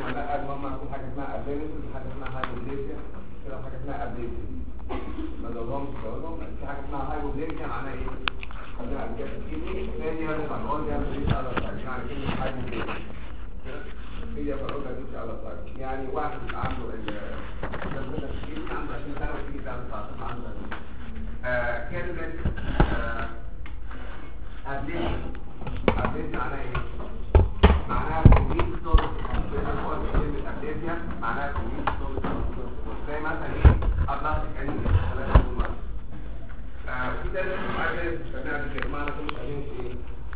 لا المهم في حاجه اسمها ابيليتي وفي حاجه اسمها هايبوبليزيا كده حاجه اسمها ابيليتي ما دورهمش في حاجه اسمها هايبوبليزيا معناها ايه؟ خلينا على كده ايدي ثاني يرفع الاورجن ليس على الطريق يعني كلمه هايبوبليزيا هي فالاورجن ليس على الطريق يعني واحد عنده عنده 20 سنه وتيجي تعمل 19 عنده كلمه ابيليتي معناها ايه؟ معناها تمييز صوت كلمة أبليزيا معناها تمييز صوت زي مثلا ايه؟ أبلاستيك أنيميا ثلاثة أول مرة في ثالث اسمه أجنس فنعمل كده معنى كلمة أجنس ايه؟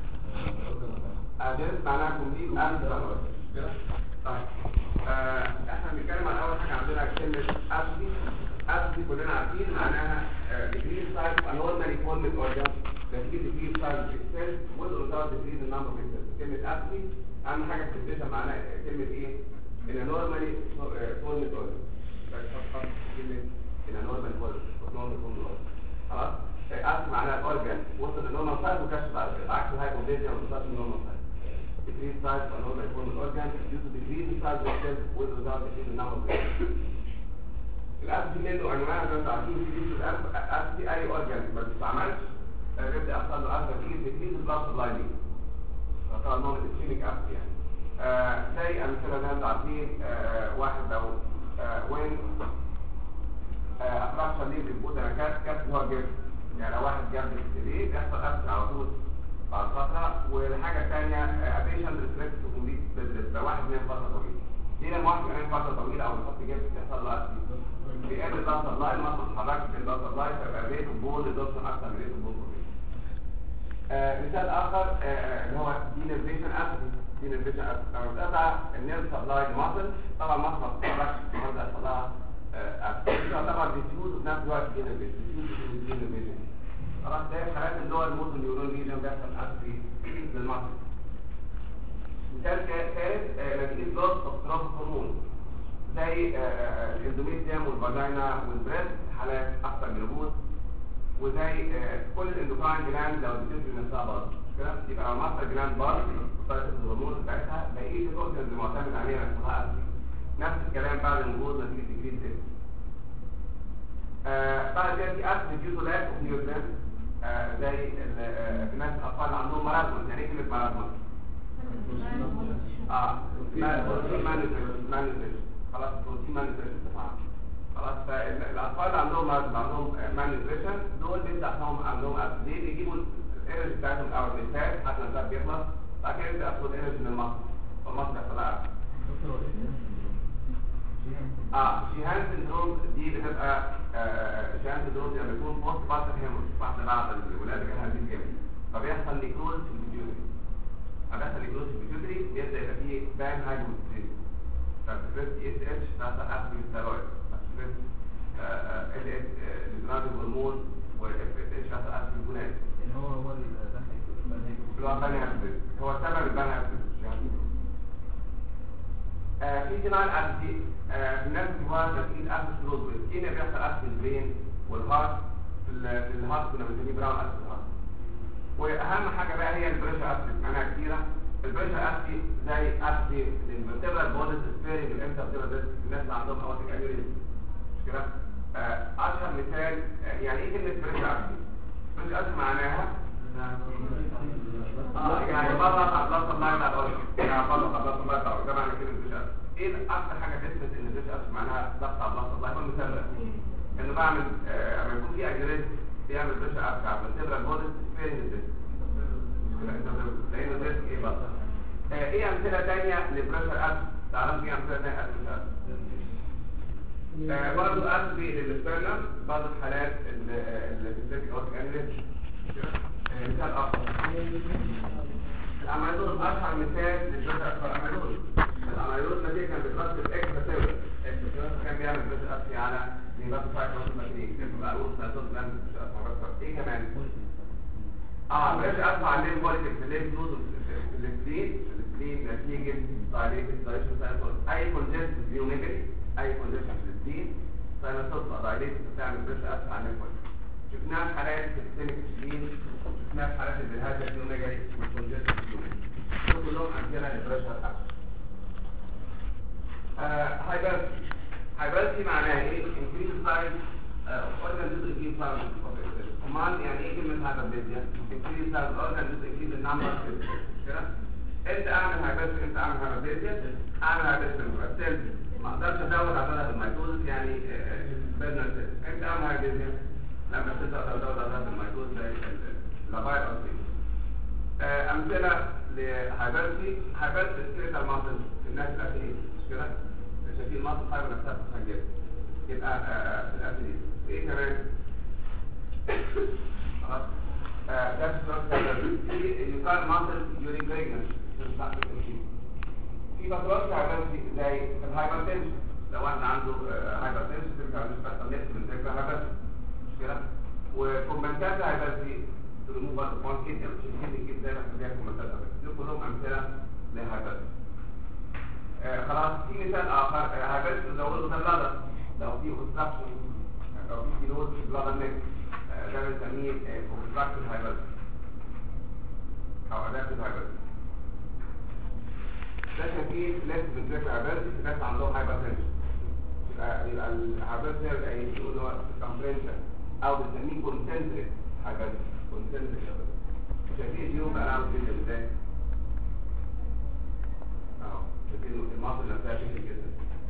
أجنس معناها تمييز أبليزيا كده؟ طيب احنا بنتكلم عن أول حاجة عندنا كلمة أبلي كلنا عارفين معناها degree size anormally formed organ نتيجة degree size itself will result decrease in number of cells كلمة أبلي أهم حاجة بتدرسها معناها كلمة إيه؟ in a normally formed organ كلمة in a normally formed organ خلاص؟ أبلي معناها الأورجان وصل للنورمال سايز وكشف على كده عكس الهايبوبليزيا ما وصلش للنورمال سايز decrease size anormally formed organ due to decrease in size of cells will result decrease in number of cells الأب دي منه أنواع زي ما انتوا عارفين في الأب دي أي أورجان ما بتستعملش بيبدأ يحصل له أب كتير بتزيد البلاد لايننج طبعا نوع من الكيميك أب يعني زي أمثلة زي ما انتوا عارفين واحد لو وين أفراكشن ليه بيبقوا ده كاس هو الجبس يعني لو واحد جاب ليه بيحصل أب على طول بعد فترة والحاجة الثانية أبيشن ريستريكت كومبليت بيزنس لو واحد نام فترة طويلة ليه لما واحد ينام فترة طويلة أو يحط جبس يحصل له أب بيقابل البلد لاين ما تتحركش في البلد لاين فيبقى ريت البول ادوبشن اكتر من ريت البول مثال اخر اللي هو دينرفيشن ابسي دينرفيشن ابسي لما بتقطع النيرف سبلاي ماسل طبعا الماسل ما بتتحركش المرضى يحصل لها ابسي طبعا بيفيوز وفي نفس الوقت دينرفيشن خلاص ده حالات اللي هو الموتور نيورون ريجن بيحصل ابسي للماسل مثال ثالث نتيجه لوس اوف ستروك هرمون زي الاندوميتريوم والفاجينا والبريست حالات اكثر من وجود وزي كل الاندوكراين جلاند لو بتدرس نفسها برضه كده يبقى لو ماستر جلاند برضه بتاعت الهرمون بتاعتها بقيه الاورجنز اللي معتمد عليها نفسها نفس الكلام بعد الوجود نتيجه ديجري سيل بعد كده في اسيد ديوتولاك اوف نيوترينز زي الناس الاطفال اللي عندهم مرض يعني ايه كلمه مرض مانيفيست خلاص بروتين مانيفيشن خلاص فالاطفال اللي عندهم مانيفيشن دول بيبدا عندهم ليه بيجيبوا الانرجي بتاعتهم الاول من الفات حتى لما بيخلص بعد كده يبدا ياخد انرجي من المصل فالمصل يحصل لها شيهان سندروم دي بتبقى شيهان سندروم دي لما يكون بوست بارتر هيموريج واحده بعد الولاده جالها دي جامد فبيحصل نيكروز في البيوتري بيحصل نيكروز في البيوتري بيبدا يبقى فيه بان هايبوستريس فاكتوريت اس اتش بتاعت ابلي ستيرويد فاكتوريت ال اس ليزراد هرمون والاف اتش بتاعت ابلي جونات اللي هو البنهايبريد هو سبب البنهايبريد في جنال ابدي في الناس اللي هو تركيز ابس رودويل ايه اللي بيحصل ابس البرين والهارت في الهارت كنا بنسميه براون ابس الهارت واهم حاجه بقى هي البريشر ابس معناها كتيره البريشر ابسي زي ابسي الفيرتبرال بودز سبيرنج الانترفيرال الناس اللي عندهم اوتيك انيوريزم مش كده اشهر مثال يعني ايه كلمه بريشر ابسي بريشر ابسي معناها يعني بره عضلات اللاين على الاورجن يعني بره عضلات اللاين على الاورجن ده معنى كلمه بريشر ابسي ايه اكتر حاجه تثبت ان بريشر ابسي معناها ضغط عضلات اللاين هو المثال ده انه بعمل لما يكون في اجريس بيعمل بريشر ابسي على الفيرتبرال بودز سبيرنج لانه ده ايه بقى ايه امثله ثانيه للبريشر اب تعرف ايه امثله ثانيه برضه ابسي للسترنم بعض الحالات اللي بتسبب اوتيك انيوريزم مثال اخر الاميلود اشهر مثال للبريشر اب الاميلود نتيجه كان بترتب اكسترا سيلولر كان بيعمل بريشر ابسي على نيبات فايبروس ماتريك كان معروف سيتوز لاند ايه كمان بريشر اب على الليم بوليتكس الليم نود السبلين نتيجة دايليتد دايليشن ساينوسويد اي كونجنت بيوميجري اي كونجنت في السبلين ساينوسويد دايليتد بتعمل بريشر اب على الليم بوليتكس شفناها في حالات في السيستميك سبلين شفناها في حالات الهاجة بيوميجري والكونجنت بيوميجري دول كلهم امثله للبريشر اب هايبرتي معناها ايه؟ increase size organ due to increase size of cells. امال يعني ايه كلمه هايبرتيزيا؟ increase size organ due to increase the number of cells. كده؟ انت اعمل هايبرتي، انت اعمل هايبرتيزيا، اعمل هايبرتي السيل ما اقدرش ازود عددها بالميتوز يعني بيرنال سيل. انت اعمل هايبرتيزيا لما تبدا تزود عددها بالميتوز زي اللابايل او امثله لهايبرتي سكيلتال ماسل في الناس الاسيلين مش كده؟ شايفين الماسل فايبر نفسها بتتفجر يبقى في الاسيلين. ايه كمان؟ خلاص ده يقال ماسل يورين بريجنس في باثولوجي هايبرتي زي الهايبرتنشن. لو واحد عنده هايبرتنشن ترجع نسبه من فكره هايبرتي مش كده؟ وكومنتات هايبرتي ترموه بعد الفون كده مش كده زي ما احنا كومنتات هايبرتي دول كلهم امثله لهايبرتي. خلاص في مثال اخر هايبرتي تزود اللبن لو في اوبستراكشن او في كيلوز في اللبن نك ده بنسميه اوبستراكشن هايبرتي او ادابتيف هايبرتي. ده شايفين ناس بتذاكر هايبرتي في ناس عندهم هايبرتنشن يبقى الهايبرتي يبقى ايه؟ يقول هو كومبريشن او بنسميه كونسنتريك هايبرتي. كونسنتريك هايبرتي شايفين اليوم بقى عامل كده ازاي؟ اهو شايفين المصل نفسها شكل كده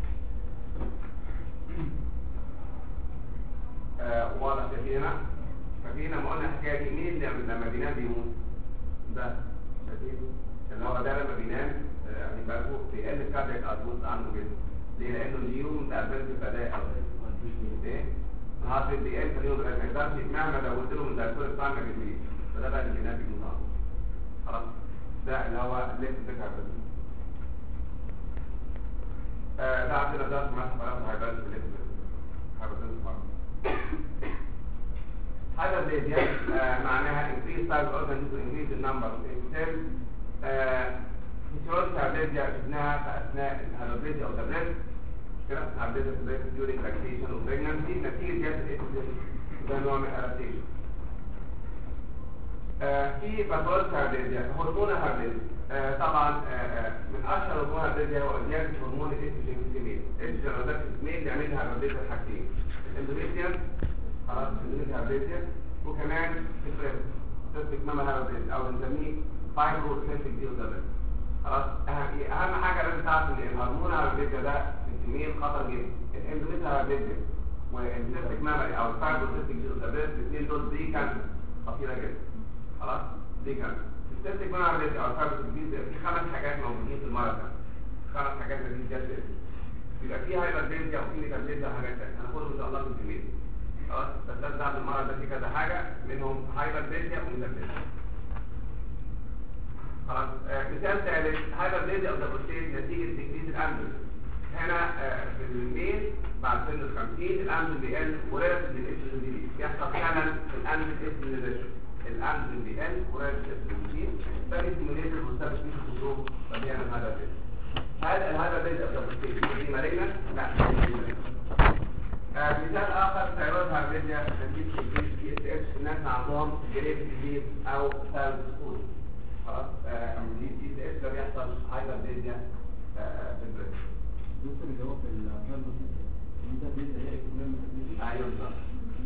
واضح. شايفين هنا ما قلنا الحكايه دي مين لما بينام بيموت؟ ده شايفين اللي هو ده لما بينام يعني بالكم بيقل الكاردياك ادوس عنه جدا. ليه؟ لانه اليوم ده بنت فداء ايه؟ الهارت بيقل في اليوم ما يقدرش مهما زودت له من الكل بتاع ما بيجيش. فده بقى اللي بينام بيموت خلاص. ده اللي هو ليفت فكره بس. ده عندنا درس مثلا خلاص هيبان في ليفت هايبرتيزيا معناها increase size organ to increase the number of cells. فيسيولوجي هايبرتيزيا شفناها في اثناء الهايبرتيزيا او التبريد كده. هايبرتيزيا during lactation و pregnancy نتيجه زياده الاستروجين ده نوع من الادابتيشن. في باثولوجي هايبرتيزيا هرمون هايبرتيزيا طبعا من اشهر هرمون هايبرتيزيا هو زياده هرمون الاستروجين في الميل. الاستروجين ده في الميل بيعمل هايبرتيزيا حاجتين: الاندوميتريوم خلاص الاندوميتريوم هايبرتيزيا وكمان الفريم سيستيك ماما هايبرتيزيا او بنسميه فايبرو سيستيك ديودابل. خلاص اهم حاجه لازم تعرف ان الهرمون هايبرتيزيا ده في الميل خطر جدا. الاندوميتريوم هايبرتيزيا والسيستيك ماما او الفايبرو سيستيك ديودابل الاثنين دول دي كانسر خطيره جدا. خلاص دي كانسر. السيستيك ماما هايبرتيزيا او الفايبرو سيستيك في 5 حاجات موجودين في المرض ده. 5 حاجات دي جت يبقى في هايبرتيزيا وفي ميتابوليزيا وحاجات ثانيه هناخدهم ان شاء الله في الميل. خلاص بس لازم تعرف المرض ده فيه كذا حاجه منهم هايبرتيزيا وميتابوليزيا. خلاص مثال ثالث هايبرتيزيا او دابروستيت نتيجه تكريس الامبل. هنا في الميل بعد سن ال 50 الامبل بيقل وريلاتيف للاستروجين بيزيد. يحصل خلل في الامبل استيميوليشن. الامبل بيقل وريلاتيف للاستروجين فبيستيميوليت المستقبل في الخصوم فبيعمل هايبرتيزيا. هل الهايبرتيزيا او دابروستيت دي مالجنت؟ لا مثال اخر ثيرويد هايبرتيزيا نتيجه تكريس بي اس اتش. الناس عندهم جريف ديزيز او ثايرويد سكول. خلاص دي بي اس اتش ده بيحصل هايبرتيزيا في البريد. ممكن اللي هو في الهايبرتيزيا انت بتلاقي كمان ايوه بالظبط.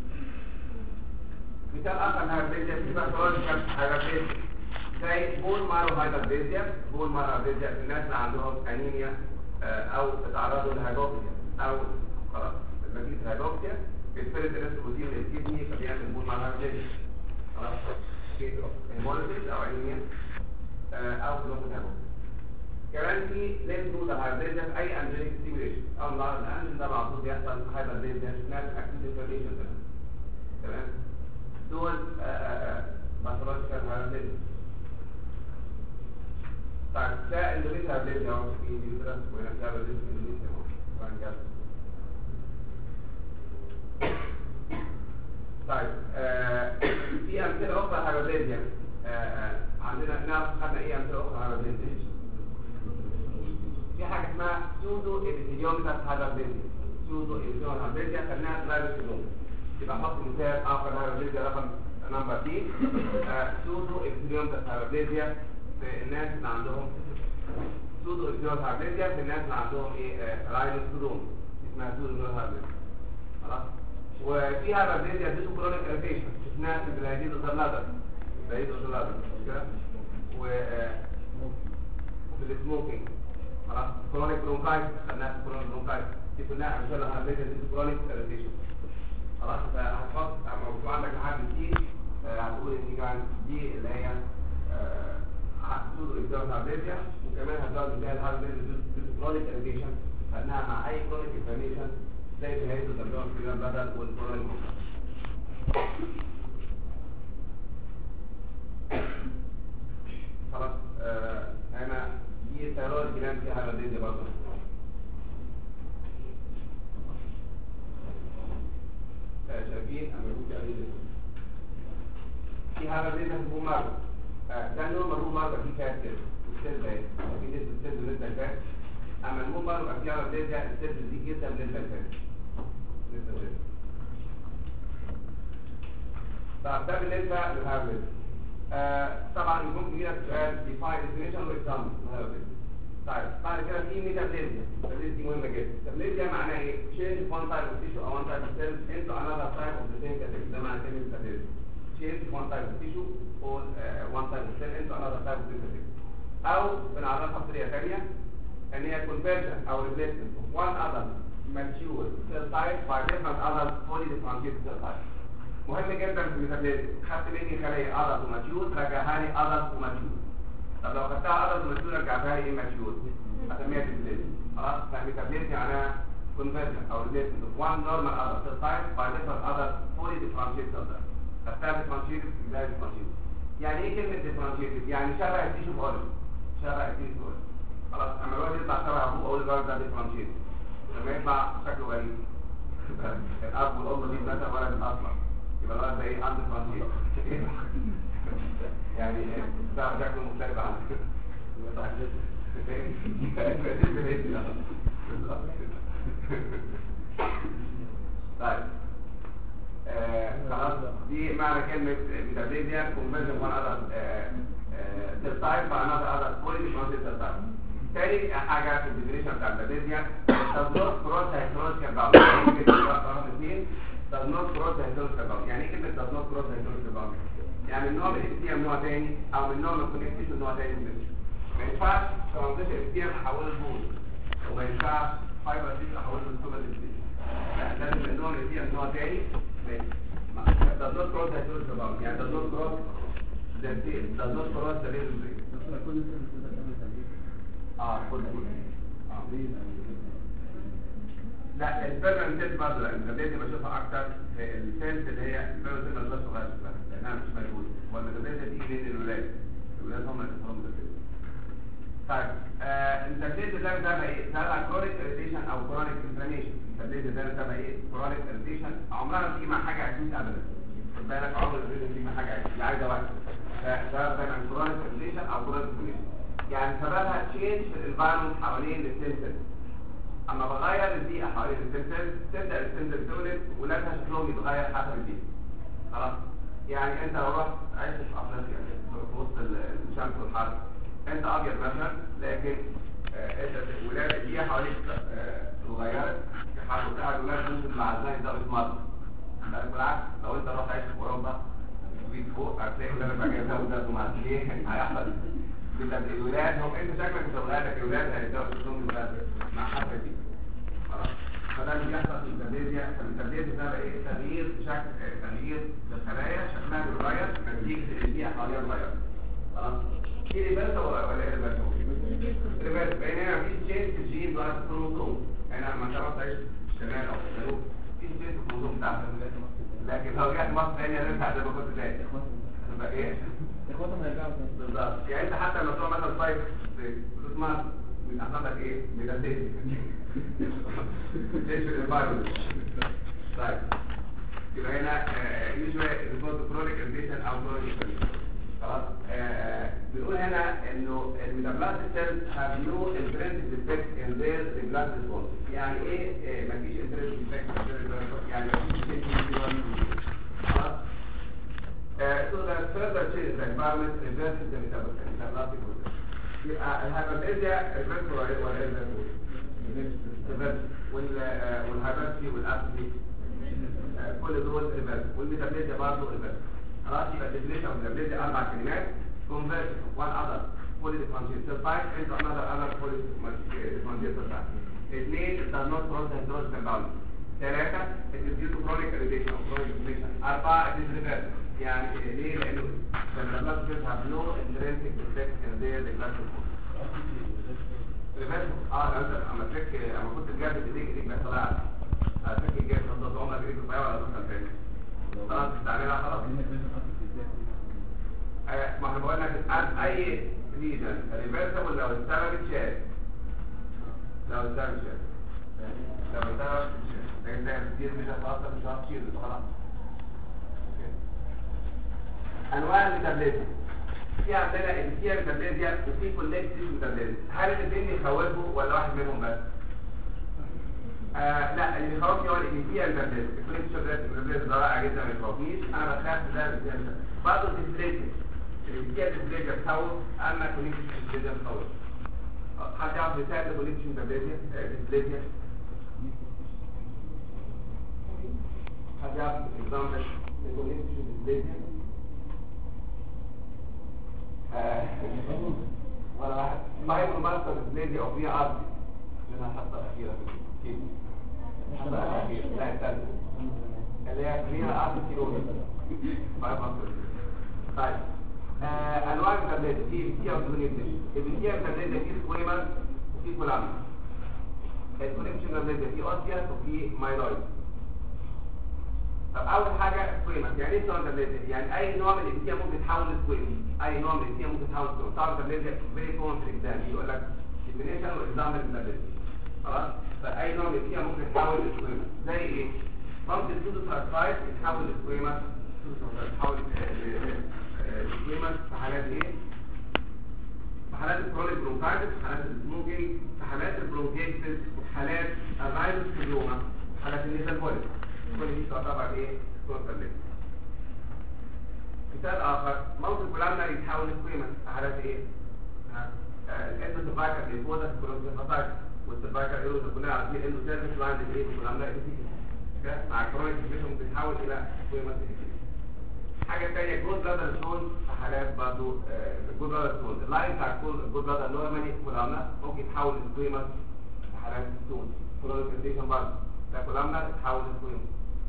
مثال اخر هايبرتيزيا في باثولوجيكال هايبرتيزيا زي بون مارو هايبرتيزيا. بون مارو هايبرتيزيا في الناس اللي عندهم انيميا او تعرضوا لهايبوكسيا او خلاص نتيجه هايبوكسيا بيتفرز الانسولين للكدني فبيعمل بون مارو هايبرتيزيا. خلاص هيموليزيس او انيميا او كلوكوز هايبوكسيا. كمان في ليمف نود هايبرتيزيا في اي انجينيك ستيميوليشن او النهارده الانجين ده معروف بيحصل هايبرتيزيا ناس اكتيف انفلاميشن تمام. دول باثولوجيكال هايبرتيزيا. طيب ده اندوميتريوم هايبرتيزيا اهو في اليوترس وهنا في هايبرتيزيا في الاندوميتريوم اهو. طيب في امثله اخرى هايبرتيزيا عندنا نعرف خدنا ايه امثله اخرى هايبرتيزيا. في حاجه اسمها سودو ابيثيليوميتال هايبرتيزيا. سودو ابيثيليوميتال هايبرتيزيا خدناها في اللايبوسيلوم. يبقى احط مثال اخر هايبرتيزيا رقم نمبر دي سودو ابيثيليوميتال هايبرتيزيا في الناس اللي عندهم سودو اكزيوت هاربليزيا في الناس اللي عندهم ايه راينوستودوم اسمها سودو اكزيوت هاربليزيا. خلاص. وفيها هاربليزيا ديسو كرونيك اريتيشن شفناها في البلايديد والزلادر كده وفي السموكينج. خلاص. كرونيك برونكايتس خدناها في كرونيك برونكايتس دي كلها امثله هاربليزيا ديسو كرونيك اريتيشن. خلاص. فهتحط موضوع عندك لحد دي هتقول ان كمان دي اللي هي سودو اكزيوت هاربليزيا وكمان هتزود بيها الهاربليزيا ديسو كرونيك اريتيشن خدناها مع اي كرونيك انفلاميشن زي الهيدو تبلون في البدن والكرونيك. خلاص. هنا دي التيارات الجنان فيها هاربليزيا برضه. شايفين اما يكون في هاربليزيا في هاربليزيا في البون مارو. ده نوع من البون مارو فيه فات كده السيل ده شايفين نسبة السيل بالنسبة للفات. اما البون مارو يبقى فيه هاربليزيا السيل دي جدا بالنسبة للفات. طب ده بالنسبة للهاربليزيا. طبعا ممكن يجي لك سؤال define definition واكزامبل للهاربليزيا. طيب بعد كده في ميتابليزيا. الميتابليزيا دي مهمة جدا. الميتابليزيا معناها ايه؟ change one type of tissue or one type of cell into another type of the same category. ده معنى كلمة ميتابليزيا. change one type of tissue or one type of cell into another type of the same category. أو بنعرفها بطريقة ثانية ان هي conversion او replacement of one adult mature cell type by different adult fully differentiated cell type. مهم جدا في الميتابليزيا. خدت مني خلية adult وماتيور رجعها لي adult وماتيور. طب لو خدتها adult وماتيور رجعتها لي ايه ماتيور؟ هسميها ميتابليزيا. خلاص. فالميتابليزيا معناها conversion او replacement of one normal adult cell type by different adult fully differentiated cell type. خدتها differentiated ازاي differentiated؟ يعني ايه كلمة differentiated؟ يعني شبه التيشو في اوريجن. شبه التيشو في اوريجن. خلاص. اما الولد يطلع شبه ابوه اقول الولد ده differentiated. لما يطلع شكله غريب. الاب والام دي مثلا ولد اصلا. يبقى الولد ده ايه عنده فرنسية يعني ده شكله مختلف عن طيب خلاص. دي معنى كلمة ميتابليزيا conversion one other cell type by another other fully differentiated cell type. تاني حاجة في الديفينيشن بتاع الميتابليزيا does not cross histological boundaries. رقم 2 does not cross histological boundaries. يعني ايه كلمة does not cross histological boundaries؟ يعني النوع من الابتيام نوع تاني او من نوع من الكونكتيشن نوع تاني من ما ينفعش ترانزيشن الابتيام احوله لبول وما ينفعش فايبر سيس احوله للسوبر سيس. لا لازم النوع من الابتيام نوع تاني does not cross histological boundaries. يعني does not cross the does not cross the boundary. كل سنة كل لا البيرمنت سيل برضه لا الميتابليزيا بشوفها اكتر في السيلز اللي هي البيرمنت سيل ما صغيره شكلها لانها مش موجوده. والميتابليزيا تيجي من الولاد هم اللي بيفهموا الميتابليزيا. طيب الميتابليزيا ده بتبقى ايه؟ ده كرونيك اريتيشن او كرونيك انفلاميشن. الميتابليزيا ده بتبقى ايه؟ كرونيك اريتيشن عمرها ما تيجي مع حاجه اكيد ابدا. خد بالك عمر الاريتيشن تيجي مع حاجه اكيد عايزه وقت. ده دايما كرونيك اريتيشن او كرونيك انفلاميشن. يعني سببها تشينج في الانفايرمنت حوالين السيل. اما بغير البيئه حوالين السيل تبدا السيل تولد ولادها شكلهم يتغير حسب البيئه. خلاص. يعني انت لو رحت عشت في افريقيا في وسط الشمس والحر انت ابيض مثلا لكن انت ولاد البيئه حواليك اتغيرت الحر بتاع الولاد ممكن مع الزمن ده يتمرض. بالعكس لو انت رحت عشت في اوروبا وجيت فوق هتلاقي ولادك بقى جايبها مع ايه هيحصل الولاد هم انت شكلك انت ولادك الولاد هيبداوا يشوفوا الولاد مع حركه دي. خلاص. فده اللي بيحصل في الميتابليزيا. فالميتابليزيا ده بقى ايه؟ تغيير في شكل تغيير للخلايا شكلها بيتغير نتيجه البيئه حواليها اتغيرت. خلاص. ايه ريفيرس ولا ايه ريفيرس؟ ريفيرس. بينما في تشينج في الجين ظهر في الكروموسوم. هنا لما انت رحت تعيش في الشمال او في الجنوب في تشينج في الكروموسوم بتاعك. لكن لو رجعت مصر ثاني هترجع زي ما كنت زي تبقى ايه؟ اخواتهم هيرجعوا تاني. بالظبط. يعني انت حتى لما تروح مثلا صيف بتسمع من احسن لك ايه؟ ميتابليزيا. ليش الانفايرمنت؟ طيب يبقى هنا يوجوالي ريبورت كرونيك اريتيشن او كرونيك انفلاميشن. خلاص. بنقول هنا انه الميتابلاست سيلز هاف نو انترنسيك ديفكت ان ذير ريجولار ريسبونس. يعني ايه مفيش انترنسيك ديفكت ان ذير ريجولار ريسبونس؟ يعني مفيش تشينج في الريجولار. خلاص. So that further change the environment reverses the metabolic process. يبقى الهايبربليزيا ريفيرس ولا ريفيرس والهايبربليزيا والابسي كل دول ريفيرس والميتابليزيا برضه ريفيرس. خلاص يبقى الديفينيشن اوف الميتابليزيا 4 كلمات: convert one other fully differentiated cell type into another fully differentiated cell type. 2 does not cross the hydrogen boundary. 3 it is due to chronic irritation or chronic inflammation. 4 it is reverse. يعني ليه؟ لانه the blood cells have no intrinsic effect in their glycogen. ريفيرس لو انت اما كنت تجرب ايديك ما طلعت هتفك الجهاز ده عمرك ايديك رفيعه ولا تدخل تاني خلاص تستعملها خلاص. ما احنا بقول لك اي ليجن ريفيرسبل لو السبب اتشال لو السبب لكن ده كتير مش هتأثر مش هتشيل خلاص. انواع الميتابليزيا في عندنا الفيا ميتابليزيا وفي كولكتيف ميتابليزيا. هل الاثنين يخوفوا ولا واحد منهم بس؟ لا اللي بيخوفني هو الفيا ميتابليزيا. الكولكتيف ميتابليزيا ده رائع جدا ما يخوفنيش، انا بخاف ده الفيا ميتابليزيا. برضه الديسبليزيا الفيا ميتابليزيا بتخوف اما الكولكتيف ميتابليزيا بتخوف. حد يعرف مثال لكولكتيف ميتابليزيا ديسبليزيا؟ حد يعرف اكزامبل لكولكتيف ديسبليزيا؟ ولا واحد طيب الماستر ديسبليزيا او فيها ارض منها الحصه الاخيره في الحصه الاخيره لا الثالثه اللي هي فيها ارض كيلو طيب انواع الميتابليزيا في فيها اوتوميتيشن. الفيها ميتابليزيا في سكويمر وفي كولامنا. الكوليكشن ميتابليزيا في اوسياس وفي مايلويد. طب اول حاجه سكويمر يعني ايه سكويمر ميتابليزيا؟ يعني اي نوع من الفيها ممكن يتحول لسكويمر. اي نوع من الفيها ممكن يتحول لسكويمر. طبعا ميتابليزيا فيري كومن في الاكزام يقول لك ديفينيشن واكزامبل ميتابليزيا. خلاص فاي نوع من الفيها ممكن يتحول لسكويمر. زي ايه؟ ممكن السودوتراكسايد يتحول لسكويمر. يتحول لسكويمر في حالات ايه؟ في حالات الكرونيك برونكايتس، في حالات السموكينج، في حالات البرونكيتس، في حالات الراينوسكلوما، في حالات النيزل بوليس. كل دي تعتبر ايه؟ سكويمر ميتابليزيا. مثال اخر ممكن كولامنا يتحول لسكويمر في حالات ايه؟ الاندوسيرفايكال ليفوزا في الكولونجيفاسايتس والسيرفايكال ايروزا كلنا عارفين انه سيرفيس لاين ايه كولامنا ايه مع الكرونيك انفكشن ممكن يتحول الى سكويمر. حاجه ثانيه جود بلادر ستون في حالات برضه جود بلادر ستون. اللاين بتاع جود بلادر نورمالي كولامنا ممكن يتحول لسكويمر في حالات ستون كرونيك انفكشن برضه ده كولامنا يتحول لسكويمر.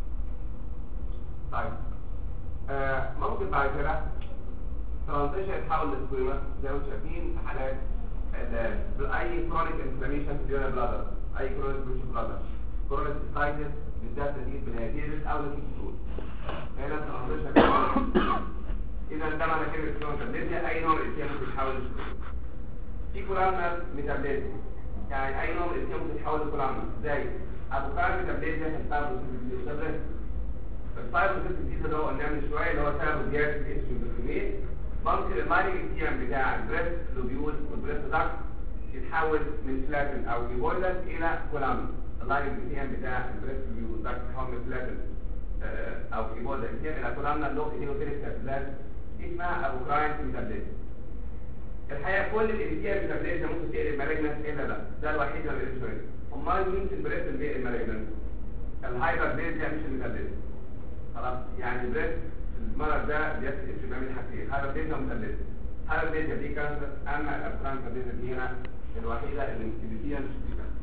طيب ممكن بعد كده ترانزيشن يتحول لسكويمر زي ما شايفين في حالات اي كرونيك انفلاميشن في اليورين بلادر، اي كرونيك بروش بلادر، كرونيك سايتس بالذات نتيجه بنهايتيرس او نتيجه سود. هنا ترانزيشن اذا ده معنى كلمه سكويمر ميتابليزيا اي نوع من الاسيام ممكن يتحول لسكويمر. في كولامنر ميتابليزيا يعني اي نوع من الاسيام ممكن يتحول لكولامنر زي ابوكار ميتابليزيا في الفايبروسيس. الفايبروسيس الجديد اللي هو قلناه من شويه اللي هو سبب زياده الانسولين ممكن المايلينج اكتيام بتاع البريست لوبيول والبريست داكت يتحول من فلاتن او كيبويدال الى كولامنر. المايلينج اكتيام بتاع البريست لوبيول والداكت يتحول من فلاتن او كيبويدال اكتيام الى كولامنر لو ايديوفيليك كابيلار اسمها ابوكراين ميتابليزيا. الحقيقه كل الابيثيال ميتابليزيا ممكن تقلب مالجنس الا ده الوحيد اللي ما بيقلبش. امال مين في البريست اللي بيقلب مالجنس؟ الهايبربليزيا مش الميتابليزيا. خلاص يعني البريست المرض ده بيحصل بيعمل حاجتين: هايبربليزيا وميتابليزيا. هايبربليزيا دي كانسر اما الابوكراين ميتابليزيا دي هنا الوحيده اللي الابيثيال مش دي كانسر.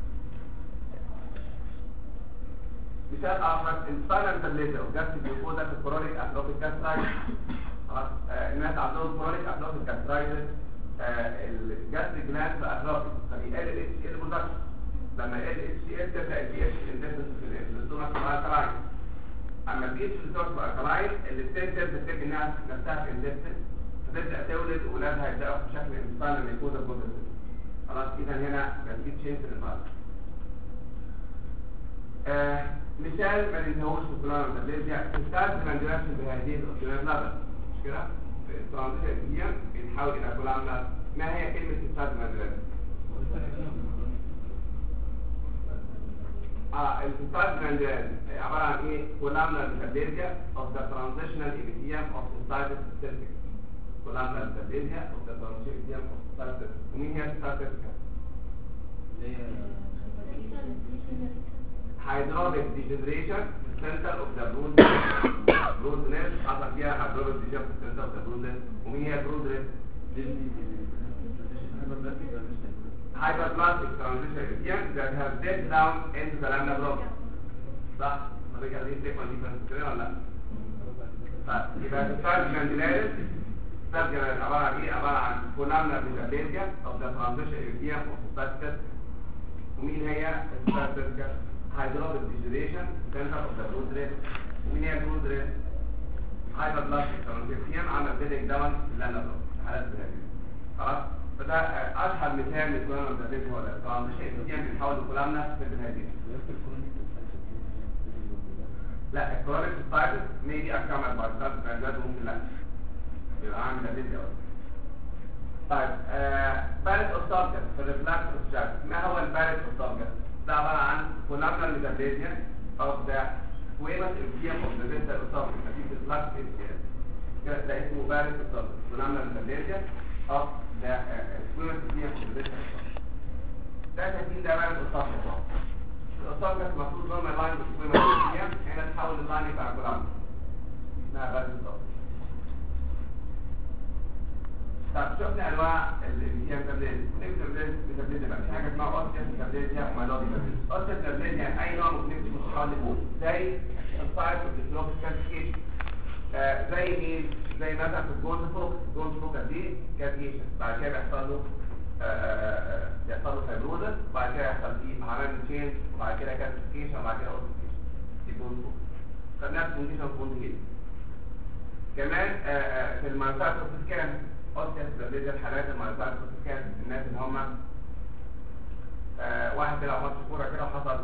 مثال اخر السباينال ميتابليزيا وجاستيك جلوكوزا في الكرونيك اتروفيك كاسترايتس. خلاص الناس عندهم كرونيك اتروفيك كاسترايتس الجاستيك جلاند اتروفيك فبيقل الاتش سي ال برودكشن. لما يقل الاتش سي ال تبدا البي اتش انتنسيتي في الاستومك تبقى الكلاين. اما البي اتش الاستومك تبقى الكلاين الستيم سيلز بتبني نفسها في الانتستين فتبدا تولد واولادها يبداوا بشكل سباينال ميكوزا بروسيس. خلاص اذا هنا كان في تشينج في الانفايرمنت. مثال ما ننساهوش في الكولامنر ميتابليزيا ستارت ترانزيشن بهذه الاوكسيديشن ليفل مش كده؟ في الترانزيشن دي بيتحول الى كولامنر. ما هي كلمه ستارت ترانزيشن؟ الستارت ترانزيشن عباره عن ايه؟ كولامنر ميتابليزيا of the transitional epithelium of the cytoplasmic. كولامنا الدبليزيا اوف ذا ترانزيشن ابيثيليوم اوف ستارتس. ومين هي ستارتس؟ هيدروليك ديجنريشن في السنتر اوف ذا برود نيرف. حصل فيها هيدروليك ديجنريشن في السنتر اوف ذا برود نيرف. ومين هي برود نيرف؟ hyperplastic transition epithelium that have dead down into the lamina propria. صح؟ حضرتك عايزين تكمل ديفرنس كده ولا لا؟ طيب يبقى الستارت جلانديلاريس. ستارت جلانديلاريس عبارة عن ايه؟ عبارة عن كولامنا ديجنريشن اوف ذا ترانزيشن epithelium اوف ستارتس. ومين هي ستارتس؟ هيدروليك ديجنريشن سنتر اوف ذا برود نيرف. ومين هي البرود نيرف؟ hyperplastic transition epithelium عمل dead down في اللامina propria. حالات بهذه. خلاص؟ فده اشهر مثال للكولامنا الدبليزيا هو الترانزيشن ابيثيليوم بيتحول لكولامنا سيرفيهاديا. لا الكرونيك ستايتس ميبي اكمل بعد ثلاث درجات ممكن لا يبقى عامل دبليزيا. طيب بارت اوستالجس في الريفلاكس اوستالجس. ما هو البارت اوستالجس؟ ده عباره عن كولامنا دبليزيا اوف ذا سكويمس ابيثيليوم اوف ذا فينترال اوستالجس نتيجه الريفلاكس ابيثيليوم. ده اسمه بارت اوستالجس. كولامنا دبليزيا اوف ده سكويمس ابيثيليوم اوف ذا فينترال اوستالجس. ده تكوين ده بارت اوستالجس. الأوستالجس المفروض نورمال لاين بالسكويمس ابيثيليوم. هنا تحول اللاين يبقى كولامنا اسمها بارت اوستالجس. طب شفنا انواع الابيثيليوم دبليزيا. نكتب دبليزيا بقى في حاجه اسمها اوستيوس دبليزيا ومايلودي دبليزيا. اوستيوس دبليزيا يعني اي نوع ممكن يمشي حوالي فوق زي السايت اوف الديسلوك كالسيفيكيشن. زي ايه؟ زي مثلا في الجولد فوكس دي كالسيفيكيشن. بعد كده بيحصل له فايبروزس. وبعد كده يحصل فيه عمليه تشينج. وبعد كده كالسيفيكيشن. وبعد كده اوستيوس دي جولد فوكس. خدناها في كونديشن كونديشن. كمان في المنطقه السكان اوستيوس دبليزيا الحالات المنطقه السكان الناس اللي هم واحد بيلعب ماتش كوره كده وحصل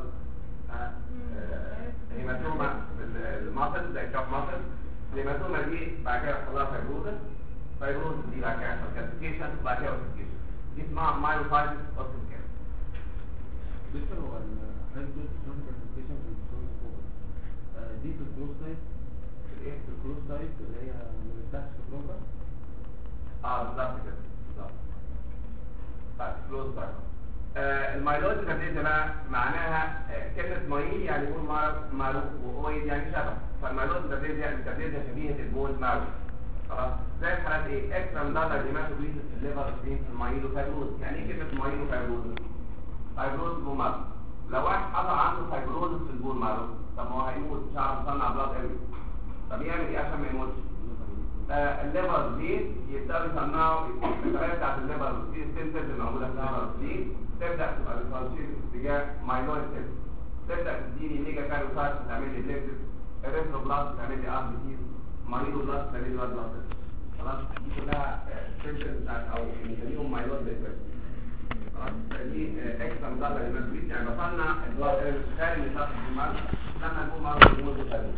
هيماتوما في الماسل زي كاف ماسل. الهيماتوما دي بعد كده يحصل لها فايبروزس دي بعد كده يحصل كالسيفيكيشن وبعد كده اوستيوس. دي اسمها مايلوفايتس اوستيوس. لسه هو الهايدروس كالسيفيكيشن في الكروس دي في الكروس تايب. ايه في الكروس تايب اللي هي ما بتفتحش في البروكا. بالظبط كده بالظبط. طيب كلوز بقى. المايلوز دبليزيا بقى معناها كلمه مايل يعني يكون مارو واويد يعني شبه. فالمايلوز دبليزيا شبيهه البول مارو. خلاص زي الحالات ايه؟ اكسترا مدلر هيماتوبليزيس في الليفر في المايلو فايبروز. يعني ايه كلمه مايلو فايبروز؟ فايبروز بول مارو. لو واحد حصل عنده فايبروز في البول مارو طب ما هو هيموت مش عارف يصنع بلاد قوي. طب يعمل ايه عشان ما يموتش؟ الليفر دي يبداوا يصنعوا الخلايا بتاعت الليفر دي السيلز اللي موجوده في الليفر دي تبدا تبقى بتنشيط اتجاه مايلويد سيلز. تبدا تديني ميجا كاروسايت تعمل لي بليكتس. اريثروبلاست تعمل لي ار بي سي. مايلوبلاست تعمل لي بلاد بلاست. خلاص دي كلها سيلز بتاعت او بنسميهم مايلويد سيلز. خلاص دي اكسترا مدلر هيماتوبليزيس يعني بصنع البلاد خارج من سطح الدماغ لما نكون مرضى يموت بالفيروس.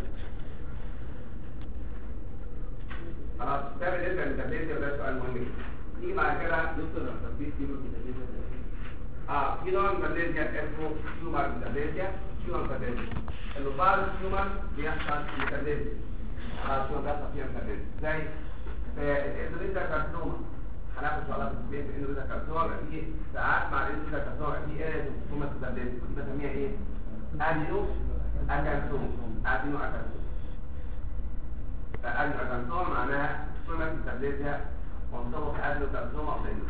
خلاص ده بالنسبه للدبليزيا وده سؤال مهم. نيجي بعد كده دكتور في كيلو دبليزيا. في نوع من الدبليزيا اسمه تيومر دبليزيا. تيومر دبليزيا اللي بعض التيومر بيحصل في الدبليزيا. التيومر بيحصل فيها الدبليزيا زي الاندوميتريال كارسينوما. هناخد ان شاء الله في الاندوميتريال كارسينوما في ساعات مع الاندوميتريال كارسينوما في اريا تيومر دبليزيا ودي بسميها ايه؟ ادينو اكارسوم. الأدنوكارسوما معناها سكويمس دبليزيا منطبق الأدنوكارسوما أو الأندوميتريوم.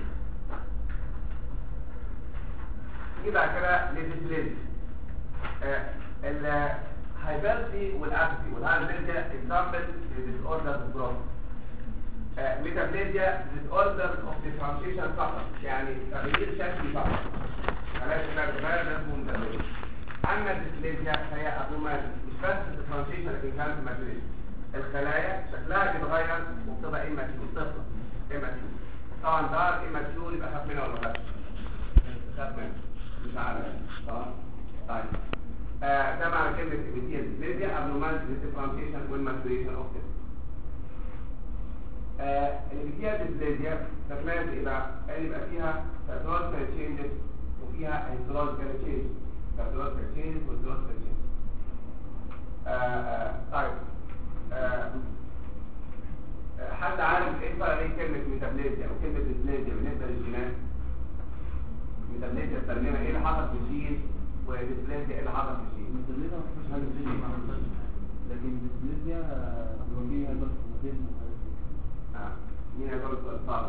نيجي بعد كده للديسبليزيا. الهايبرتي والأبتي والهايبرتيا اكزامبل لديس اوردر بروسس. ميتابليزيا ديس اوردر اوف ديفرنشيشن فقط يعني تغيير شكلي فقط. خلايا الكبار ده اسمه ميتابليزيا. أما الديسبليزيا فهي أبنورماليتي مش بس ديفرنشيشن لكن كمان ماتيوريشن. الخلايا شكلها بيتغير وبتبقى اماتيور طفله اماتيور. طبعا ده اماتيور يبقى خاف منها ولا لا؟ خاف منها مش عارف. طيب ده معنى كلمه ابيثيليوم ديبليزيا ابنورماليتي ديفرنشيشن والماتيوريشن اوف ذس. الابيثيليوم ديبليزيا تتميز ايه بقى؟ ان يبقى فيها باثولوجيكال تشينجز وفيها هيستولوجيكال تشينجز. باثولوجيكال تشينجز وهيستولوجيكال تشينجز. طيب حد عارف ايه فرق بين كلمه ميتابليزيا وكلمه ديسبليزيا بالنسبه للجينات؟ ميتابليزيا استخدمنا ايه اللي حصل في الجين، وديسبليزيا ايه اللي حصل في الجين؟ الميتابليزيا ما فيش حاجه جين ما عملتهاش، لكن الديسبليزيا بيواجهها هايبركروماتيزم وحاجات كده. مين هيقول السؤال صعب؟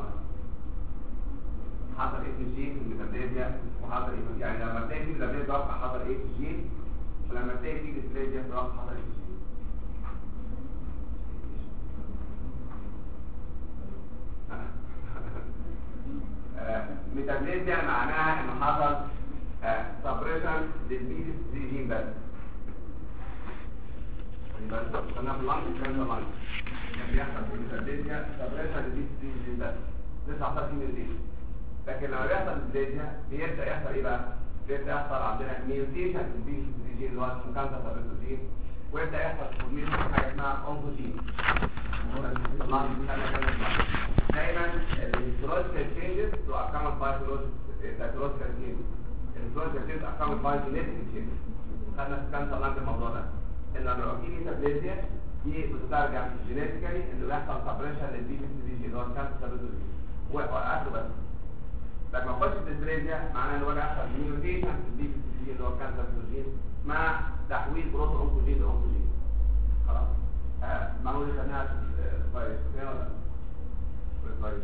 حصل ايه في الجين في الميتابليزيا، وحصل ايه يعني لما تلاقي في ميتابليزيا توقع حصل ايه في الجين، ولما تلاقي في ديسبليزيا توقع حصل ايه في الجين. ميتابليزيا معناها انه حصل سبريشن للبي 3 جين بس. يبقى قلنا في اللانج كان اللانج كان بيحصل في الميتابليزيا سبريشن للبي 3 جين بس 39 مليون. لكن لما بيحصل ديسبليزيا بيبدا يحصل ايه بقى؟ بيبدا يحصل عندنا ميوتيشن في البي 3 جين اللي هو اسمه كانسر سبريشن، ويبدا يحصل فورميشن حاجه اسمها اونكوجين. دايما الهيستولوجيكال تشينجز تو اكامل باي سايكولوجيكال تشينجز. الهيستولوجيكال تشينجز اكامل باي جينيتيك تشينجز. خدنا في كانسر لانج الموضوع ده ان لو في ميتابليزيا دي بتترجم جينيتيكالي انه يحصل سبريشن للبي 3 جين اللي هو الكانسر سبريشن وقعدوا بس. لما اخش في الديسبليزيا معناه ان هو يحصل ميوتيشن في البي 3 جين اللي هو الكانسر سبريشن مع تحويل بروتو اونكوجين لاونكوجين. خلاص المعلومه دي خدناها كويس كده ولا كويس؟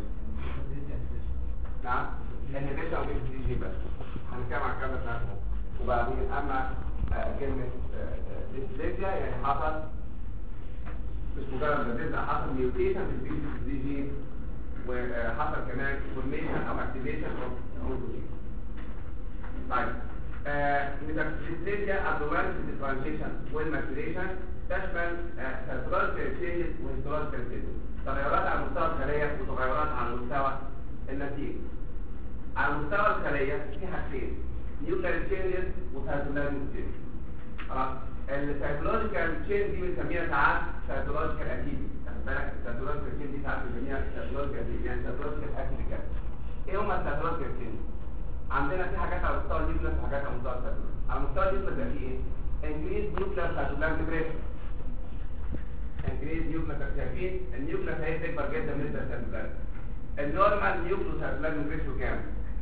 نعم الانهبيشن او بي جي بس هنتكلم عن الكلام ده وبعدين اما كلمه ديسبليزيا يعني حصل مش مجرد ديسبليزيا، حصل ميوتيشن في البي جي وحصل كمان فورميشن او اكتيفيشن اوف اونكوجين. طيب ديسبليزيا abnormality differentiation والماتيوريشن تشمل سيركولاريكال تشينجز وهيستولوجيكال تشينجز، تغيرات على مستوى الخليه وتغيرات على مستوى النسيج. على مستوى الخليه في حاجتين، نيوكلير تشينجز وسيتوبلازميك تشينجز. خلاص السيتولوجيكال تشينج دي بنسميها ساعات سيتولوجيكال اكيد، خد بالك السيتولوجيكال تشينج دي ساعات بنسميها سيتولوجيكال اكيد، يعني سيتولوجيكال اكيد. ايه هم السيتولوجيكال تشينج؟ عندنا في حاجات على مستوى النيوكليس وحاجات على مستوى السيتولوجيكال. على مستوى النيوكليس ده في ايه؟ انكريز نيوكلير سيتوبلازميك ريت. انكريز نيوكلير شايفين النيوكليس هي تكبر جدا بالنسبه للسيتوبلازم. النورمال نيوكلير سيتوبلازميك ريشيو كام؟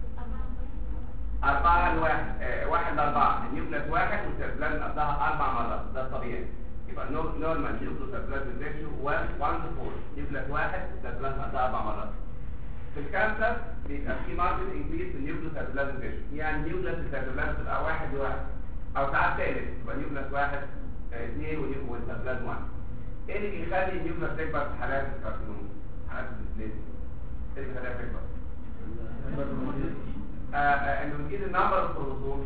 4 ل 1 ل 4. النيوكليس 1 والسيتوبلازم قدها 4 مرات، ده الطبيعي. يبقى نورمال نيوكلير سيتوبلازميك ريشيو 1 ل 4. نيوكليس 1 والسيتوبلازم قدها 4 مرات. في الكانسر بيبقى في ماركت انكريز في النيوكلير سيتوبلازم ريشيو، يعني النيوكلير سيتوبلازم تبقى 1 ل 1 او ساعات ثالث يبقى نيوكليس 1 2 والسيتوبلازم 1. ايه اللي بيخلي النيوكليس تكبر في حالات الكارسينوم؟ حالات الديسبليزيا ايه اللي بيخليها تكبر؟ انه بيزيد النمبر اوف كروموسوم،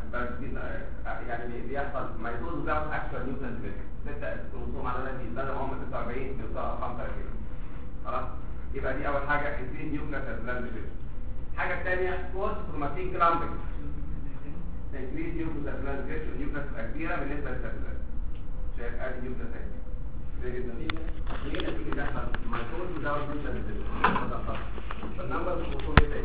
يعني بيحصل مايتوز وزاوت اكشوال نيوكليس ديفيجن. 6 كروموسوم على ده بدل ما هم 46 بيوصلوا 35. خلاص يبقى دي اول حاجه انكريز نيوكليس سيتوبلازم ديفيجن. الحاجه الثانيه فورس كروماتين كلامبنج. انكريز نيوكليس سيتوبلازم ديفيجن، النيوكليس تبقى كبيره بالنسبه للسيتوبلازم. شايف ادي نيوكليس اهي زي جدا دي نتيجه بيحصل مايتوز وزاوت نيوكليس ديفيجن. فالنمبر اوف كروموسوم ده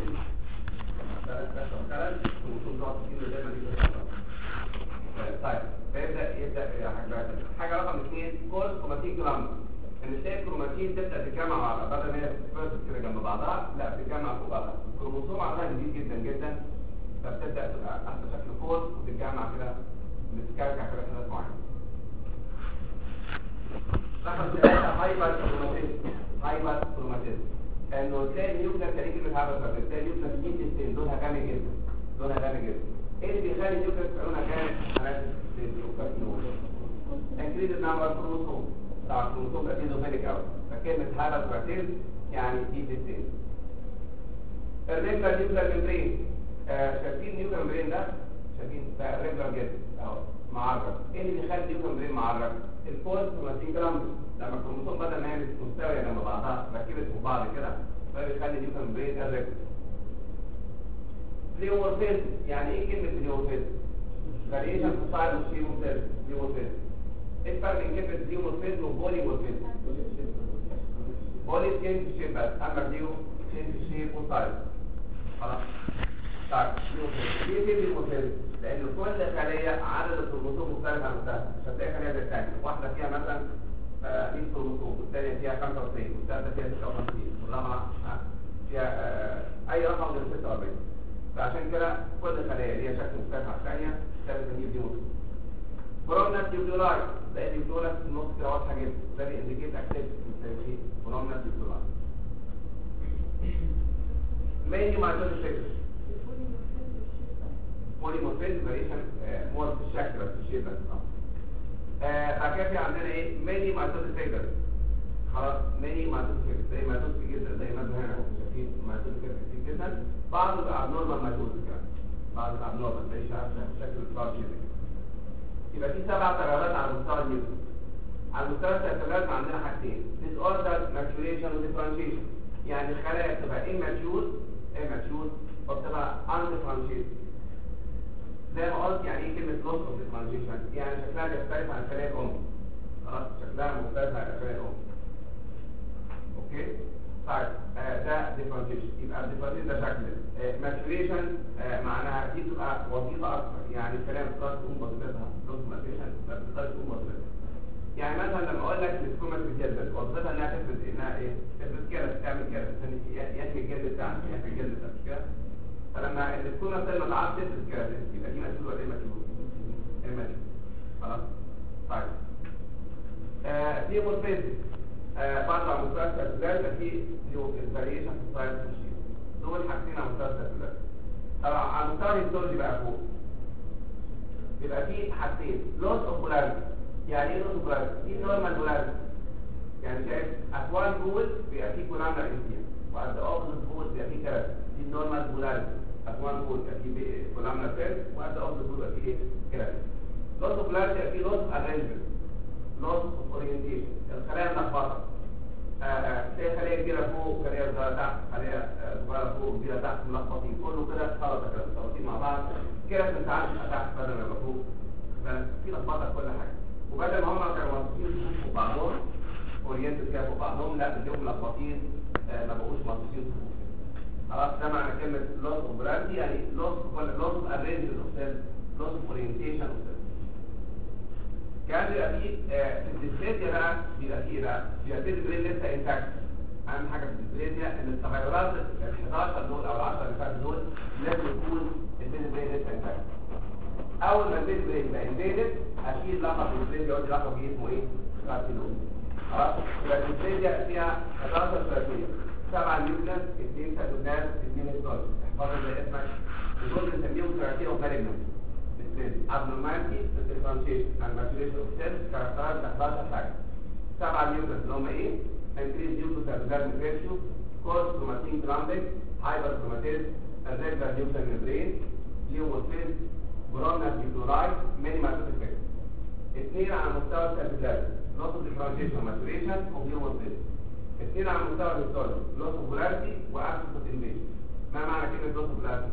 طيب يبدا حاجه رقم 2 كورس كروماتين كلامبنج. ان تلاقي الكروماتين تبدا تتجمع مع بعضها بدل ما هي تتفرد كده جنب بعضها، لا بتتجمع فوق بعضها. الكروموسوم عندها جديد جدا جدا، فبتبدا تبقى تحت شكل كورس وتتجمع كده بتتكركع كده حاجات معينه. رقم 3 هايبر كروماتيزم. انه تلاقي النيوكليس تلاقي كلمه هايبر، تلاقي النيوكليس مين لونها غامق جدا، لونها غامق جدا. ايه اللي بيخلي النيوكليس لونها غامق؟ حالات الكارسينوم. انكريز النمبر اوف كروموسوم. طبعا الكروموسوم ده ايزوفيليك قوي، فكلمه هايبر كروماتيزم يعني دي ديستين. الريجولار نيوكلير ممبرين، شايفين النيوكلير ممبرين ده؟ شايفين ده ريجولار جدا اهو معرض. ايه اللي بيخلي النيوكلير ممبرين معرض؟ الفورس كروماتين كلامبنج. لما الكروموسوم بدل ما هي مستويه جنب بعضها ركبت فوق بعض كده، فبيخلي النيوكلير ممبرين اريجولار. بليومورفيزم، يعني ايه كلمه بليومورفيزم؟ فاريشن في السايز اوف بليومورفيزم. ايه الفرق بين كلمه بليومورفيزم وبوليمورفيزم؟ بولي تشينج شيب بس، اما بليو تشينج شيب وسايز. خلاص طيب ليه بليومورفيزم؟ لان كل خليه عدد الكروموسوم مختلف عن الثانيه، مش هتلاقي خليه زي الثانيه، واحده فيها مثلا 100 كروموسوم، والثانيه فيها 95، والثالثه فيها 56، والرابعه فيها اي رقم من 46. فعشان كده كل خليه ليها شكل مختلف عن الثانيه، ثابت ان دي موت. برومنت نيوكليولاي ده النيوكليولاي في النص كده واضحه جدا، ده بينديكيت اكتيفيتي بنسميه برومنت نيوكليولاي. ميني مايتوتيك فيكتور بوليمورفيزم فاريشن مور في الشكل بس الشيء بس. بعد كده في عندنا ايه ميني مايتوتيك فيكتور. خلاص ميني مايتوتيك فيكتور زي مايتوتيك جدا، زي ما انتم هنا شايفين مايتوتيك كتير جدا. بعض بيبقى ابنورمال مايتوتيك كمان، بعض بيبقى ابنورمال زي شكل الفلاش كده. يبقى في 7 تغيرات على مستوى النيوكليوس. على مستوى التغيرات عندنا حاجتين، ديس اوردر ماتوريشن وديفرنشيشن. يعني الخلايا بتبقى immature وبتبقى undifferentiated. زي ما قلت يعني ايه كلمه loss of differentiation؟ يعني شكلها بيختلف عن الخلايا الام. خلاص شكلها مختلف عن الخلايا الام. اوكي؟ طيب ده differentiation. يبقى differentiation ده شكل. maturation معناها دي بتبقى وظيفه اكثر، يعني الخلايا ما بتقدرش تقوم بوظيفتها. loss of maturation ما بتقدرش تقوم بوظيفتها. يعني مثلا لما اقول لك السكومات بتجدد وظيفتها انها تفرز انها ايه؟ تفرز كده، تعمل كده عشان يحمي الجلد بتاعك، يحمي الجلد بتاعك مش كده؟ فلما السكومات ما تعرفش تفرز كده يبقى دي مسؤول ولا ايه مسؤول؟ ايه مسؤول؟ خلاص؟ طيب. في مورفيزم برضه على مستوى السيركولار يبقى في فاريشن في السايز والشيب. دول حاجتين على مستوى السيركولار. طبعا على مستوى الهيستولوجي بقى فوق بيبقى في حاجتين، لوس اوف بولاريتي. يعني ايه لوس بولاريتي؟ دي نورمال بولاريتي. يعني شايف اتوان بول بيبقى فيه كولامنر انتيم، وعند اوبوزيت بول بيبقى فيه كرات. دي نورمال بولاريتي. اتوان بول بيبقى فيه كولامنر فيرس، وعند اوبوزيت بول بيبقى فيه كرات. لوس بولاريتي بيبقى فيه لوس ارينجمنت، لوس اوف اورينتيشن. الخلايا ملخبطه. تلاقي خليه كبيره فوق، خليه صغيره تحت، خليه صغيره فوق، كبيره تحت، ملخبطين، كله كده خلطه كده متلخبطين مع بعض. كده ما ينفعش يبقى تحت بدل ما يبقى فوق. في لخبطه في كل حاجه. وبدل ما هم كانوا مصروفين فوق بعضهم اورينتد كده فوق بعضهم، لا اليوم ملخبطين ما بقوش مصروفين فوق. خلاص ده معنى كلمه لوس اوف برانتي، يعني لوس اوف ارينجمنت اوف سيلز، لوس اوف اورينتيشن اوف سيلز. كان بيبقى فيه في الديسبليزيا بقى بيبقى فيه بقى البرين لسه انتاكت. اهم حاجه في الديسبليزيا ان التغيرات ال 11 دول او ال 10 اللي فاتوا دول لازم يكون البرين لسه انتاكت. اول ما البرين يبقى انفيدد اشيل لقب البرين يقول لي لقب اسمه ايه؟ كارسينوم. خلاص يبقى الديسبليزيا فيها 11 ثلاثيه، 7 نيوكليس، 2 سيتوبلازم، 2 هيستون. احفظوا زي اسمك. دول بنسميهم ثلاثيه اوف مالجنت. abnormality في differentiation and maturation of cells characterized 11 حاجة. 7 نيوكليس اللي هم ايه؟ increased nucleocytoplasmic ratio, coarse chromatin clumping, hyperchromatism, irregular nuclear membrane, pleomorphism, bromance nucleolide, many mitotic factors. 2 على مستوى السيتوبلازم loss of differentiation and maturation وبليومورفيزم. 2 على مستوى الهيستولوجي loss of polarity وabsence of invasion. ما معنى كلمة loss of polarity؟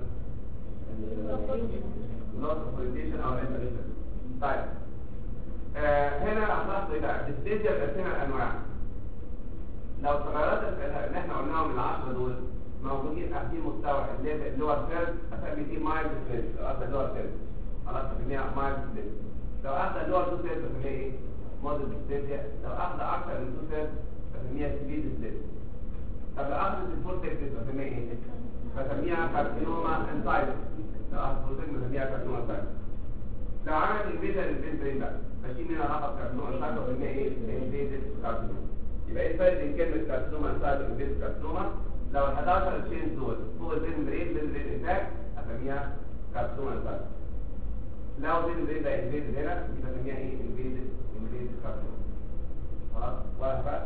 loss of orientation او invalidation. طيب هنا هتلاحظوا ايه بقى؟ الديسبليزيا بتقسمها لانواع. لو التغيرات اللي احنا قلناهم من ال10 دول موجودين في مستوى اللور سيرف هسمي دي مايلد ديسبليزيا. لو اخذ اللور سيرف خلاص هسميها مايلد ديسبليزيا. لو اخذ اللور تو سيرف هسميها ايه؟ مودريت ديسبليزيا. لو اخذ اكثر من تو سيرف هسميها سيفير ديسبليزيا. طب لو اخذ الفول تكتس هسميها ايه؟ هسميها كارسينوما انسايدر. لو اخذ بروتين بنسميها كارسينوما انسايدر. لو عملت انفيجن للبين بقى ماشيين هنا رقم كارسينوما انسايدر بنسميها ايه؟ انفيجن كارسينوما. يبقى ايه الفرق بين كلمه كارسينوما انسايدر وانفيجن كارسينوما؟ لو ال 11 تشينج دول فوق البين برين انتاك اسميها كارسينوما انسايدر. لو البين برين ده انفيجن هنا يبقى اسميها ايه؟ انفيجن كارسينوما. خلاص واضح بقى؟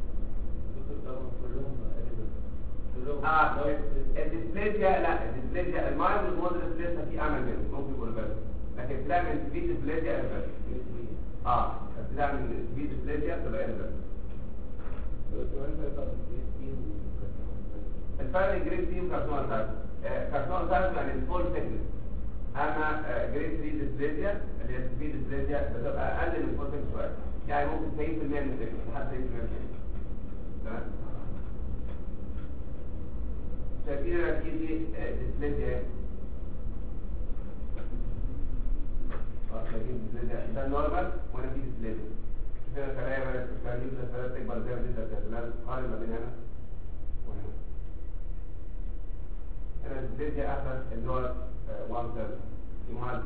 الديسبليزيا لا الديسبليزيا المايلد والمودريت لسه في امل منه ممكن يكون بس، لكن تلاقي من في ديسبليزيا بس تلاقي من في ديسبليزيا تبقى بس. الفرق جريد 3 وكارسينوما تايب. كارسينوما تايب يعني الفول ثيكنس، اما جريد 3 ديسبليزيا اللي هي في ديسبليزيا بتبقى اقل من الفول ثيكنس شويه، يعني ممكن 90% من الثيكنس لحد 90% من الثيكنس. تمام؟ شايفين هنا في ديسبليزيا شايفين ديسبليزيا ده نورمال وهنا في ديسبليزيا. كده خلايا بدات تكبر بدات تكبر زي ما انت لازم تقارن ما بين هنا وهنا. هنا الديسبليزيا اخذ اللي هو 1 ثيرد في معالجه.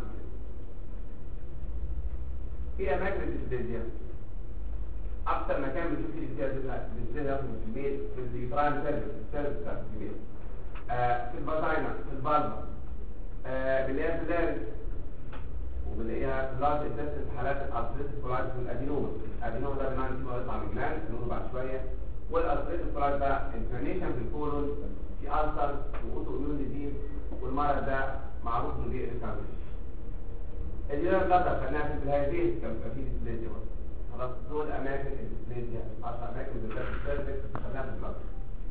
في اماكن الديسبليزيا اكتر مكان بنشوف فيه الديسبليزيا في البيت في البرايم سيرفيس بتاع البيت، في الفاجينا، في الفالفا، بنلاقيها في اللارنكس، وبنلاقيها في اللارج انتستين في حالات الارثريتس كولايتس والادينوما. الادينوما ده بمعنى انه يطلع من الجلاند هنقوله بعد شويه. والارثريتس كولايتس ده انفلاميشن في الكولون، في ألسر واوتو اميون ديزيز، والمرض ده معروف انه بيقلب كانسر. الجيران بلاتر خليناها في الهايبيز كان بيبقى فيه ديسبليزيا برضه. خلاص دول اماكن الديسبليزيا، 10 اماكن بالذات السيرفكس خليناها في البلاتر.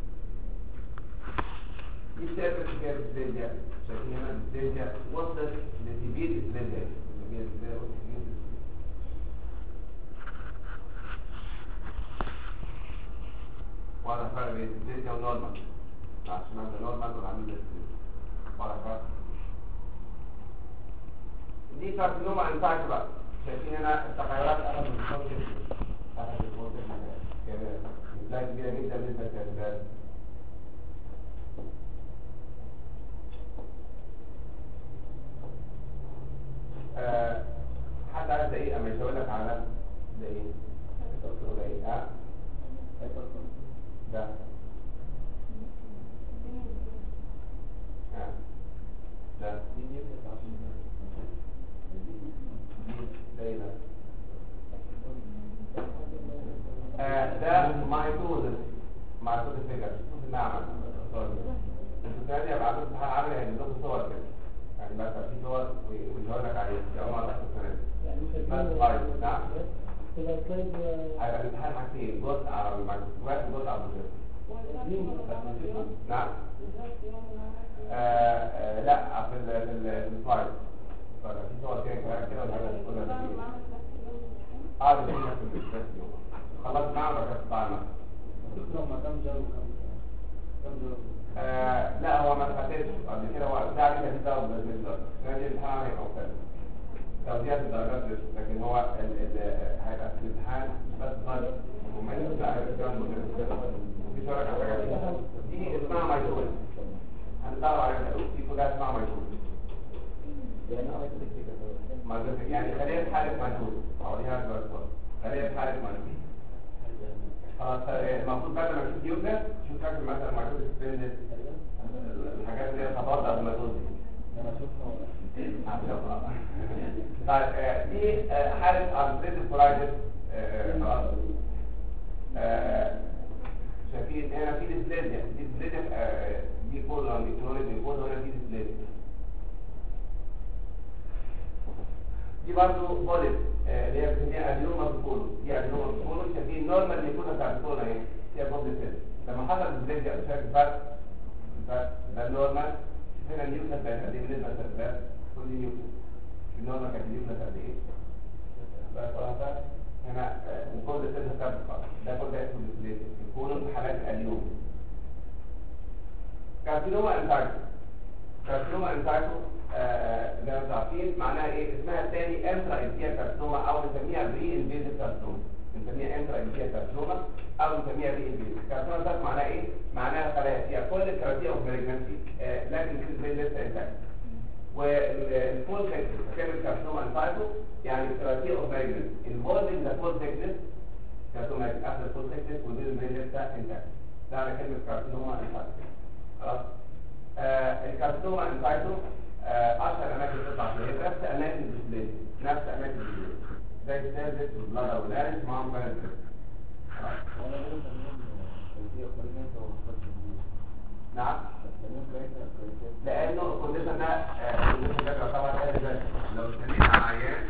دي السيرفكس فيها ديسبليزيا، شايفين هنا ديسبليزيا وصلت لسيفير ديسبليزيا. واضح فرق بين الديسبليزيا ونورمال، عشان هذا نورمال والعامل ديسبليزيا. واضح فرق. دي كارسينوما انسايت بقى، شايفين هنا التغيرات اخذ من الفوكس، اخذ الفوكس كده بتلاقي كبيره جدا بالنسبه للكارسينوما. حد عارف ده ايه؟ اما يشاور لك على ده ايه؟ ده ايه؟ ها؟ ده ده ده مايتوزس فيجر في المعمل. انتوا تاني ابقى عندكم امتحان عملي هيجيب لكم صور كده، يعني بس في صور ويظهر لك عليها دي اول مره تحصل السنه دي. بس سلايد نعم هيبقى الامتحان حاجتين، جزء على الميكروسكوبات وجزء على البروجيكتور. نعم لا في السلايد في صور كده والحاجات كلها دي في البروجيكتور. خلصت معاهم ولا كنت بعمل؟ دكتور ما كم جو لا هو ما اتحددش قبل كده، هو بتاع لي كان ده بالنسبه لي الامتحان هيبقى مختلف توزيع الدرجات لسه، لكن هو هيبقى في الامتحان بس ضرب ومن بتاع الكلام في شركه حاجات دي اسمها مايتول، هندور عليها في كلها اسمها مايتول. يعني خلينا حاله مايتول اوريها دلوقتي. خلينا حاله مايتول خلاص. المفروض بعد ما تشوف يوجا شوف فاكر مثلا مايتول سبندد الحاجات اللي هي خطوات قبل ما تنزل. انا اشوفها طيب دي حاله ارثريتس كولايتس. خلاص شايفين هنا في ديسبليزيا، دي كولون دي كولون دي كولون هنا في ديسبليزيا. دي برضه بوليب اللي هي بنسميها ادينوما في الكولون. دي ادينوما في الكولون، شايفين نورمال ليكونا بتاع الكولون اهي فيها بوبل سيل. لما حصل ديسبليزيا شايف الفرق ده النورمال. هنا النيوكليس بقت قد ايه بالنسبه للسيرفات؟ كل نيوكليس في النورمال كانت النيوكليس قد ايه؟ بقى خلاص هنا وكل سيل ثابت خالص. ده كل ده اسمه ديسبليزيا الكولون في حالات الادينوما. كارسينوما انسايتو. كارسينوما انسايتو زي ما انتم عارفين معناها ايه؟ اسمها الثاني انترا انتيا كارسينوما او نسميها بري انفيزيف كارسينوما. نسميها انترا انتيا كارسينوما او نسميها بري انفيزيف. كارسينوما انسايتو معناها ايه؟ معناها خلايا فيها كل الكرايتيريا اوف مالجنسي لكن السيل لسه انتاكت. والفول ثيكنس كامل كارسينوما انسايتو يعني الكرايتيريا اوف مالجنسي انفولفينج ذا فول ثيكنس كارسينوما اخر الفول ثيكنس والسيل لسه انتاكت. ده على كلمه كارسينوما انسايتو. خلاص الكارسينوما انسايتو اشهر اماكن تطلع فيها نفس اماكن الديسبليزيا، نفس اماكن الديسبليزيا زي السيرفكس والبلادر واللارنكس معاهم بلانكس. نعم لانه الكونديشن ده طبعا لو استنينا على عيان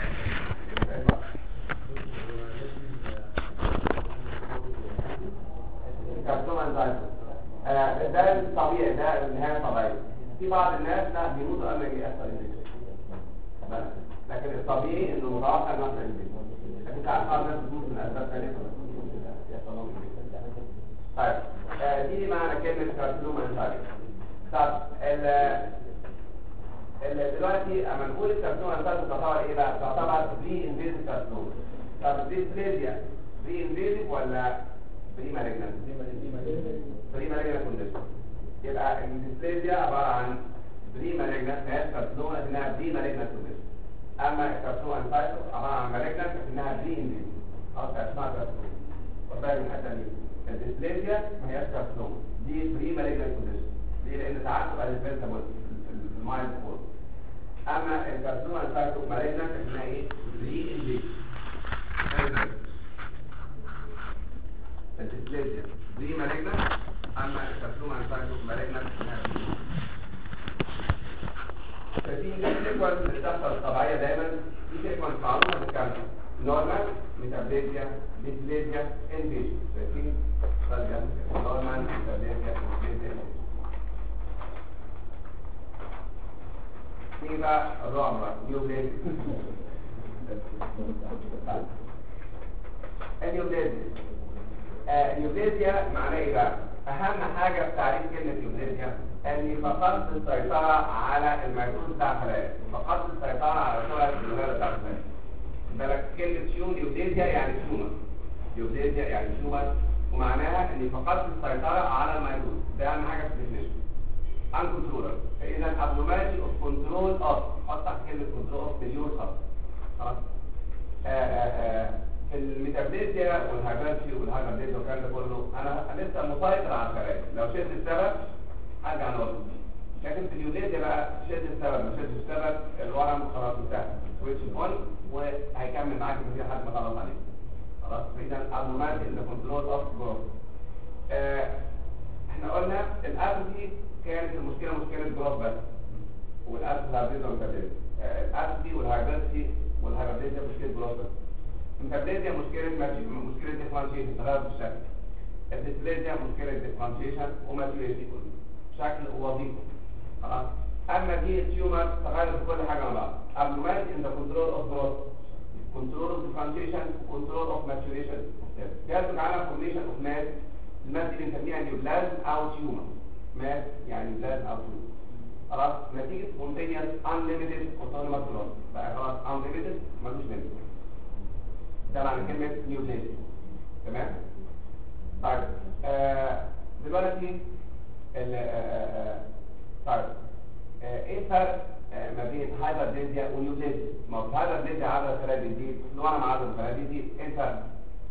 الكارسينوما انسايتو ده الطبيعي، ده النهايه الطبيعيه. في بعض الناس لا بيموتوا قبل ما يحصل انفكشن، لكن الطبيعي انه متوقع انه يحصل انفكشن. لكن ساعات بعض الناس بتموت من اسباب ثانيه يحصل لهم انفكشن. طيب دي معنى كلمه كارسينوما انسايتو. طب دلوقتي اما نقول الكارسينوما انسايتو تعتبر ايه بقى؟ تعتبر بري انفيزيف كارسينوما. طب الديسبليزيا بري انفيزيف ولا بري مالجنانت؟ بري مالجنانت كونديشن. يبقى الديسبليزيا عباره عن بري مالجنانت كارسينوما لكنها بري مالجنانت كونديشن. اما الكارسينوما انفايتو عباره عن مالجنانت لكنها بري انفيزيف. خلاص اسمها كارسينوما. وباقي الحته دي الديسبليزيا ما هياش كارسينوما، دي بري مالجنانت كونديشن. ليه؟ لان ساعات تبقى ديفرنسبل في المايند فور. اما الكارسينوما انفايتو مالجنانت لكنها ايه؟ بري انفيزيف. الديسبليزيا بري مالجنانت، اما الكارسينوما انفايتو مالجنانت لكنها بري. ففي سيكونس بتحصل طبيعيه دايما، في سيكونس معروفه في الكانسر: نورمال، ميتابليزيا، ديسبليزيا، انفيجن. شايفين؟ نورمال، ميتابليزيا، ديسبليزيا. في بقى الرعب بقى نيوبليزيا. النيوبليزيا معناه ايه بقى؟ اهم حاجه في تعريف كلمه نيوبليزيا اني فقدت السيطره على الميكروب بتاع الخلايا، فقدت السيطره على سرعه الولاده بتاع الخلايا. بالك كلمه نيوبليزيا يعني تيومر، نيوبليزيا يعني تيومر، ومعناها اني فقدت السيطره على الميكروب. ده اهم حاجه في الديفينيشن. ان كنترولر، فاذا abnormality of control of، حط تحت كلمه كنترول اوف مليون خط. خلاص. في الميتابليزيا والهايبرتي والهايبرتيزيا والكلام ده كله انا لسه مسيطر على الخلايا، لو شلت السبب هرجع نورمال. لكن في النيوبليزيا بقى شلت السبب، ما شلتش السبب الورم خلاص انتهى، سويتش اون وهيكمل معاك من حد ما خلص عليه. خلاص. فاذا abnormality in the control of growth. احنا قلنا الاتروفي كانت المشكله مشكله جروث بس، والاتروفي هايبرتيزيا والميتابليزيا. الاتروفي والهايبرتي والهايبرتيزيا مشكله جروث بس. الميتابليزيا مشكله ديفرنشيشن، تغير في الشكل. الديسبليزيا مشكله ديفرنشيشن وماتيوريشن، شكل ووظيفه. خلاص. اما دي التيومر تغير في كل حاجه مع بعض. abnormality in the control of growth، control of differentiation، control of maturation. ينتج عنها formation of mass. الماس دي بنسميها نيوبلازم او تيومر. ماس يعني بلازم او تيومر. خلاص. نتيجه spontaneous unlimited autonomous growth، بقى خلاص unlimited ملوش ليميت. ده معنى كلمه نيوبلازم. تمام؟ طيب دلوقتي طيب ايه الفرق ما بين هايبربليزيا ونيوبلازيا؟ ما هو الهايبربليزيا عدد الخلايا بيزيد، الورم عدد الخلايا بيزيد. ايه الفرق؟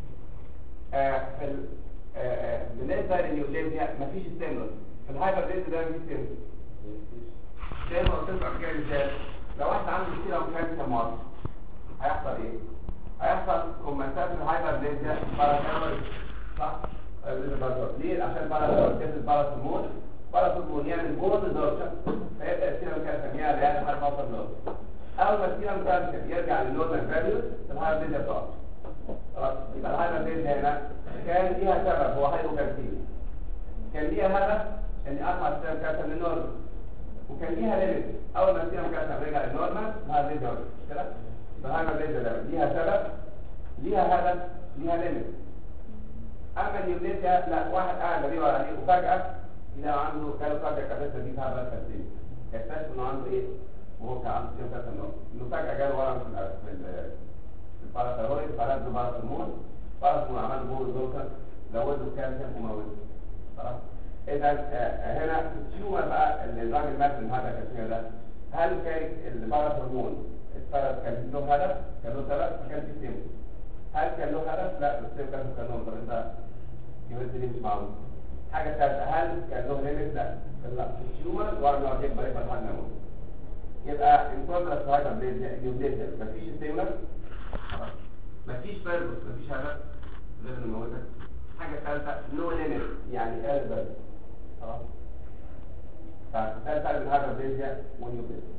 بالنسبه للنيوبلازيا مفيش ستيمولس، في الهايبربليزيا ده مفيش ستيمولس. زي ما قلت لكم قبل كده مثال، لو واحد عنده كتير او كانسر مارس هيحصل ايه؟ هيحصل كومنتات في الهايبربليزيا باراسيرويد، صح؟ ليه؟ عشان الباراسيمول يعمل جول ريدكشن، فيبقى السيرم كالسيوم يعلى لحد ما يوصل للنص. اول ما السيرم كالسيوم يرجع للنورمال فاليوز الهايبربليزيا بتقع. خلاص. يبقى الهايبربليزيا هنا كان ليها سبب هو هايبوكالسيميا، كان ليها هدف اني ارفع السيرم كالسيوم للنورمال، وكان ليها ليميت. اول ما السيرم كالسيوم رجع للنورمال الهايبربليزيا وقعت. كده يبقى الهايبربليزيا ده ليها سبب، ليها هدف، ليها ليميت. اما النيوبلازيا لا، واحد قاعد بيدور عليه وفجاه يلاقي عنده كاركتر كابيتا دي تعبان كالسيوم، يكتشف انه عنده ايه؟ وهو كان عنده سيرم كالسيوم، انه فجاه جاله ورم في الباراسيرويد، فلازم باراسيمول عمل جول ريدكشن، زوده الكالسيوم وموته. خلاص. اذا هنا التيومر بقى اللي الراجل مات من هذا الكالسيوم ده، هل كان الباراسيمول السبب كان له هدف؟ كان له سبب؟ ما كانش فيه. هل كان له هدف؟ لا، بس كان له. طب انت يبقى دي مش معقول. حاجه ثالثه، هل كان له ليميت؟ لا. التيومر الورم يقعد يكبر لحد ما يموت. يبقى انكونتراست هايبربليزيا نيوبلازيا مفيش ستيمولر، مفيش بيربس، مفيش هدف غير انه يموتك. حاجه ثالثه نو ليميت، يعني قال بس. خلاص. فده الفرق بين الهايبربليزيا والنيوبلازيا.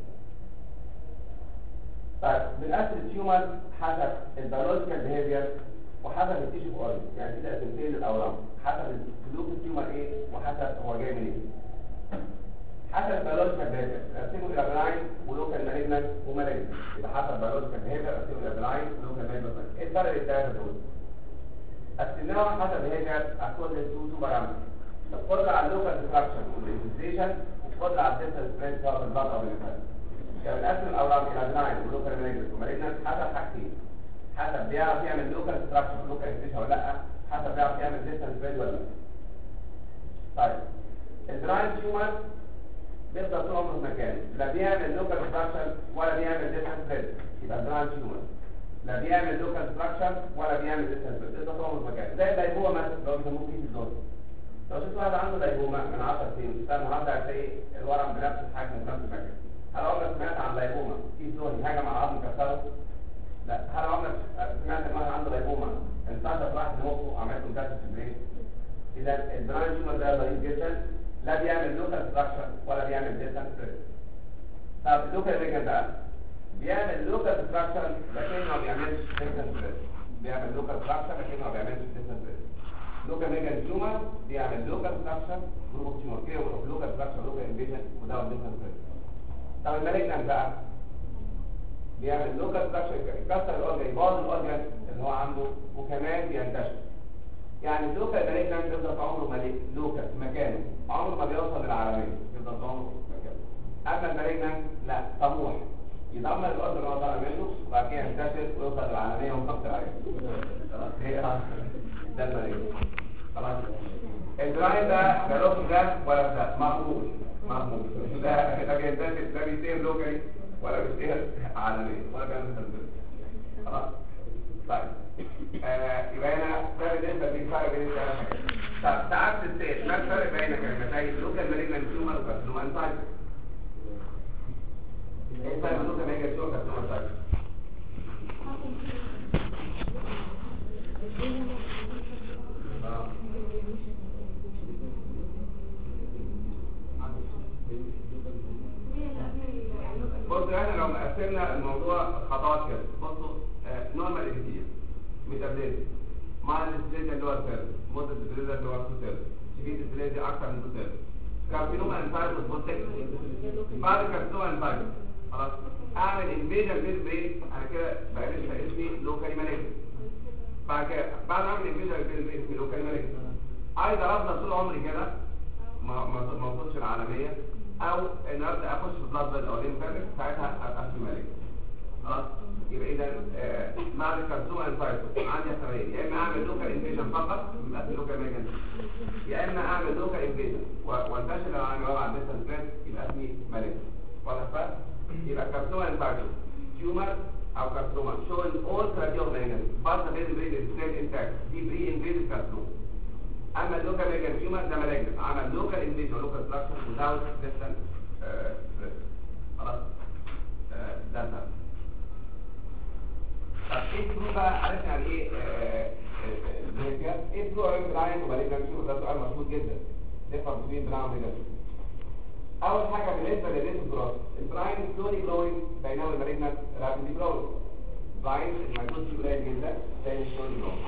طيب بنقسم التيومر حسب البيولوجيكال بيهيفير وحسب التيشو اورجن، يعني كده تمثيل الاورام حسب سلوك التيومر ايه وحسب هو جاي منين. حسب البيولوجيكال بيهيفير نقسمه الى بناين ولوكال مالجنانت ومالجنانت. يبقى حسب البيولوجيكال بيهيفير نقسمه الى بناين ولوكال مالجنانت. ايه الفرق بين الثلاثه دول؟ قسمناهم حسب بيهيفير اكوردنج تو بارامتر: القدره على اللوكال ديستراكشن والانفلتريشن، والقدره على الديستال سبريد سواء بالبلد او بالنفس. يعني نقسم الاورام الى بناين ولوكال مالجنانت ومالجنانت حسب حاجتين: حسب بيعرف يعمل لوكال ستراكشر لوكال انتيشن ولا لا، حسب بيعرف يعمل ديستانس بريد ولا لا. طيب الدراين تيومر بيفضل طول عمره في مكانه، لا بيعمل لوكال ستراكشر ولا بيعمل ديستانس بريد، يبقى الدراين تيومر لا بيعمل لوكال ستراكشر ولا بيعمل ديستانس بريد، بيفضل طول عمره في مكانه. زي اللايبوما مثلا لو بيسموه كيس الدور، لو شفت واحد عنده لايبوما من 10 سنين استنى النهارده هتلاقي الورم بنفس الحجم وبنفس المكان. هل عمرك سمعت عن لايبوما كيس دور هاجم على العظم كسره؟ لا. هل عمرك سمعت ان واحد عنده لايبوما انتشر واحد نصه وعملت له كسر في البرين؟ اذا الدراين تيومر ده ضعيف جدا، لا بيعمل لوكال ستراكشر ولا بيعمل ديستانس بريد. طب اللوكال ريجن بقى بيعمل لوكال ستراكشر لكنه ما بيعملش ديستانس بريد، بيعمل لوكال ستراكشر لكنه ما بيعملش ديستانس بريد. لوكال ريجن تيومر بيعمل لوكال ستراكشر جروب تيومر كده لوكال ستراكشر لوكال انفيجن وده ديستانس بريد. طب المالجنان بقى بيعمل لوكال ستراكشر يكسر الاورجن يبوظ الاورجن اللي هو عنده وكمان بينتشر. يعني اللوكال مالجنان بيفضل عمره لوكال في مكانه، عمره ما بيوصل للعالميه، يفضل عمره في مكانه. اما المالجنان لا، طموح يدمر الاورجن اللي هو طالع منه وبعد كده ينتشر ويوصل للعالميه وينقطع عليه. خلاص هي ده المالجنان. خلاص الدراين ده لا ده ولا ده، مقبول ده بينتشر، لا بيصير لوكالي ولا بيصير عالميا ولا بيعمل تنزيل. خلاص طيب يبقى هنا فرق بالنسبه للفرق بين الثلاث حاجات. طب ساعات الستيت ما الفرق بين كلمتين لوكال مالجنان تيومر وكارسينوما انسايد؟ ايه الفرق بين لوكال مالجنان تيومر وكارسينوما انسايد؟ بصوا احنا لو قسمنا الموضوع خطوات كده، بصوا نورمال ابيثيليوم ميتابليزم مع الديسبليزيا اللي هو السيرف، مده الديسبليزيا اللي هو 2 سيرف، شديد الديسبليزيا اكثر من 2 سيرف، كارسينوما انسايد والبوستيك بعد الكارسينوما انسايد خلاص اعمل انفيجن بالبرين، انا كده بقلش اسمي لوكالي مالجنان. بعد كده بعد ما اعمل انفيجن بالبرين اسمي لوكالي مالجنان، عايز افضل طول عمري كده ما اوصلش العالميه، او ان ابدا اخش في بلاد بيد او ليمفاتيك ساعتها ابقى اسمي مالجنان. خلاص يبقى اذا مع الكارسينوما انسايد عندي اختيارين، يا اما اعمل لوكال انفيجن فقط يبقى اسمي لوكال مالجنان، يا اما اعمل لوكال انفيجن وانتشر العالميه وابعت ديستانس بريد يبقى اسمي مالجنان. واضح بقى؟ يبقى كارسينوما انسايد تيومر او كارسينوما showing all criteria of malignancy but the very very still intact دي بري انفيزيف كارسينوما. اما اللوكال مالجنان تيومر ده مالجنان عمل لوكال انفيجن ولوكال ستراكشر without distance بريد. خلاص ده الفرق. طب ايه الفروق بقى؟ عرفنا يعني ايه ايه الفروق بين براين ومالجنان تيومر؟ ده سؤال مشهور جدا. نفهم بين براين ومالجنان. اول حاجه بالنسبه للريت جروث، البراين سلولي جروينج بينما المالجنان رابيدلي جروينج. براين المجهود فيه قليل جدا زي السلولي جروينج.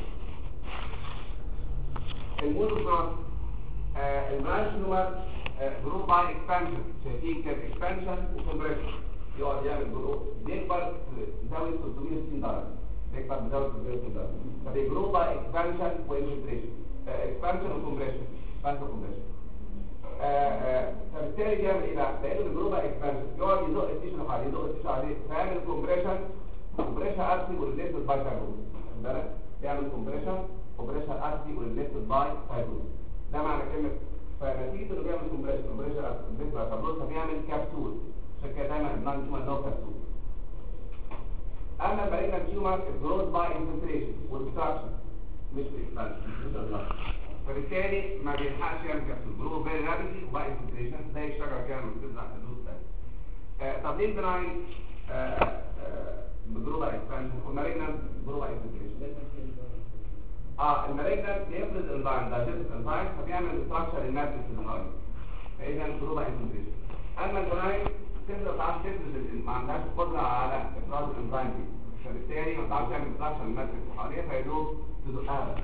المود اوف جروث البراين تيومر جرو باي اكسبانشن، شايفين كده اكسبانشن وكومبريشن، يقعد يعمل جرو بيكبر بزاويه 360 درجه، بيكبر بزاويه 360 درجه، فبيجرو باي اكسبانشن وانفلتريشن، اكسبانشن وكومبريشن، اكسبانشن وكومبريشن. فبالتالي بيعمل ايه بقى؟ لانه الجروب اكسبانشن يقعد يزق التيشن لحد يزق التيشن عليه فيعمل كومبريشن ابسي وريليتد باي فايبروز. خد بالك؟ يعمل كومبريشن ابسي وريليتد باي فايبروز. ده معنى كلمه فنتيجه انه بيعمل كومبريشن ابسي وريليتد باي فايبروز فبيعمل كبسول، عشان كده دايما البلان تيومر له كبسول. اما المالجنان تيومر الجروث باي انفلتريشن والاكستراكشن مش باكسبانشن، فبالتالي ما بيلحقش يعمل كبسول، جرو فيري رابيدلي وباي انفلتريشن زي الشجره كده لما بتزرع حدود ثانيه. طب ليه البناين بجرو باي اكسبانشن والمالجنان جرو باي انفلتريشن؟ المالجنان بيفرز انزيم دايجستيف انزيم فبيعمل ستراكشر للماتريكس اللي حواليه، فاذا جرو باي انفلتريشن. اما البناين تقدر تعرف تفرز ما عندهاش قدره على افراز الانزيم دي، فبالتالي ما تعرفش تعمل ستراكشر للماتريكس اللي حواليها فيدوب تزقها.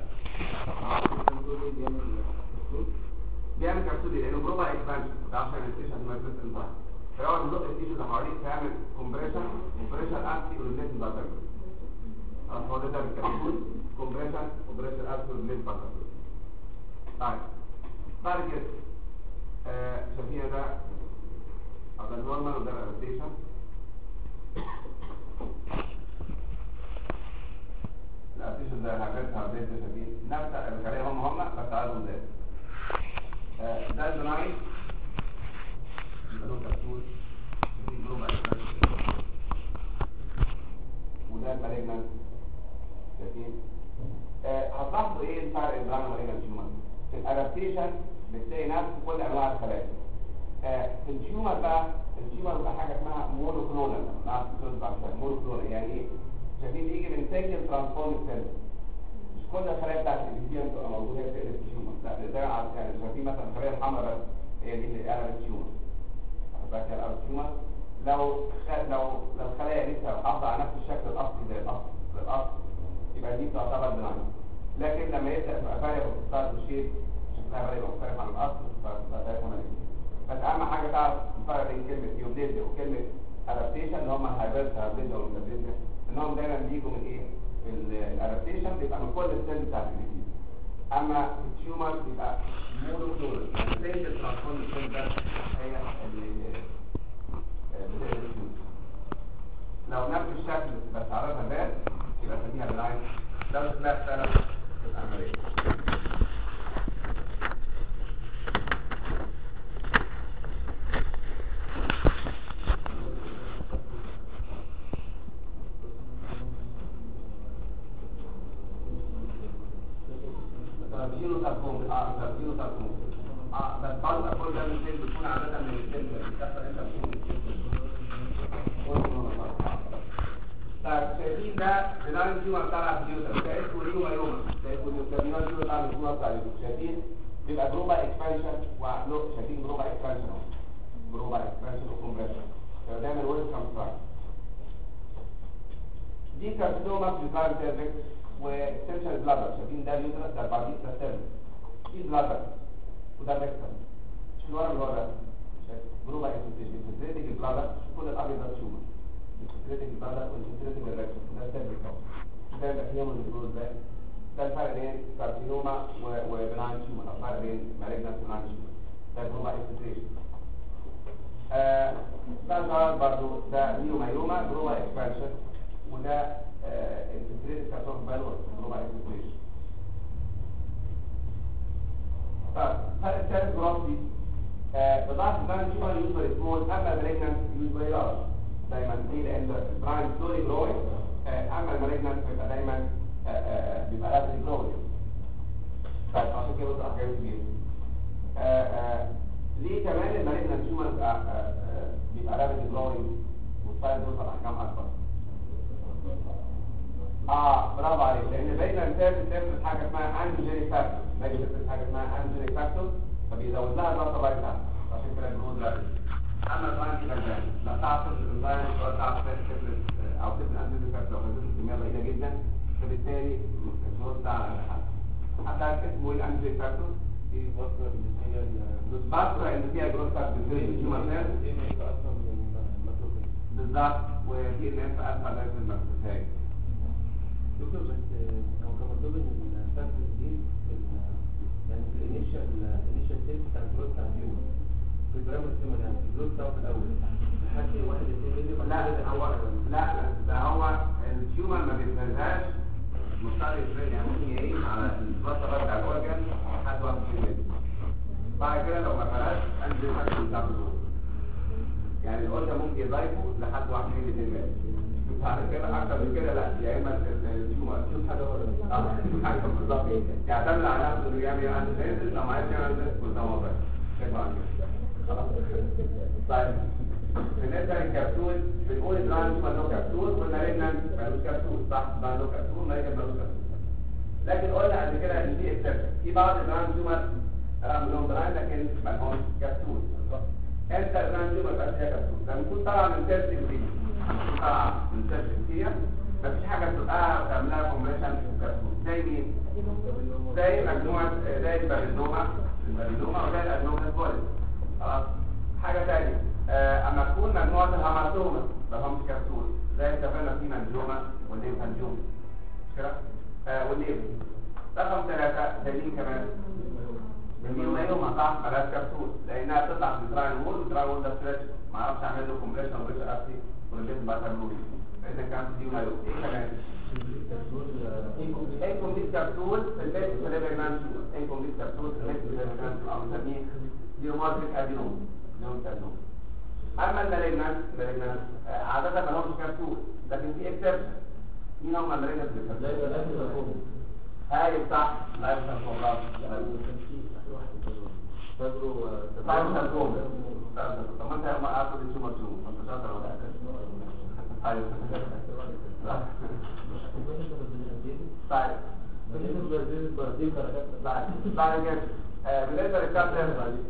بيعمل كبسول لانه جروبا اكسبانشن ما تعرفش يعمل ستيشن ما يثبت انزيم فيقعد يزق التيشو اللي حواليه فيعمل كومبريشن ابسي وريليتد باي فايبروز. هو ده الكبسول كومبريشن ابسي وريليتد باي فايبروز. طيب بعد كده شايفين ده النورمال وده الادابتيشن. بعضهم زاد. ده البناين يبقى له كبسول في جروب اكسبانشن، وده المالجنانت شايفين. هتلاحظوا ايه الفرق بين المالجنانت تيومر؟ في الادابتيشن بتلاقي نفس كل انواع الخلايا. في التيومر بقى، التيومر بيبقى حاجه اسمها مونوكلونال، نعرف بعد شويه مونوكلونال يعني ايه؟ شايفين بيجي من سنجل ترانسفورم سيل، مش كل الخلايا بتاعت الابيثيليوم بتبقى موجوده في التيومر، لا زي يعني شايفين مثلا الخلايا الحمراء بس هي دي اللي قلبت التيومر. بقى كده التيومر لو الخلايا لسه محافظه على نفس الشكل الاصلي زي الاصل يبقى دي تعتبر بناين. لكن لما يبدا تبقى فارغ وتستار بالشيب شكلها بقى يبقى مختلف عن الاصل فبقى ده كمان. بس اهم حاجه تعرف الفرق بين كلمه يوبليزيا وكلمه ادابتيشن اللي هم الهايبريد واليوبليزيا، انهم دايما بيجوا من ايه؟ الادابتيشن بيبقى من كل السيل بتاعت الجديد، اما التيومر بيبقى مونوكلونال يعني زي الترانسفورم سيل ده هي اللي لو نفس الشكل بس عرضها باد يبقى سميها بناين، لو شكلها اختلف تبقى عمليه. بس بعض الأقوال ده من السن بتكون عادة من السن بتحصل انت شايفين ده بناين تيومر بتاع الكمبيوتر، ده اسمه ريوما، ده اسمه بناين تيومر بتاع الكمبيوتر بتاع الكمبيوتر. شايفين بيبقى جروبا اكسبانشن ولو شايفين جروبا اكسبانشن اهو، جروبا اكسبانشن وكومبريشن، فدايما ويل كونستراكت. دي كارسينوما في البلاد سيرفكس واكستنشن بلادر، شايفين ده اليوترس ده بعدين ده سيرفكس، دي بلادر وده ميكسر. مش الورم اللي هو ده شايف جروبا اكسبانشن انفلتريتنج البلادر، كل الابيض ده تيومر انفلتريتنج البلادر وانفلتريتنج الريكتوم، ده سيرفكس اهو. ده الافيام اللي بيقولوا ازاي ده الفرق بين كارسينوما وبناين تيومر، او الفرق بين مالجنانت وبناين تيومر. ده جروبا اكسبانشن. ده شعار برضه ده ميوما جروبا اكسبانشن، وده انفلتريتنج كارسينوما بالور جروبا اكسبانشن. طيب فرق الثالث جرافي بضاعة البناين تيومر يوجوالي سمول، اما المالجنانت يوجوالي لارج دايما. ليه؟ لان البراين سلولي جروينج، اما المالجنانت بيبقى دايما بيبقى رابيدلي جروينج. طيب عشان كده بص حاجات كتير. ليه كمان المالجنانت تيومر بيبقى رابيدلي جروينج والسايز بيوصل احجام اكبر؟ برافو عليك، لان باينه بتفرز حاجه اسمها انجينيك فاكتور، بتفرز حاجه اسمها انجينيك فاكتور فبيزود لها الضغط لايت بتاعها، عشان كده الجهود رابيد. اما البراين تيومر لا تعرف الانزيم ولا تعرف تفرز او تفرز انجينيك فاكتور، او تفرز كميه ضئيله جدا، فبالتالي الجهود بتاعها حتى اسمه ايه الانجينيك فاكتور؟ في بصره اندوثيال بالظبط اندوثيال جروث فاكتور التيومر سيل دي مش اصلا من الميكروبين بالظبط، ودي اللي انت اسفل لازم المكتوبات. دكتور بس هو كان مطلوب ان الفاكتور دي يعني في الانيشال ستيج بتاع الجروث بتاع التيومر في البرامج التيومر، يعني في الجروث بتاعه في الاول لحد 1-2 مللي. لا ده هو التيومر ما بيفرزهاش مضطر يفرز، يعني ممكن يعيش على الفتره بتاع الاورجن لحد 1 مللي. بعد كده لو ما فرزش انزل فاكتور بتاع الجروث، يعني الاورجن ممكن يضايفه لحد 1 مللي. بعد كده اكتر من كده لا، يا اما التيومر تشوف حاجه ولا حاجه بالظبط يعتمد على نفسه انه يعمل انتيزيس، لو ما عايز يعمل انتيزيس كل ده موضوع شكرا خلاص. طيب بالنسبه للكبسول بنقول البراين تيومر له كبسول والمالجنانت مالوش كبسول، صح؟ ده له كبسول مالجنانت مالوش كبسول. لكن قلنا قبل كده ان في اكسبشن في بعض البراين تيومر رغم انهم براين لكن ما لهمش كبسول. امتى البراين تيومر بقى فيها كبسول؟ لما يكون طالع من سيرفيس طبعا من تشكيلية مفيش حاجة بتبقى وتعملها كومبريشن وكبسول. زي مين؟ زي مجموعة زي البارينوما وزي الأدنوما البوليس. خلاص؟ حاجة تانية أما تكون مجموعة الهاماتوما مفهمش كبسول، زي الكافينا في منجومة والليمفانجوما مش كده؟ والليف. رقم 3 دليل كمان الميوما صح مالهاش كبسول، لأنها بتطلع في التراين وول، والتراين وول ده ستريتش معرفش أعمل له كومبريشن وبريشر أبسي كورليتد باي فايبروز. فاذا كان دي مايلوما. ايه كمان؟ انكمبليت كبسول في الليفت سيريبرال جلاند. انكمبليت كبسول في الليفت سيريبرال جلاند او بنسميه ديوماركيك ادينوم. اما المالجنانت عاده ما لهمش كبسول، لكن في اكسبشن. مين هم المالجنانت اللي هاي صح؟ لا يفهم خلاص. فايبرو سنتروم. طب ما انت ما قعدت تشوف انت شاطر ولا لا؟ ايوه. طيب. بعد كده بالنسبه للكابتن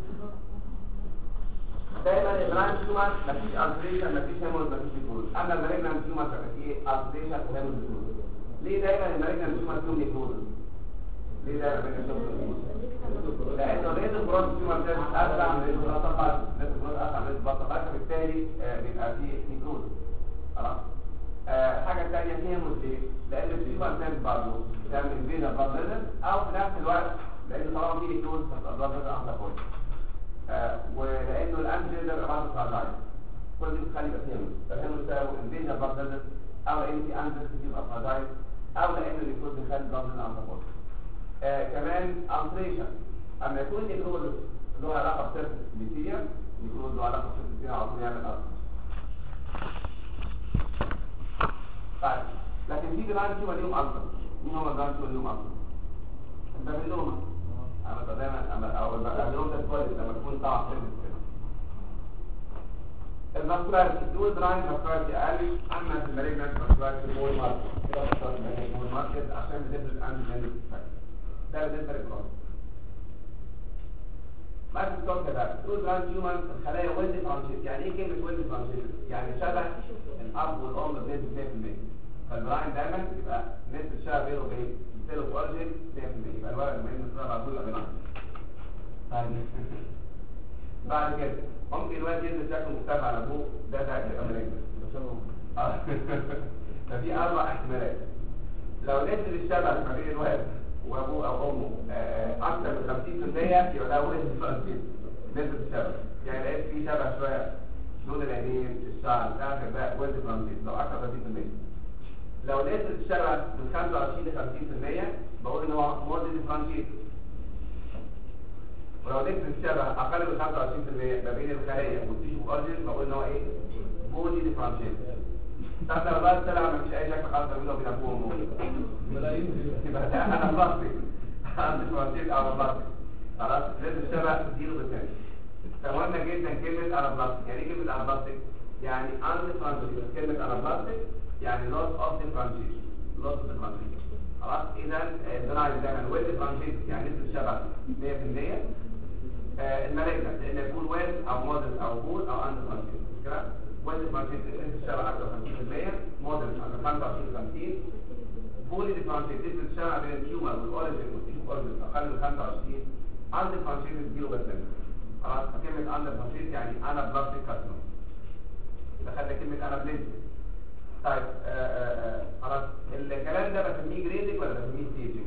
دايما البراين تيومر مفيش التريشن، مفيش هيموريج، مفيش نيكروز. اما المالجنانت تيومر ففي ايه؟ التريشن وهيموريج نيكروز. ليه دايما المالجنانت تيومر فيهم نيكروز؟ ليه دايما المالجنانت تيومر فيهم نيكروز؟ لانه ريت البروز تيومر ده اسرع من البلاطه، ريت البروز اسرع من البلاطه، فبالتالي بيبقى فيه نيكروز. خلاص؟ حاجه ثانيه فيها مشكله، لان التيومر سيلز برضه بتعمل فينا بلاد او في نفس الوقت لان طالما في نيكروز فبتبقى بلاد انتابويد. ولانه الانتيجين ده بعض الفراجايل كل دي بتخلي يبقى فيها فالهيمو يساوي انفيجن بلاد او لان في انتيجين كتير فراجايل او لان النيكروز بيخلي بلاد انتابويد. كمان التريشن اما يكون نيكروز له علاقه بسيرفس بيتيريا، نيكروز له علاقه بسيرفس بيتيريا على طول يعمل التر. طيب لكن في جراند تيومر ليهم التر. مين هم الجراند تيومر ليهم التر؟ البابيلوما. انا دايما او البابيلوما ده كويس لما تكون طالع سيرفس كده. الماسكولاريتي دول براين ماسكولاريتي اقل، اما في المالجنانت ماسكولاريتي مور ماركت. كده بتختار مور ماركت عشان بتفرق انتيجين فاكتور. ده بالنسبه للجراند. ما تقول كده دول براين تيومر الخلايا ويل ديفرنشيت. يعني ايه كلمه ويل ديفرنشيت؟ يعني شبه الاب والام بنسبه 100%. فالبراين دايما يبقى نسبه الشبه بينه وبين السيل اوف اوريجين 100%. يبقى الولد لما ينزل على طول يبقى بناين. بعد كده ممكن الولد ينزل شكله مختلف على ابوه، ده هيبقى مالجنانت. ففي 4 احتمالات. لو نزل الشبه ما بين الولد وابوه او امه اكثر من 50% يبقى ده ويل ديفرنشيت. نسبه الشبه يعني لقيت فيه شبه شويه لون العينين، الشعر، الاخر ده ويل ديفرنشيت لو اكثر من 50%. لو نزل الشبه من 25 ل 50% بقول ان هو مور ديفرنشيت. ولو نسبة الشبه أقل من 25% ما بين الخلايا والتيشو أورجين بقول إن هو إيه؟ بولي ديفرنشيت. طب لو الولد طلع ما فيش أي شكل خالص بينه وبين أبوه وأمه يبقى ده أنا بلاستيك. أنا ديفرنشيت أو بلاستيك. خلاص نسبة الشبه 0%. فمهمة جدا كلمة أنا بلاستيك. يعني إيه كلمة أنا بلاستيك؟ يعني أنديفرنشيت. كلمة أنا بلاستيك يعني لوس أوف ديفرنشيت. لوس أوف ديفرنشيت. خلاص إذا الدرايف دايما ويل ديفرنشيت يعني نسبة الشبه 100%. المالجنانت لان يكون ويل او موديل او بول او اندر فانكشن كده. ويل ديفرنشيت نسبه الشبه اكثر 50%، موديل اكثر 25 بولي ديفرنشيت نسبه الشبه بين التيومر والاوريجين والتيشو اوريجين اقل من 25. اندر فانكشن 0%. خلاص فكلمه اندر فانكشن يعني انا بلاستيك كارسينوم. دخلنا كلمه انا بليد. طيب خلاص الكلام ده بسميه جريدنج ولا بسميه ستيجنج؟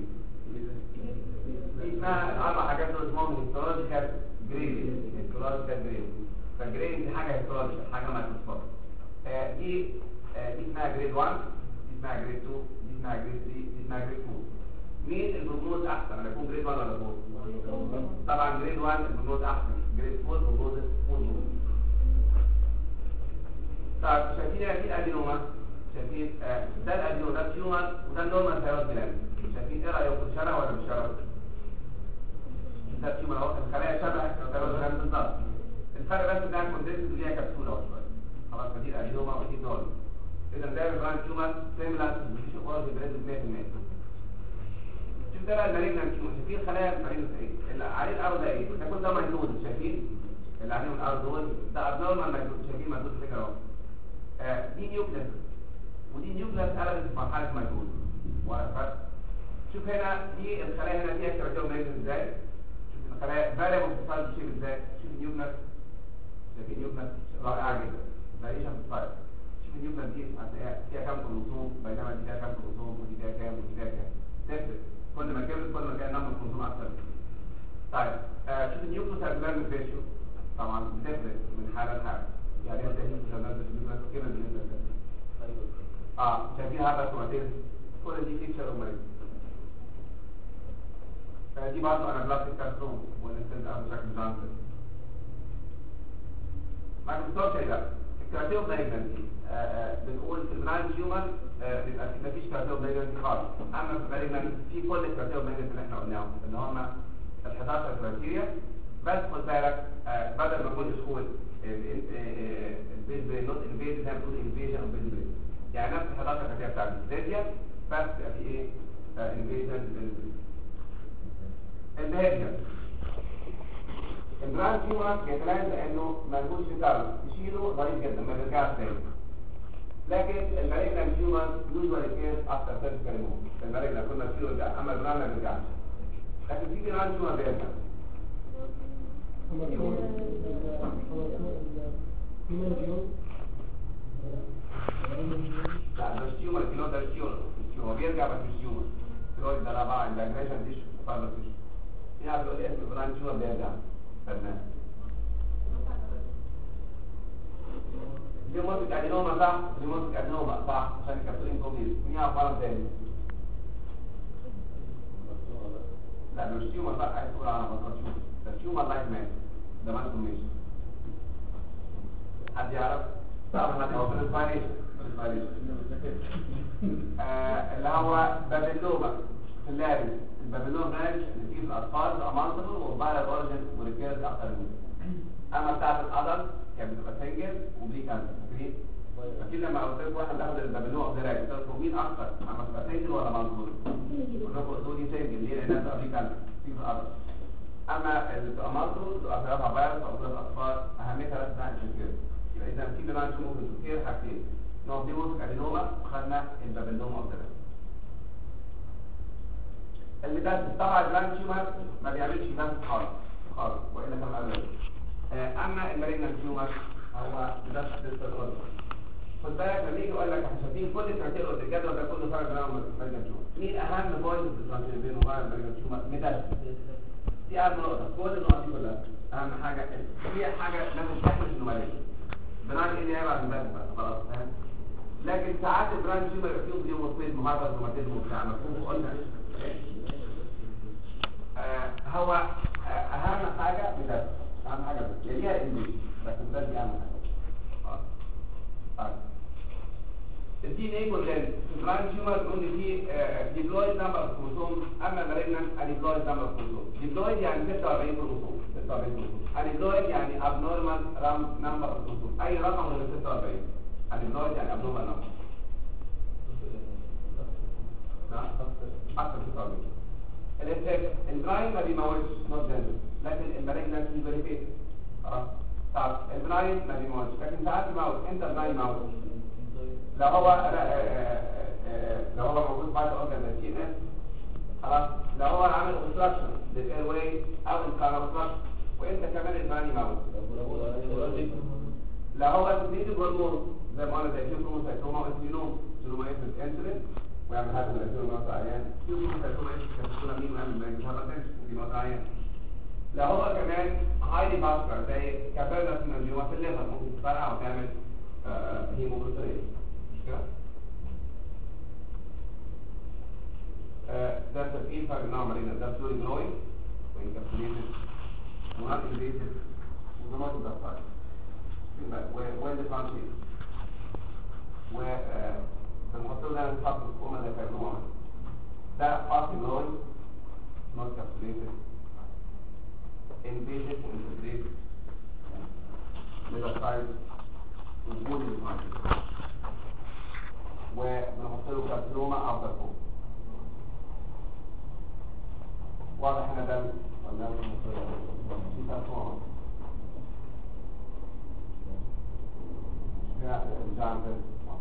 اسمها 4 حاجات دول اسمهم هيستولوجيكال جريدنج. هيستولوجيكال جريدنج. فالجريدنج دي حاجه هيستولوجيكال، حاجه مايكروسكوبيك. دي اسمها جريد 1، دي اسمها جريد 2، دي اسمها جريد 3، دي اسمها جريد 4. مين البروجنوز احسن؟ انا اكون جريد 1 ولا 4؟ طبعا جريد 1 البروجنوز احسن، جريد 4 البروجنوز مظبوط. طيب شايفين هنا في الادينوما، شايفين ده الادينوما ده تيومر وده النورمال ثايرويد جلاند. شايفين ايه رايكم شبه ولا مش شبه؟ ده تيومر اهو الخلايا شبه الثايرويد جلاند بالظبط. الفرق بس بتاع الكوندنس اللي هي كبسوله اهو شويه. خلاص دي الادينوما ودي دول. اذا ده البراين تيومر سيميلار تو اورجن بنسبه 100%. شوف ده بقى المالجنانت تيومر. شايفين الخلايا الفريقه ايه؟ اللي عليه الارض ده ايه؟ ده كل ده مايلود. شايفين اللي عليهم الارض دول ده ابنورمال مايلود. شايفين مايلود فكره اهو. دي نيوكليس ودي نيوكليس قلبت في مرحله مايلود. شوف هنا دي الخلايا هنا فيها كراتيوم ازاي؟ شوف الخلايا فاريبل بتتصل بشيء ازاي؟ شوف النيوكليس. شايفين النيوكليس رائعه جدا. فاريشن بتتصل. شوف النيوكليس دي هتلاقيها فيها كام كروموسوم بينما دي فيها كام كروموسوم ودي فيها كام ودي فيها كام. تفرق. كل ما كبرت كل ما كان نمط الكروموسوم اكثر. طيب شوف النيوكليس هيبلان ريشيو طبعا بتفرق من حاله لحاله. يعني انت هنا شغال بالنسبه كده بالنسبه شايفين هذا الكروماتين كل دي فيكشر اومريك. دي برضه انا بلاستيك كارتون والستند اب بشكل جانسل. مايكروسكوب شيء لا الكراتيوم مالجنسي بنقول في البراين تيومر بيبقى في مفيش كراتيوم مالجنسي خالص. اما في المالجنسي في كل الكراتيوم مالجنسي اللي احنا قلناهم اللي هم ال 11 كرايتيريا. بس خد بالك بدل ما كنت تقول البيز نوت انفيد زي ما بتقول انفيجن او بيز برين، يعني نفس ال 11 كرايتيريا بتاعت الفيزياء بس يبقى في ايه انفيجن البيهيفير. البراين تيومر يتلازم لانه ملهوش ريتارد تشيله ضعيف جدا ما بيرجعش تاني. لكن المالجنان تيومر يوجوالي كيس افتر سيرجيكال ريموف. المالجنان كل ما تشيله يرجع، اما البراين ما بيرجعش. لكن في براين تيومر بيرجع. لا ده مش تيومر، الكيلو ده مش تيومر، هو بيرجع بس مش تيومر. الكيلو ده بقى الاجريشن تيشو فارما تيشو. هنا بيقول لي اسم البراين تيومر بيرجع. فنان. دي موسك ادينوما صح؟ دي موسك ادينوما صح عشان الكابسولين كومبليت. مين يعرف مرض تاني؟ لا مش تيومر صح، عايز تقول على مصر تيومر. ده تيومر لايف مان. ده ما انفورميشن. حد يعرف؟ تعرف حد هو في الاسبانيش؟ اللي هو بابيلوما في اللاري. البابيلوما برانش اللي فيه الاطفال ده امانتبل وبعد الاوريجن وريكيرز اكتر منه. اما بتاعت الادلت كانت بتبقى سنجل وبري كانسر. فاكرين؟ اكيد لما قلت لكم واحد بياخد البابيلوما اوبزيراكت قلت لكم مين اكتر؟ اما بتبقى سنجل ولا مانتبل؟ قلت لكم قلتوا لي سنجل ليه؟ لانها بتبقى بري كانسر في الادلت. اما اللي بتبقى مانتبل بتبقى ثلاثة فيروس او ثلاث اطفال اهميتها بس انها انفكتير. يبقى اذا في بناء ممكن تفكير حاجتين. نوع دي موسك ادينوما وخدنا البابيلوما اوبزيراكت. اللي ده طبعا البلانك تيومر ما بيعملش نفس خالص والا كان قبل. اما المالجنان تيومر هو نفس الاستقرار. خد بالك لما يجي يقول لك احنا شايفين كل الكراتير اللي الجدول ده كله فرق بينهم المالجنان تيومر. مين اهم بوينت في الترانزيشن بينه وبين المالجنان تيومر؟ ميتاستاسيس. دي اهم نقطه. كل النقط دي كلها اهم حاجه في حاجه لازم تحمل انه مالجنان. بناء ايه هيبقى من بدري خلاص فاهم. لكن ساعات البراين تيومر يبقى فيهم ديومورفيزم وهذا الروماتيزم وبتاع مفهوم قلنا هو اهم حاجه بجد اهم حاجه بس يليها الانجليزي لكن ده دي اهم حاجه. الدي ان اي كلنا البراين تيومر بنقول فيه ديبلويد نمبر اوف كروموسوم. اما المالجنان ديبلويد نمبر اوف كروموسوم. ديبلويد يعني 46 كروموسوم. 46 كروموسوم. اديبلويد يعني ابنورمال نمبر اوف كروموسوم. اي رقم غير 46. اديبلويد يعني ابنورمال نمبر. نعم اكثر 46. الاتاك البراين ما بيموتش نوت دينجر لكن المالجنان بيفيريفيت. خلاص طب البراين ما بيموتش لكن ساعات بيموت. امتى البراين يموت؟ لو هو موجود بعد اورجان زي التي ان اس. خلاص لو هو عامل اوبستراكشن للاير واي او انكار اوبستراكشن. وامتى كمان البراين يموت؟ لو هو تزيد الهرمون زي ما قلنا زي كروموسايتوما وانسولين سلومايسيس انسولين ويعمل هذا الانسولين نقطة عيان. كروموسايتوما كانت مين ويعمل ماجنتيزم دي نقطة عيان. لو هو كمان هايلي فاسكولار زي كابيلر سينوجيوما في الليفر ممكن تفرقع وتعمل هيموبروتينيز. ده تفكير فرق نوع مرينا. ده سوري جروينج وانكابسوليتد ونات انفيسيف وزمات الضغطات وين ديفرنشيت بنحط له ده نحط الكوما زي كارنوما. ده فاسي جروينج نوت كابسوليتد انفيسيف وانتجريتد ميتاسايز وجود ديفرنشيت وبنحط له كارسينوما او ساركوما. واضح هنا ده ولا في ساركوما جانتر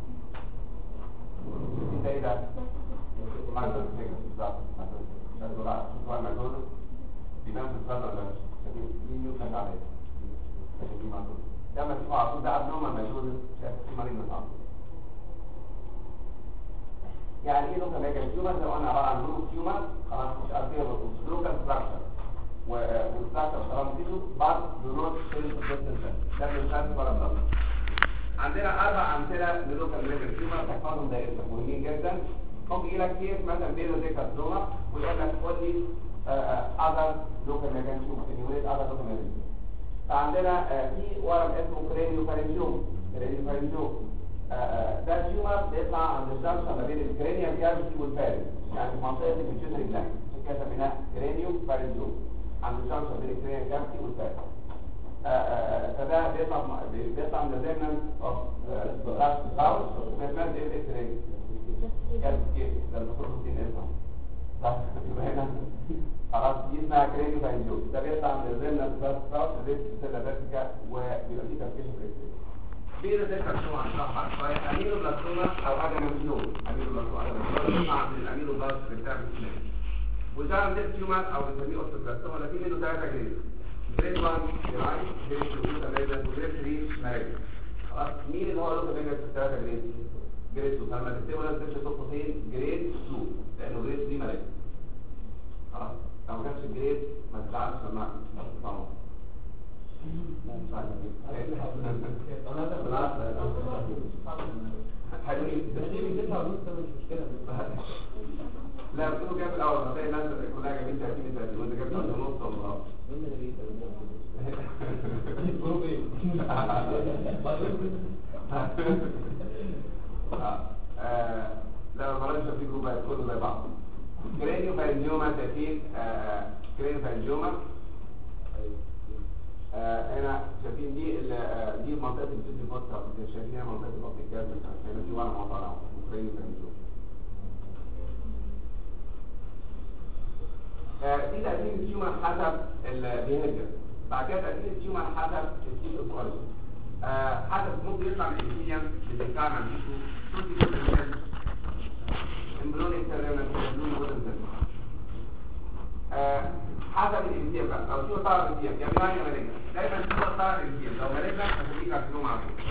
في ايه ده؟ مايكرو فيجر بالظبط شكله بقى شوفوا المايكرو بيبان في الصدر ولا مش شايفين مين يوصل عليه شايفين مايكرو ده ما تشوفوا على طول ده ابنورمال مايكرو شايف في مريض من الارض. يعني ايه لوكال ميجا تيومر؟ زي ما قلنا عباره عن جروب تيومر خلاص مش ارتيريال لوكال ستراكشر والستراكشر طالما تيجوا بعض دونوت سيل بروتين ده بيتكلم بره الضغط. عندنا 4 امثله للوكال ميجر تيومر تحفظهم دائما مهمين جدا. ممكن يجي لك كيس مثلا بينه زي كارسوما ويقول لك قول لي اذر لوكال ميجر تيومر انيوليت اذر لوكال ميجر. فعندنا في ورم اسمه كرينيو فارنجيوم. ده تيومر بيطلع عند الجنكشن ما بين الكرينيال كافيتي والفارنج، يعني في منطقه البيتيوتري جلاند، عشان كده سميناه كرينيو فارنجيوم عند الجنكشن بين الكرينيال كافيتي والفارنج. فده بيطلع من الريمنانت اوف لاست هاوس وبيتمد اكس راي كيس ده المفروض اسمه صح. يبقى هنا خلاص دي اسمها كرينيو فارنجيوم. ده بيطلع من الريمنانت لاست هاوس ريست سيلا فيرتيكا وبيبقى فيه كاركيشن في اكس راي. في ريسيرش كارسوما هنشرحها شويه. اميلوبلاستوما او ادامنسيوم. اميلوبلاستوما عند الاميلوبلاست بتاع السنان. وجارم ديب تيومر او بنسميه اوستوبلاستوما ده في منه 3 جريد. جريد 1 جراي، جريد 2 تميزات، وجريد 3 مراجع. خلاص مين اللي هو الاوستوبلاستوما في 3 جريد؟ جريد 2. فلما تكتبوا لازم تمشي تحطوا فين؟ جريد 2 لانه جريد 3 مراجع. خلاص لو ما كانش الجريد ما تزعلش لما تطلعوا. لا بتقولوا جاب الاول هتلاقي الناس كلها جايبين 30 وانت جبت نص والله. لا ما بلاش في جروبات كله زي بعض. كرينيو فارنجيوما تأكيد. كرينيو فارنجيوما هنا شايفين دي منطقه الجزء الوسطى، شايفينها منطقه الوسط الجاز هنا في وانا مطالعه كرينيو فارنجيوما. دي تأثير التيومر حسب البيهيفير. بعد كده تأثير التيومر حسب التيشو كواليتي. حسب ممكن يطلع من الانسيليوم اللي بتاع مع التيشو صوتي كده امبريونيك سيريمنت امبريونيك وودن حسب الانسيليوم بقى. لو شو طلع الانسيليوم يعني مالي مالجنا دايما شو طلع الانسيليوم لو مالجنا هتلاقيه كارسينوما على طول.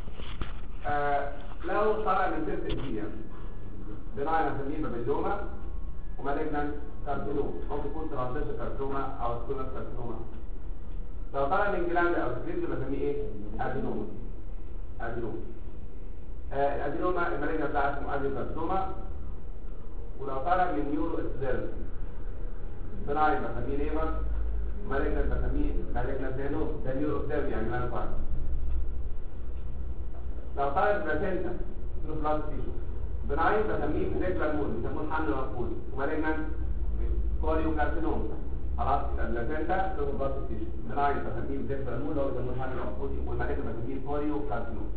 لو طلع من سيرت الانسيليوم بناء نسميه بابيلوما ومالجنا كارسينوما، ممكن يكون ترانزيشن كارسينوما او سكولر كارسينوما. لو طلع من جلاند او سكريبت بسميه ايه؟ ادينوما. الادينوما المالجنا بتاعته اسمه ادينوكارسينوما. ولو طلع من نيورو اكسيرل بناء بسميه ليفر، مالجنا بسميه مالجنا زينو ده نيورو اكسيرل يعني ما ينفعش. لو طلع بلاسينتا بلاس تيشو بناء بسميه فيزيكال مود بيسموه الحمل المفقود ومالجنا كوريو كارسينوما. خلاص البلاسينتا بلاس تيشو بناء بسميه فيزيكال مود او بيسموه الحمل المفقود والمالجنا بسميه كوريو كارسينوما.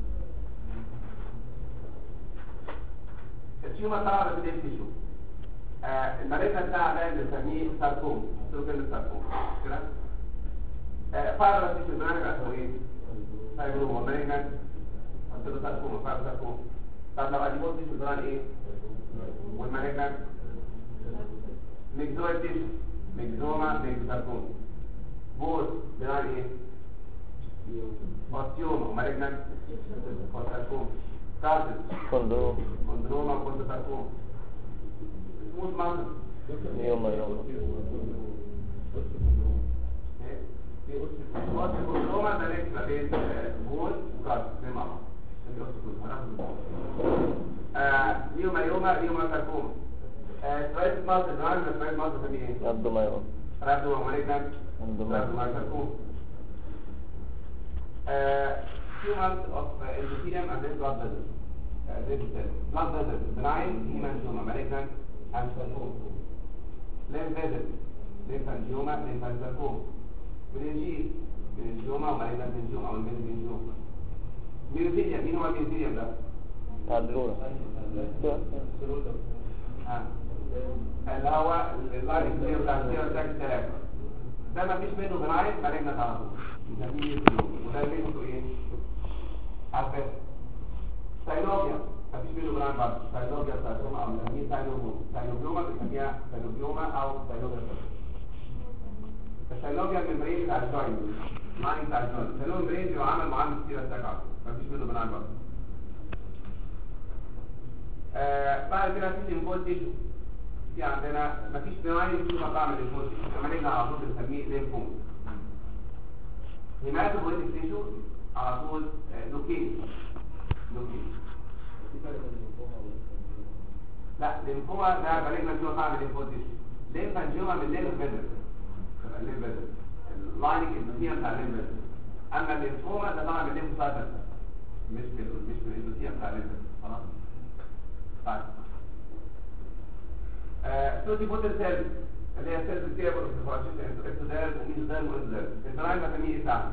التيومر طلع بسيديف تيشو. المالجنا بتاع ده بنسميه ساركوم، سيروكين ساركوم كده. فايبرس تيشو بناء اسمه ايه؟ فايبروما مالجنا انتوا ساركوما فايبرس ساركوما. طب لو اديبوز تيشو بناء ايه؟ والمالجنا ميكزويد تيشو ميكزوما ميكزوساركوما. بول بناء ايه؟ اوستيوما ومالجنا اوستيوما. كارتل كوندروما كوندروساركوما. سموث ماسل يوما في اوستيوما ده ليك ما بين بول وكارتل زي ما يوما ساركوما. سترايت ماسل بناء سترايت ماسل بنسميه ايه؟ رابدوما مالجنا رابدوما ساركوما. Few months of endothelium and then blood vessels. Blood vessels, benign hemangioma, malignant and sarcoma. Lymph vessels, lymphangioma, lymphansarcoma. Meninges, meningioma or malignant meningioma or meningioma. Meningioma, مين هو المينيثيليوم ده؟ اللي هو اللاين كلير بتاع السيرة بتاعت الثلاثة. ده ما فيش منه benign malignant على طول. نسميه وده اللي بينه ايه؟ عارفه ساينوبيا مفيش منه بناء بعض. ساينوبيا ساينوما او بنسميه ساينوبيوما بنسميها ساينوبيوما او ساينوبيا. الساينوبيا الممبرين بتاع الجوينت معنى بتاع الجوينت الساينوبيا الممبرين بيعمل معامل كتير استاكع مفيش منه بناء بعض. بعد كده في ليمفويد تيشو. في عندنا مفيش بناء في مقام الليمفويد تيشو لما نيجي على طول بنسميه ليمفوم. هيماتوبويتيك تيشو على طول لوكيميا. لوكيميا. لا ليمفوما ده بالغنا فيه صعب الليمفوزيس. ليمفانجيوما من الليمف فيزل. الليمف فيزل اللايننج اندوثيليوم بتاع الليمف فيزل. اما الليمفوما ده طبعا من الليمفوسايت مش من الاندوثيليوم بتاع الليمف فيزل. خلاص. طيب توتي بوتل سيل اللي هي سيلز كتير بقى في الفراشيشن اكتوديرم وميزوديرم وإندوديرم. الدراين بسميه ايه بتاعنا؟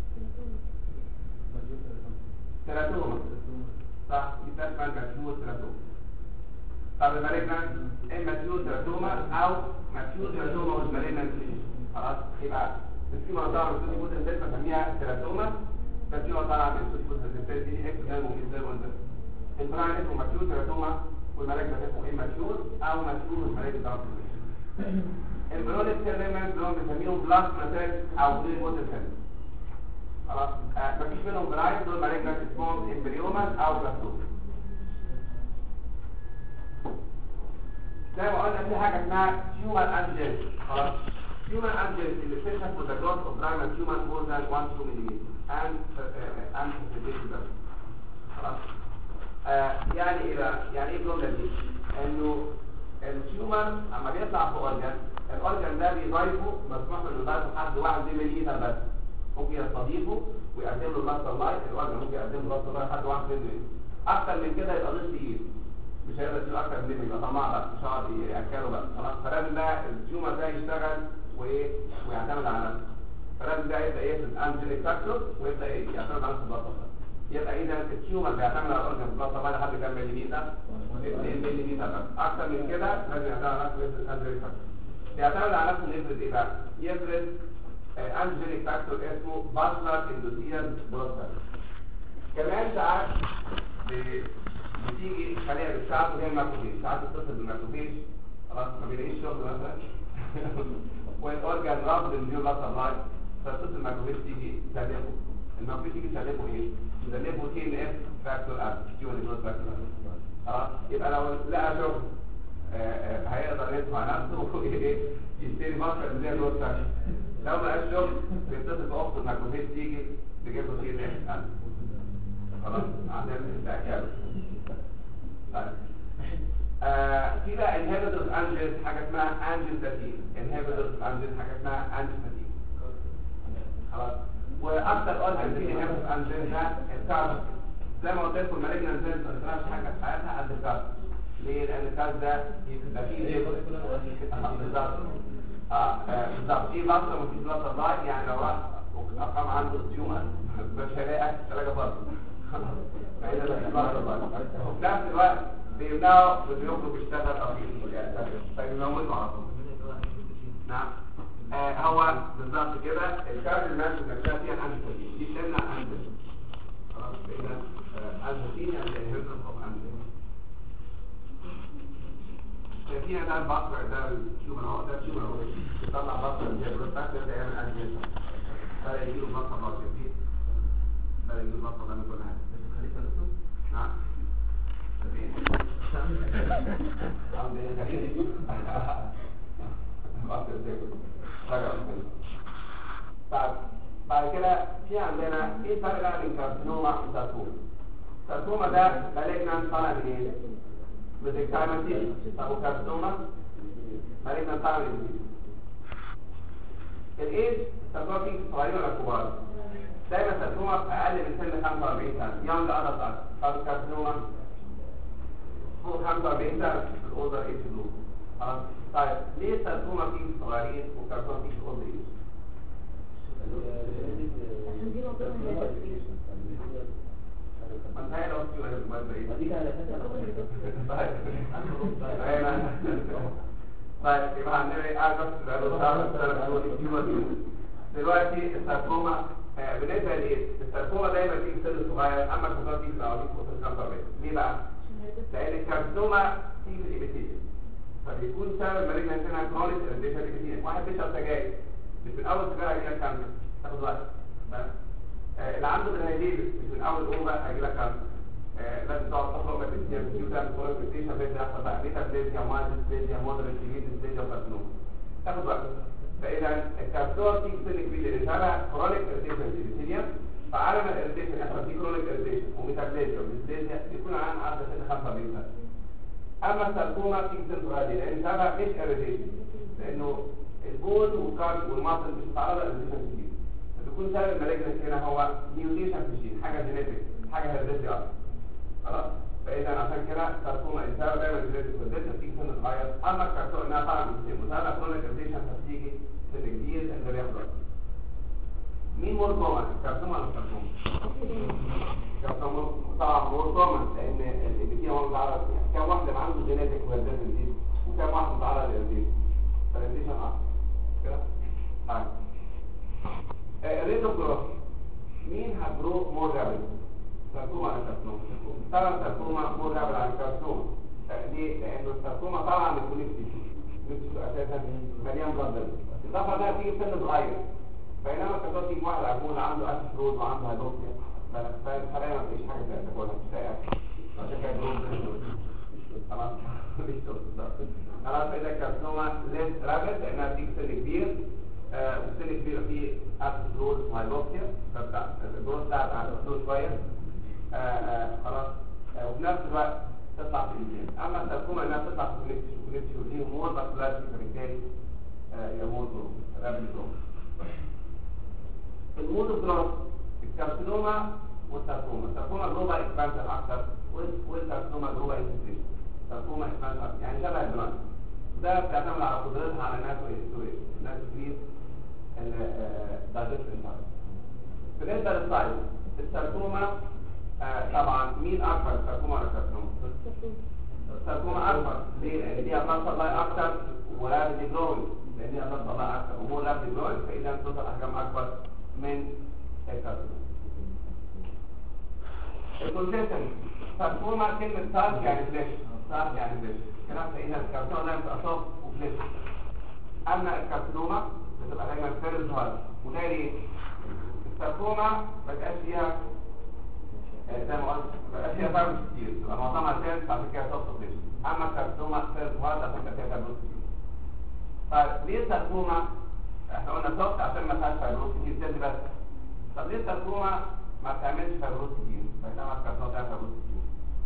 تيراتوما. صح دي تسمى الماتيور تيراتوما. طب المالجنان الماتيور تيراتوما او ماتيور تيراتوما والمالجنان خلاص. يبقى السكيما طالعه من توتي بوتل سيل بسميها تيراتوما. السكيما طالعه من توتي بوتل سيل دي اكتوديرم وميزوديرم وإندوديرم. الدراين اسمه ماتيور تيراتوما والملاجنة اسمه اماتيور او ماتيور والملاجنة ده البرونيك سيرمنت اللي هم بنسميهم بلازماتيك او بلي بوتل سيل. خلاص مفيش منهم برايت دول ملاجنة اسمهم امبريومال او بلاستوما. زي ما قلنا في حاجة اسمها تيومر انجل. خلاص تيومر انجل اللي بتكشف for the growth of primary tumor more than 1-2 mm and خلاص. يعني ايه بقى؟ يعني ايه الجمله دي؟ انه التيومر اما بيطلع في اورجان، الاورجان ده بيضيفه مسموح له يضيفه لحد 1 مللي بس. ممكن يستضيفه ويقدم له بلاستر لايت، الاورجان ممكن يقدم له بلاستر لايت لحد 1 مللي. اكتر من كده يبقى ضيف تقيل. مش هيقدر يشيل اكتر من مللي، يبقى طماع بقى، مش هيقعد ياكله بقى. خلاص فلازم ده التيومر ده يشتغل ويعتمد على نفسه. فلازم ده يبدا يفرز انجينيك فاكتور ويبدا يعتمد على نفسه بلاستر. يبقى اذا التيومر بيعتمد على الاورجان بلاستر لايت لحد كام مليمتر؟ 2 ملم بس. اكتر من كده لازم يعتمد على نفسه يفرز انجينيك فاكتور. بيعتمد على نفسه يفرز ايه بقى؟ يفرز انجينيك فاكتور اسمه باسلر اندوثيليال بروستات. كمان ساعات بتيجي خليه بالساعات وهي الماكروفيج، ساعات بتتصل بالماكروفيج خلاص ما بيلاقيش شغل مثلا والاورجان رافض النيو باسلر لايت فتتصل الماكروفيج تيجي تسلمه. الماكروفيج تيجي تسلمه ايه؟ تسلمه تي ان اف فاكتور اب تيوني بروست فاكتور اب. خلاص يبقى لو لقى شغل هيقدر يدفع نفسه يشتري مصر زي الوقت. لو ما لقاش شغل بيتصل باخت الماكروفيج تيجي تجيب له تي ان اف. خلاص عندنا التاكيد. طيب في بقى انهبيتورز انجلز حاجه اسمها انجلستاتين. انهبيتورز انجلز حاجه اسمها انجلستاتين. خلاص واكثر اورجان فيه انهبيتورز انجلز ده الكارب. زي ما قلت لكم المالجنان سيلز ما بتعملش حاجه في حياتها قد الكارب. ليه؟ لان الكارب ده يبقى فيه بالظبط بالظبط ايه بلاستر وفي بلاستر لايت. يعني لو اقام عنده تيومر مش هيلاقي ثلاجه فاضيه. فاذا ده بلاستر لايت وفي نفس الوقت بيمنعه وبيخرج يشتغل او فيموته على طول. نعم هو بالظبط كده الكارب الماشي نفسها فيها الانجلستاتين دي بتمنع الانجلستاتين. خلاص اذا الانجلستاتين يعني الانهبيتور اوف انجلستاتين. شايفين ده البصر ده التيومر اهو ده التيومر اهو بيطلع بصر زي البروستات ده يعمل انجلستاتين. ده يجيله بصر بصر كتير. ده يجيله بصر ده من كل حاجه. خليفه دكتور؟ نعم. بعد كده في عندنا ايه الفرق بقى بين كارسينوما وساركوما؟ الساركوما ده مالجنان طالع من ايه؟ من الكارسينوما. طب وكارسينوما مالجنان طالع من ايه؟ الايج الساركوما فيه صغيرين ولا كبار؟ دايما الساركوما اقل من سن 45 سنه يونج ادلت اكتر. طب الكارسينوما فوق 45 سنه في الاوردر ايج جروب. خلاص طيب ليه الساركوما فيه صغيرين والكارسينوما فيه في الاوردر ايج؟ عشان دي موضوع من هاي لو في ولا ما دي على طيب يبقى عندنا ايه دلوقتي الساركوما بالنسبه لايه؟ الساركوما دايما فيه سن صغير اما الكبار فيه في الاوقات فوق 45. ليه بقى؟ لان الكارسينوما فيه في الابيثيليوم فبيكون سبب مالجنان هنا كرونيك اريتيشن الابيثيليوم. واحد بيشرب سجاير مش من اول سيجاره هيجي لك كانسر تاخد وقت بس اللي عنده جرانيديز مش من اول اوفر هيجي لك كانسر لازم تقعد تخرج من الابيثيليوم وتعمل كورتيشن بيبدا يحصل بقى ميتابليزيا مايلوبليزيا مودريت ديزيز وكارسينوما تاخد وقت. فاذا الكارسينوما في سن كبير اللي شبه كرونيك اريتيشن الابيثيليوم فعالم الاريتيشن يحصل فيه كرونيك اريتيشن وميتابليزيا وديسبليزيا بيكون عن عدد سن 45 سنه. اما الساركوما في سنترالي لان سبب مش اريتيشن، لانه البول والكارد والماسل مش متعرضه لاريتيشن كتير، فبيكون سبب المالجنس هنا هو ميوتيشن في الجين، حاجه جينيتك، حاجه هيريديتري اكتر. خلاص، فاذا عشان كده الساركوما السبب دايما جينيتك والديتا بتيجي سن صغير. اما الكارسوما انها طبعا مسببه كرونيك اريتيشن فبتيجي سن كبير اللي بيحصل. مين مور كومن؟ الكارسوما ولا الساركوما؟ الكارسوما طبعا مور كومن، لان اللي فيها هو متعرض كم واحده عنده جينيتك وهيريديتري وكم واحد متعرض للاريتيشن فالاريتيشن اكتر كده. طيب الريت اوف جروث مين هتجرو مور رابيد؟ الساركوما ولا الكارسوما؟ طبعا الساركوما مور رابيد عن الكارسوما. ليه؟ لانه الساركوما طبعا بتكون اساسا مليان بلد، الاضافه ده تيجي في سن صغير، بينما الكارسوما تيجي واحد عجوز عنده اسيد وعنده هيدروكسيا، فالحاليا ما فيش حاجه تاكلها مش لاقي اكل، عشان كده جروب خلاص خلاص. فاذا الكارسوما ليس رابيد لانها بتيجي سن كبير، والسن كبير فيه اسيد وهيدروكسيا، فبتاع الجروث بتاعها عنده شويه خلاص، وفي نفس الوقت تطلع في الجين. اما الساركوما انها تطلع في الكونكتيف ودي مور باسكولاريتي، فبالتالي يموت رابيد جروث. المود اوف جروث الكارسينوما والساركوما، الساركوما جروبا اكسبانشن اكتر والكارسينوما جروبا انفلتريشن. الساركوما اكسبانشن يعني شبه البلانت، ده بيعتمد على قدرتها على انها تكريس الدايجستشن تايم. بالنسبه للسايز الساركوما طبعا مين اكبر، الساركوما ولا الكارسينوما؟ الساركوما اكبر. ليه؟ لان دي بلاد سبلاي اكتر ورابيدلي جروينج، لان دي بلاد سبلاي اكتر ومور رابيدلي جروينج، فاذا توصل احجام اكبر من الكارسينوما. الكونسيستنس الساركوما كلمه سارك يعني فليش، سارك يعني فليش كده، فاذا الكارسينوما دايما بتبقى صوف وفليش. اما الكارسينوما بتبقى دايما فيرز هارد، وده ليه؟ الساركوما ما بقاش فيها زي ما قلت ما بقاش فيها فيروس كتير، تبقى معظمها فيرز عشان كده صوف وفليش. اما الكارسينوما فيرز هارد عشان كده فيها فيروس كتير. طيب ليه الساركوما احنا قلنا صوت عشان ما فيهاش فيروس كتير تدي بس؟ طب ليه الساركوما ما بتعملش فيروس كتير بينما الكارسينوما بتعمل فيروس كتير؟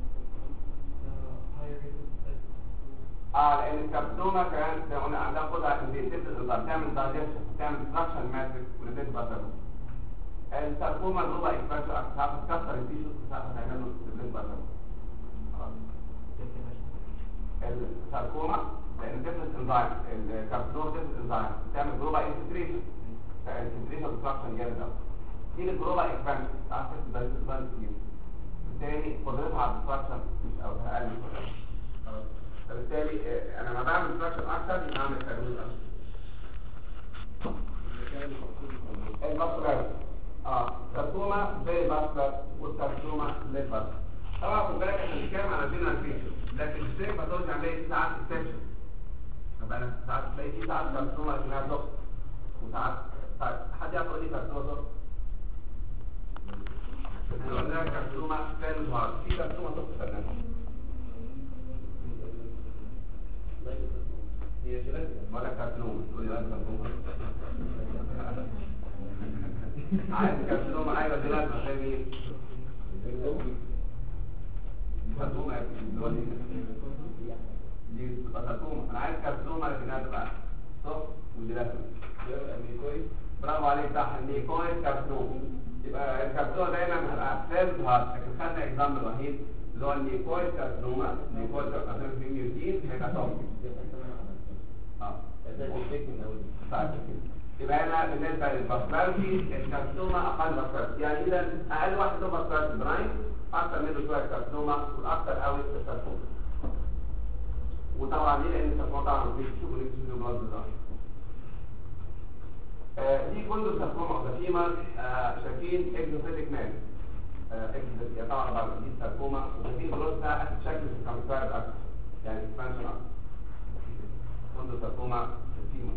لان الكارسينوما كمان زي ما قلنا عندها قدره بتعمل دايجيشن، بتعمل ديستراكشن ماتريكس وليبيد باترن. الساركوما جوه اكسبانشن ساعات بتكسر التيشوز، ساعات بتعمل له ليبيد باترن. الساركوما لان ديفرنت انزايم، الكارسينوما ديفرنت انزايم بتعمل جروبا انفلتريشن، فالانفلتريشن ديستراكشن جامد قوي. دي الجروبا اكسبانشن ساعات بتبان كتير، بالتالي قدرتها على الديستراكشن مش اقل شويه. فبالتالي انا لما بعمل ديستراكشن اكتر يبقى اعمل فيروس اكتر. الباسكولار الساركوما فيري باسكولار والكارسينوما ليس باسكولار. طبعا خد بالك احنا بنتكلم على جنرال فيتشر، لكن الشيء ما تقولش عمليه في ساعات اكسبشن. طب انا ساعات تلاقي في ساعات كارسينوما لكنها ضغط، وساعات طيب حد يعرف يقول لي كارسينوما ضغط؟ احنا قلنا كارسينوما فيري هارد، في كارسينوما ضغط فنان. هي جينات ولا كارسينوما؟ تقول لي لا كارسينوما. عايز كارسينوما ايوه جينات عشان ايه؟ كارسينوما دي بتبقى كارسينوما، انا عايز كارسينوما لكنها تبقى صف وجيلاتين. برافو عليك صح، النيكويد كارسينوما. يبقى الكارسينوما دايما بتبقى فيرز هارد، لكن خدنا اكزامبل الوحيد اللي هو النيكويد كارسينوما. النيكويد كارسينوما في ميوتين هيبقى صف. يبقى هنا بالنسبه للباسكولاريتي الكارسينوما اقل باسكولاريتي، يعني اذا اقل واحد له باسكولاريتي براين، اكثر منه شويه كارسينوما، والاكثر قوي الساركوما. وطبعا ليه؟ لان الساركوما طبعا مش بتشوفوا ليه بتشوفوا بلاد بالظبط. دي كله ساركوما اوف ذا فيمر، شايفين اكزوفيتيك مان، اكزوفيتيك طبعا بعد دي الساركوما، وفي بلوتها هتتشكل في الكامسايد اكتر، يعني اكسبانشن اكتر. كله ساركوما في الفيمر.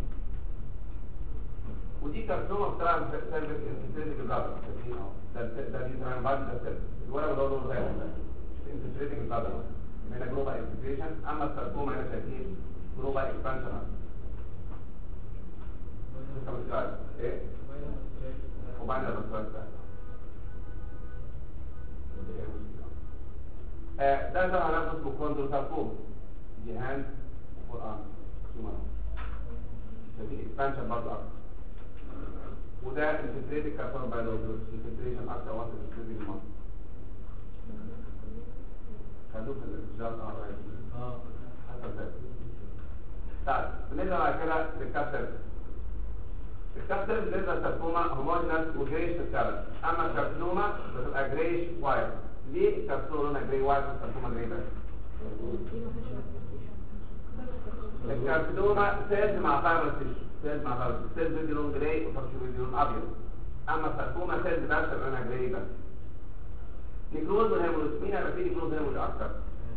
ودي كارسينوما بتاع سيرفيس انفلتريتنج بلاد، شايفين اهو ده دي تران بعد ده سيرفيس الورقه اللي هو زي ده انفلتريتنج بلاد، هنا جروبا انفلتريشن. اما الساركوما هنا شايفين جروبا اكسبانشن. ايه وبعدين الباسكولار. ده طبعا هناخد اسمه كوندروساركوما دي هاند وفور ارم فدي اكسبانشن برضه اكتر وده انفلتريتد كاربون بايلوجيك انفلتريشن اكتر وقت الانفلتريشن المصري خدوه في الجال حسب ذلك. طيب بالنسبه بعد كده للكابسل الكابسل بالنسبه للساركوما هوموجينس وجريش في الكابسل اما الكارسينوما بتبقى جريش وايت. ليه الكارسينوما لونها جري وايت والساركوما جري بس؟ الكارسينوما سيلز مع فايبر تيشو سيلز مع فايبر سيلز بيدي لون جراي وفرشو بيدي لون ابيض اما الساركوما سيلز بس لونها جراي بس. نيكروز والهيمولوز مين هيبقى فيه نيكروز هيمولوز اكتر؟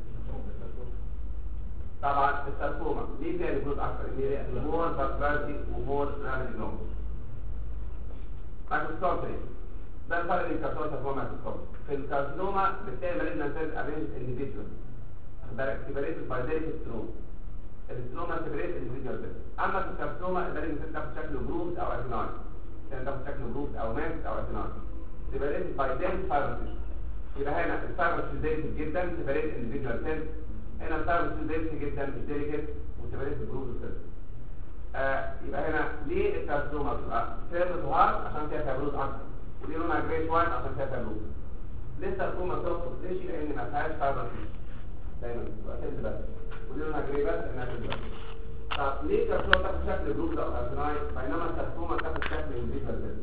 طبعا الساركوما ليه فيها نيكروز اكتر؟ ان هي مور فاسكولاريتي ومور رابيد جروث. مايكروسكوبي ده الفرق بين الكارسينوما والساركوما. مايكروسكوبي في الكارسينوما بتلاقي مالجنت سيلز ارينج انديفيدوال واخد بالك سيبريتد باي ديليكت ستروم الستروما سيبريت انديفيدوال سيلز. اما في الكارسينوما المالجنت سيلز تاخد شكل جروبز او اثناي يعني تاخد شكل جروبز او ماس او اثناي سيبريتد باي ديليكت فايبر تيشو. يبقى هنا الفايبر تيشو ديليكت جدا سيبريت انديفيدوال سيلز هنا الفايبر تيشو ديليكت جدا مش ديليكت وسيبريت جروبز سيلز. يبقى هنا ليه الكارسينوما بتبقى سيرفس هارد عشان فيها فايبروز اكتر وليه لونها جريش وايت عشان فيها فايبروز. ليه الساركوما سوفت ليش؟ لان ما فيهاش فايبر تيشو دايما بتبقى سيلز بس وليه لونها جري بس انها سيلز بس. طب ليه الكارسينوما تاخد شكل جروبز او ارثناي بينما الساركوما تاخد شكل انديفيدوال سيلز؟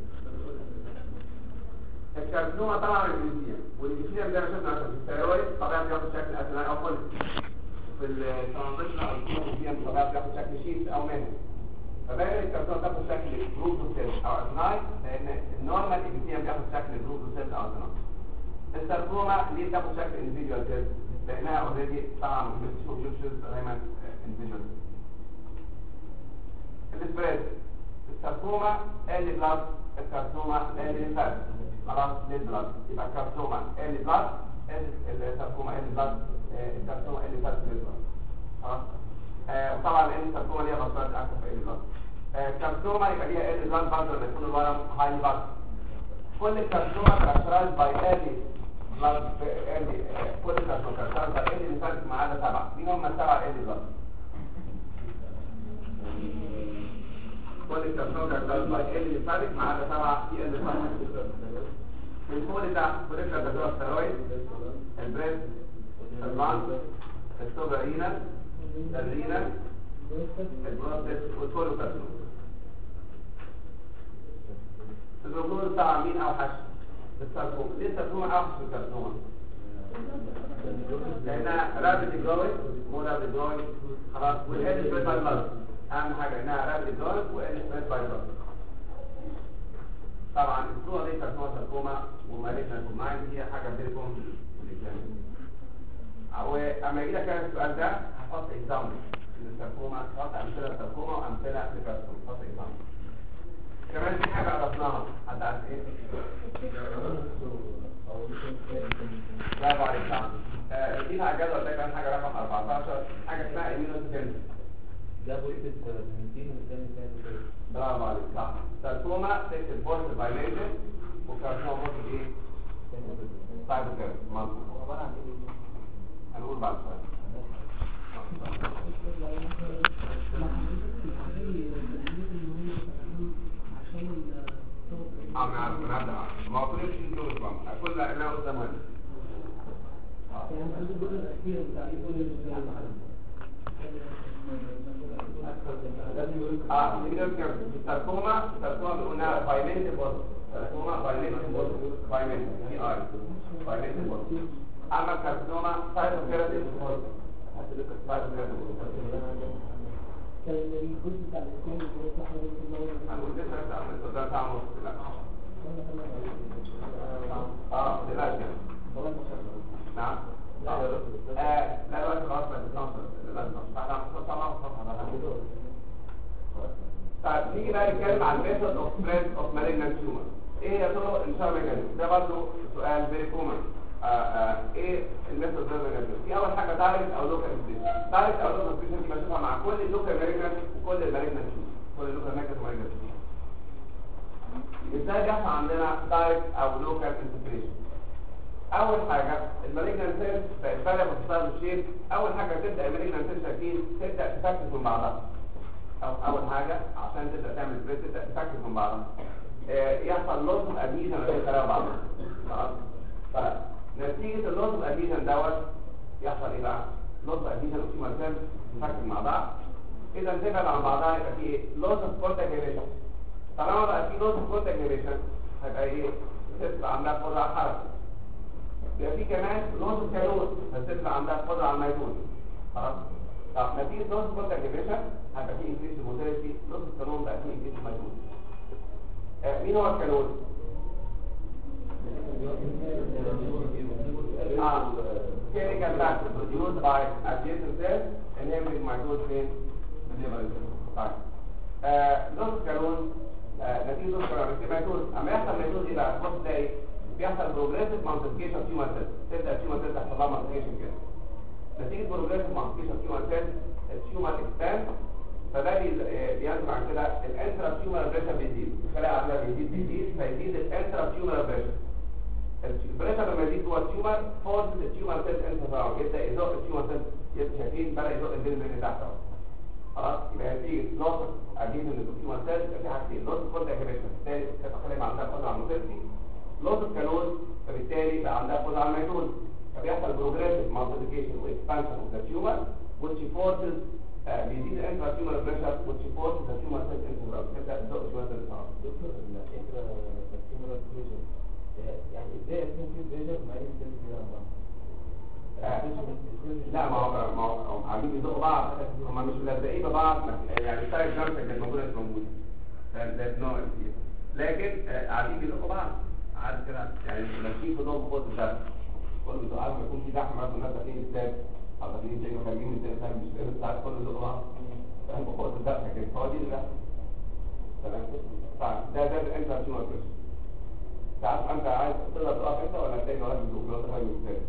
الكارسينوما طبعا الجنسيه والجنسيه زي ما شفنا في الثيرويد طبيعي بياخد شكل ارثناي او فوليك في الترانزيشن او الكومبوزيشن طبيعي بياخد شكل شيت او مانو. فباقي الكارسينوما تاخد شكل جروب سيلز او ارثناي لان النورمال الجنسيه بياخد شكل جروب سيلز او ارثناي. الساركوما ليه تاخد شكل انديفيدوال سيلز؟ لانها اوريدي طبعا بتشوف جوشز دايما انديفيدوال. الاسبريس الساركوما ال بلس الكارسينوما ال ليمفات خلاص ليد بلس يبقى الكارسينوما ال بلس الساركوما ال بلس الكارسينوما ال ليمفات ليد بلس خلاص. وطبعا لان الساركوما ليها بصات اكتر في ال بلس. الكارسينوما يبقى ليها ال بلس برضه لما يكون الورم هاي بلس. كل الكارسينوما كاركترايز باي ال كل الكارسينوما كاركترايز باي ال ليمفات ما عدا 7. مين هم ال7 ال بلس؟ كل الكارسينوما كاركترايز باي ال ليمفات ما عدا 7 في ال ليمفات. من فوق لتحت كل الكارسينوما الثيرويد البريست اللانج السوبرينال الرينال البروستات والكولوكارسينوما. الجلوكوز بتاع مين اوحش؟ الساركوما. ليه الساركوما اوحش من الكارسينوما؟ لانها رابيد جروينج مو رابيد جروينج خلاص والهيد سبريد باي بلاد. اهم حاجه انها رابيد جروينج وال سبريد باي بلاد. طبعا الصوره دي كارسينوما ساركوما ومالجنت كوماين هي حاجه فيري كومن في الاكزام. او اما يجي لك السؤال ده هحط اكزامبل للساركوما هحط امثله للساركوما وامثله للكارسينوما هحط اكزامبل. كمان في حاجة عرفناها حد عارف ايه؟ برافو عليك صح. دي على الجدول ده كان حاجة رقم 14 حاجة اسمها immunodeficiency. جابوا ايه في السنتين والثاني ثالث. برافو عليك صح. ساركوما تكتب بورت بايليشن وكارسينوما ممكن ايه؟ سايتوكير مظبوط. عبارة عن ايه؟ هنقول بعد شوية. ما قلتش انتوا كل انا قدام هنا يعني الجزء الاخير بتاع الساركوما بنقولها بايلينت بورد ساركوما بايلينت بورد بايلينت بي اي بايلينت بورد. اما الكارسينوما سايتوكيراتيك بورد كان الجزء بتاع الاثنين هنقول لسه تعمل ده تعمل دلوقتي نعم لا دلوقتي خلاص طيب نيجي بقى نتكلم عن ميثود اوف سبريد اوف مالجنت تيومر. ايه يا ترى انشار ميكانيزم؟ ده برضه سؤال فيري كومن. ايه الميثود ده ميكانيزم؟ في اول حاجه دايركت او لوكال انفكشن. دايركت او لوكال انفكشن دي بشوفها مع كل اللوكال مالجنت وكل المالجنت تيومر. كل اللوكال مالجنت ومالجنت ازاي بيحصل عندنا دايركت او لوكال انفكشن؟ اول حاجه المالجنان سيلز الفرق في الستايل الشيب. اول حاجه تبدا المالجنان سيلز شايفين تبدا تفكك من بعضها. اول حاجه عشان تبدا تعمل بريد تبدا تفكك من بعضها. يحصل لوس اوف اديشن ما بين خلايا بعضها. خلاص. فنتيجه اللوس اوف اديشن دوت يحصل ايه بقى؟ لوس اوف اديشن اوف سيلز تفكك مع بعض. اذا تبعد عن بعضها يبقى في ايه؟ لوس اوف كونتاكيوليشن. طالما بقى في لوس اوف كونتاكيوليشن هيبقى ايه؟ تبقى عندها قدره على الحركه. يبقى في كمان لوس اوف كالون هتبقى عندها قدره على الميتون. خلاص. طب نتيجه لوس اوف كونتاكيوليشن هيبقى في انكريس الموتيليتي. لوس اوف كالون بقى في انكريس الميتون. مين هو الكالون؟ chemical factor produced by adjacent cells enabling mitosis in the liver cells. طيب لوس الكالون نتيجه لوس الكالون في ميتوز. اما يحصل ميتوز ايه بقى؟ تبص تلاقي بيحصل بروجريسيف مالتيبيكيشن تيومر سيلز. تبدا التيومر سيلز تحصل لها مالتيبيكيشن كده. نتيجه بروجريسيف مالتيبيكيشن تيومر سيلز التيومر اكسباند. فده بينتج عن كده الانترا تيومر بريشر بيزيد. الخلايا عندها بيزيد فيزيد الانترا تيومر بريشر. البريشر لما يزيد جوه التيومر فورس التيومر سيلز انتفاعه يبدا يزق التيومر سيلز. شايفين بدا يزق الدم اللي تحت اهو. خلاص. يبقى نتيجه لوس اديشن للتيومر سيلز يبقى في حاجتين: لوس كونتاكيوليشن بالتالي الخلايا عندها قدره على الموتيليتي. لوس كالون فبالتالي بقى عندها قدره على الميتون. فبيحصل بروجريسيف مالتيبيكيشن واكسبانشن اوف ذا تيومر which forces بيزيد الانترا تيومر بريشر which forces the tumor cells into تبدا تزق شويه الانترا. دكتور الانترا تيومر بريشر يعني ازاي يكون في بريشر مع السيلز كده عن بعض؟ لا ما هو عايزين يزقوا بعض. هم مش ملزقين ببعض يعني السايد جامسه كانت موجوده مش موجوده. ده نوع كتير لكن قاعدين بيزقوا بعض عادي كده يعني ماشيين كلهم بقوه الدم. كل ساعات ما يكون في زحمه مثلا الناس داخلين الساب او داخلين الجيم خارجين من الساب مش لاقيين ساعات كله يزقوا بعض. فاهم بقوه الدم كده. هو دي اللي بيحصل. تمام. ده الانترا تيومر بريشر. ساعات انت عايز تقدر تقف انت ولا تلاقي واحد بيزق لو تخرج من الساب.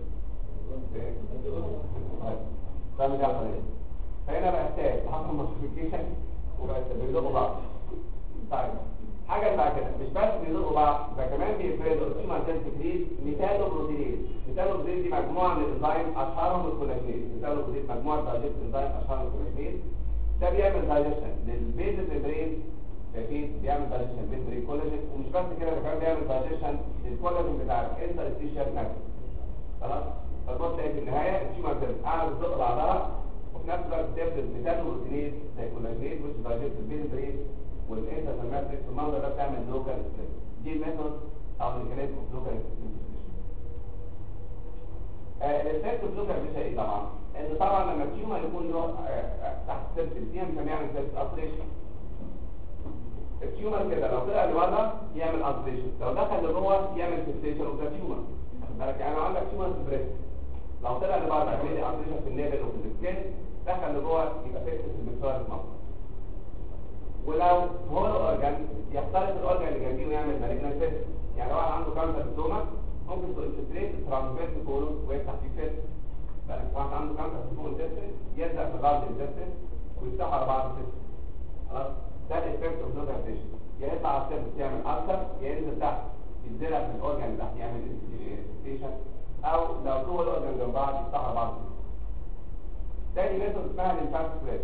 ده اللي بيحصل هنا. فهنا بقى الساب حصل مالتيبيكيشن وبقى بيزقوا بعض. طيب حاجه اللي بعد كده مش بس بيزقوا بعض ده كمان بيفرزوا التيومر سيلز تكريت ميتالوبروتينيز. الميتالوبروتينيز دي مجموعه من الانزيم اشهرهم الكولاجينيز. الميتالوبروتينيز مجموعه دايجست انزيم اشهرهم الكولاجينيز. ده بيعمل دايجيشن للبيز ميمبرين. شايفين بيعمل دايجيشن للبيز كولاجين. ومش بس كده ده كمان بيعمل دايجيشن للكولاجين بتاع الانترستيشال نيرف. خلاص. فالبص في النهايه التيومر سيلز قاعده بتزق بعضها وفي نفس الوقت بتفرز ميتالوبروتينيز زي كولاجينيز which دايجست البيز ميمبرين والانتر الماتريكس. المنظر ده بتعمل لوكال ستريس. دي الميثود او الميكانيزم اوف لوكال ستريس. الافكت اوف لوكال ستريس ايه طبعا؟ ان طبعا لما التيومر يكون تحت سيرفيس دي بنعمل سيرفيس ابريشن. التيومر كده لو طلع لبره يعمل ابريشن، لو دخل لجوه يعمل فيكسيشن اوف ذا تيومر. يعني لو عندك تيومر في بريست لو طلع لبره يعمل لي ابريشن في النيبل وفي السكين، دخل لجوه يبقى فيكس في البكتيريا المصل. ولو هو الاورجان يختلط الاورجان اللي جنبيه ويعمل مالجنان سيست. يعني واحد عنده كانسر في الستومك ممكن تنفلتريت الترانسفيرس كولون ويفتح فيه سيست. واحد عنده كانسر في الفوق الانتستين يلزق في الغرض الانتستين ويفتح على بعض السيست. خلاص. ده الايفكت اوف لوكال ستيشن. يا يطلع على السيرفس يعمل ألسر يا ينزل تحت يتزرع في الاورجان اللي تحت يعمل ستيشن، او لو جوه الاورجان جنب بعض يفتح على بعض. تاني ميثود اسمها الليمفاتيك سبريد.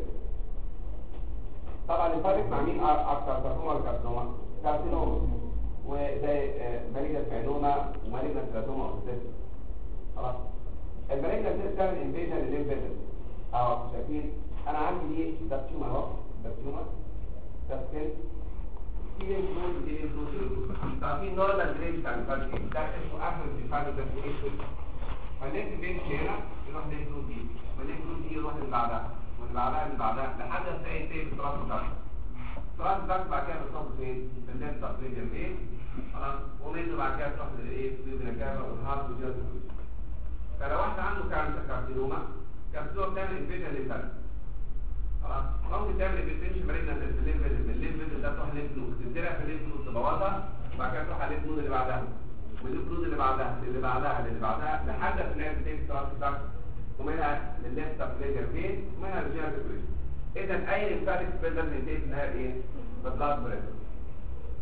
طبعا الليمفاتيك مع مين اكتر؟ ساركوما ولا كارسينوما؟ كارسينوما وزي مالجنان فينوما ومالجنان تيراتوما اوستيس. خلاص. المالجنان سيل بتعمل انفيجن للليمف فيسل. اهو شايفين انا عندي دي ده تيومر اهو ده تيومر ده سكين في ليمفنود دي ليمفنود. طبعا في نورمال رينج بتاع الليمفاتيك ده اسمه افرنت ليمفاتيك ده اسمه فالليمف فين هنا يروح ليمفنود دي والليمفنود دي يروح اللي بعدها واللي بعدها اللي بعدها لحد ما تلاقي سيل التراس بتاعها. التراس بتاعك بعد كده بتصب فين؟ في الليمف تقريبا فين؟ خلاص. ومنه بعد كده تروح للايه؟ للجابه والهارت والجلد. فلو واحد عنده كارسينوما بتعمل انفيجن للفرد. خلاص. ممكن تعمل انفيجن مالجنان في الليمف فيزل. الليمف فيزل ده تروح للليمف نود تتزرع في الليمف نود تبوظها وبعد كده تروح على الليمف نود اللي بعدها والليمف نود اللي بعدها اللي بعدها اللي بعدها لحد ما تلاقي بتيجي التراس بتاعك ومنها الليمف سبليجر فين ومنها الجينال سيركيوليشن. اذا اي ليمفاتيك سبريد لازم ينتهي في النهايه بايه؟ ببلاد بريشر.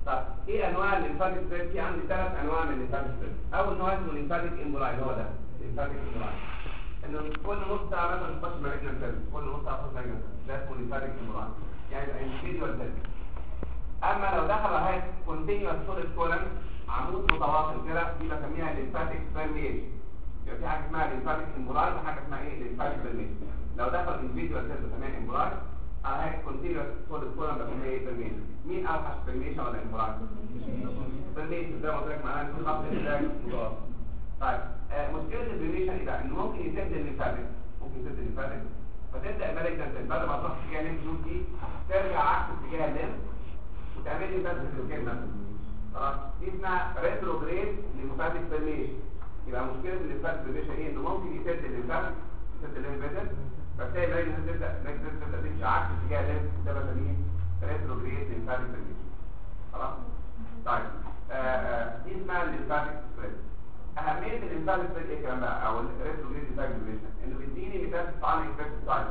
طب ايه انواع الليمفاتيك ستريس؟ في عندي 3 انواع من الليمفاتيك ستريس. اول نوع اسمه ليمفاتيك امبولاي، هو ده ليمفاتيك امبولاي، انه كل نص ساعه مثلا تخش مالجنت سيل، كل نص ساعه تخش مالجنت سيل، ده اسمه ليمفاتيك امبولاي، يعني يبقى انديفيدوال سيل. اما لو دخل هاي كونتينيوس سوليد كولن، عمود متواصل كده، دي بسميها ليمفاتيك برميشن. يبقى في حاجه اسمها ليمفاتيك امبولاي وحاجه اسمها ايه؟ ليمفاتيك برميشن. لو دخل انديفيدوال سيل بسميها امبولاي، على هاي كونتينيوس سوليد كولن بسميها ايه؟ برميشن. مين اوحش، برميشن ولا امبولاي؟ برميشن، زي ما قلت لك معناها في خط الانتاج متواصل. طيب مشكله البرميشن ايه بقى؟ انه ممكن يسد الليمفاتيك، فتبدا المالجنت سيل بدل ما تروح اتجاه الليمف نود دي ترجع عكس اتجاه الليمف وتعمل لي بس الكلمه. خلاص، دي اسمها ريتروجريد ليمفاتيك برميشن. يبقى مشكله الليمفاتيك برميشن ايه؟ انه ممكن يسد الليمفاتيك، يسد الليمف فيزل، فتلاقي المالجنت تبدا تمشي عكس اتجاه الليمف، ده بسميه ريتروجريد ليمفاتيك برميشن. خلاص. طيب دي اسمها الليمفاتيك ستريس. اهميه الليمفاتيك ستريس ايه كمان بقى، او الريتروجريد ليمفاتيك برميشن؟ انه بيديني ميتاستاسيس على انفكتد سايت.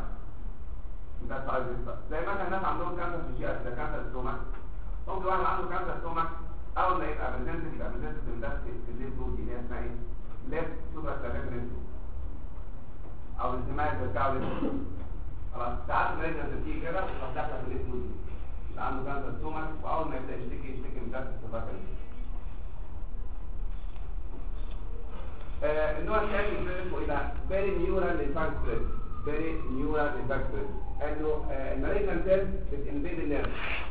زي مثلا الناس عندهم كانسر في الجي اس، ده كانسر الستومك. ممكن واحد عنده كانسر ستومك اول ما يبقى بريزنتد في الليف نود، اللي هي اسمها ايه؟ ليفت سوبر سيرفيس او الزمالك بتاعه ليفت. خلاص، ساعات المريض بتيجي كده وتروح داخله في الليف نود، يبقى عنده كانسر ستومك، واول ما يبدا يشتكي من كانسر السيرفيس. النوع الثاني من اسمه ايه بقى؟ فيري نيورال ليمفاتيك ستريس. فيري نيورال ليمفاتيك ستريس، انه المالجنت سيل بتنفيد النيرف،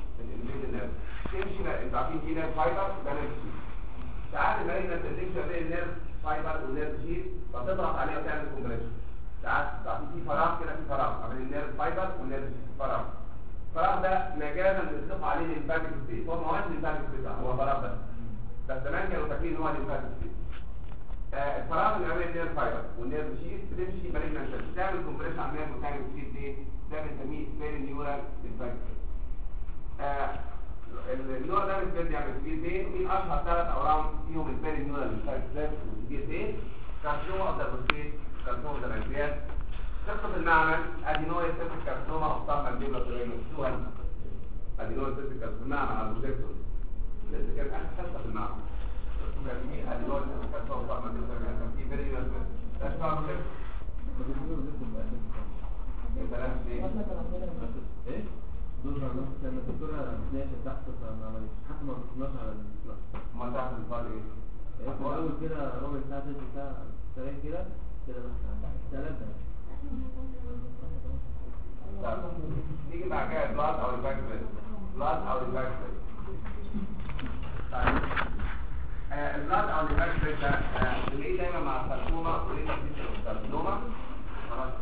تمشي. انتوا عارفين في نيرف فايبر، ده نيرف شيت. ساعات المالجنت سيل تمشي بين النيرف فايبر والنيرف شيت، فتضغط عليه وتعمل كومبريشن. ساعات عارفين في فراغ كده، في فراغ ما بين النيرف فايبر والنيرف شيت، الفراغ ده مجازا بنطلق عليه ليمفاتيك ستريس. هو ما هوش ليمفاتيك ستريس، هو فراغ بس زمان كانوا فاكرين ان هو ليمفاتيك ستريس. الفراغ اللي بين النيرف فايبر والنيرف شيت بتمشي مالجنت سيل، تعمل كومبريشن على النيرف وتعمل شيت دي، ده بنسميه فيري نيورال ليمفاتيك. النوع ده من السبيل بيعمل سبيل. مين اشهر 3 اورام فيهم الفيري نيورال ليمفاتيك والسبيل؟ كارسينوما اوف ذا بروستيت، كارسينوما اوف ذا بنكرياس. قصه المعمل ادينويد سيستيك كارسينوما اوف ذا مانديبولا سوبرينوس، ادينويد سيستيك كارسينوما المعمل على البروجيكتور، لسه كانت قصه في المعمل. ادينويد سيستيك كارسينوما اوف ذا مانديبولا سوبرينوس كان في فيري نيورال ده اسمه ايه؟ دول لما الدكتوره ناقشت تحت فما عملتش، حتى ما بصيناش على الفلاش. ما تحت الفلاش ايه؟ في الاول كده ربع ساعه تلت ساعه سريع كده مثلا 3. نيجي بعد كده البلاد او الباك بريد. البلاد او الباك بريد. طيب البلاد او الباك بريد ده بنلاقيه دايما مع الساركوما وليه الساركوما. خلاص.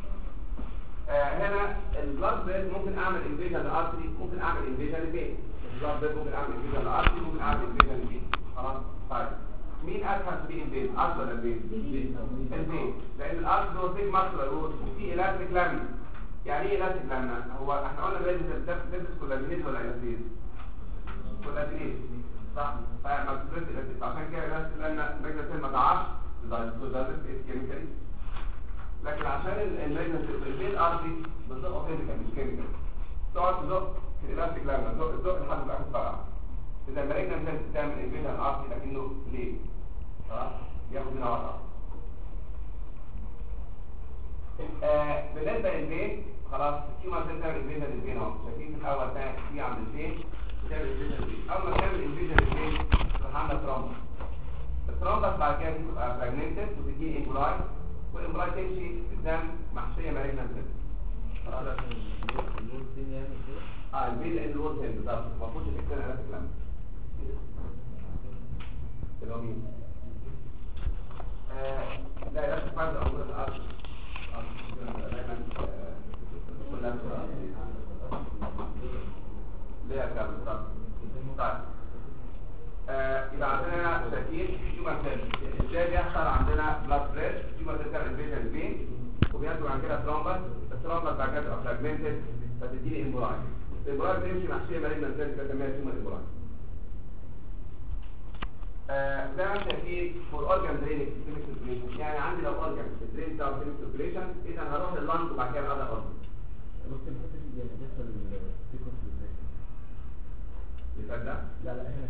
هنا البلاد بريد ممكن اعمل انفيجن للارتري، ممكن اعمل انفيجن للفين. البلاد بريد ممكن اعمل انفيجن للارتري، ممكن اعمل انفيجن للفين. خلاص. طيب مين اسهل في الانفيجن، ارتري ولا الفين؟ الفين، لان الارتري هو ثيك ماسكولار وول وفي الاستيك لامنا. يعني ايه الاستيك لامنا؟ هو احنا قلنا لازم تلبس كولاجينيز ولا الاستيز؟ كولاجينيز، صح؟ فما تلبس الاستيز، عشان كده الاستيك لامنا ماجنتين ما تعرفش تدرس كيميكالي. لكن عشان الماجنت البين ارضي بتزقه فيزيكال مش كيميكال، تقعد تزق في الاستيك لامنا، تزق لحد ما تاخد فرع. اذا الماجنت بتعمل انفيجن ارضي لكنه ليه؟ خلاص ياخد هنا وضع. بالنسبه للبين خلاص في مرتين تعمل انفيجن للبين اهو، شايفين في الاول في عند البين بتعمل انفيجن للبين. اول ما تعمل انفيجن للبين تروح عامله ترومبس. الترومبس بعد كده بتبقى فراجمنتد وتدي امبولاي، والامبراي تمشي قدام محشيه مالجنت سيل. خلاص النور فين يعني كده؟ البين لان النور فين بالظبط، ما فيهوش الاكتين على الكلام اللي هو مين؟ لا ده فرد امور الارض دايما كلها ليه كده بالظبط. طيب يبقى عندنا شايفين تيومر سيل ازاي بيحصل عندنا بلاد بريش، تيومر سيل تعمل انفيجن بين وبينتج عن كده ترومبس، الترومبس بعد كده تبقى فراجمنتد فتديني امبولاي. الامبولاي بتمشي محشيه مالجنت سيل بنسميها تيومر امبولاي. زي ما انتم شايفين فور اورجان درينج سيستميك سيركيوليشن، يعني عندي لو اورجان الدرين بتاع سيستميك سيركيوليشن اذا هروح لللنج وبعد كده الاذر اورجان. ممكن الحته دي بالنسبه للسيكونس اللي فات ده؟ لا هنا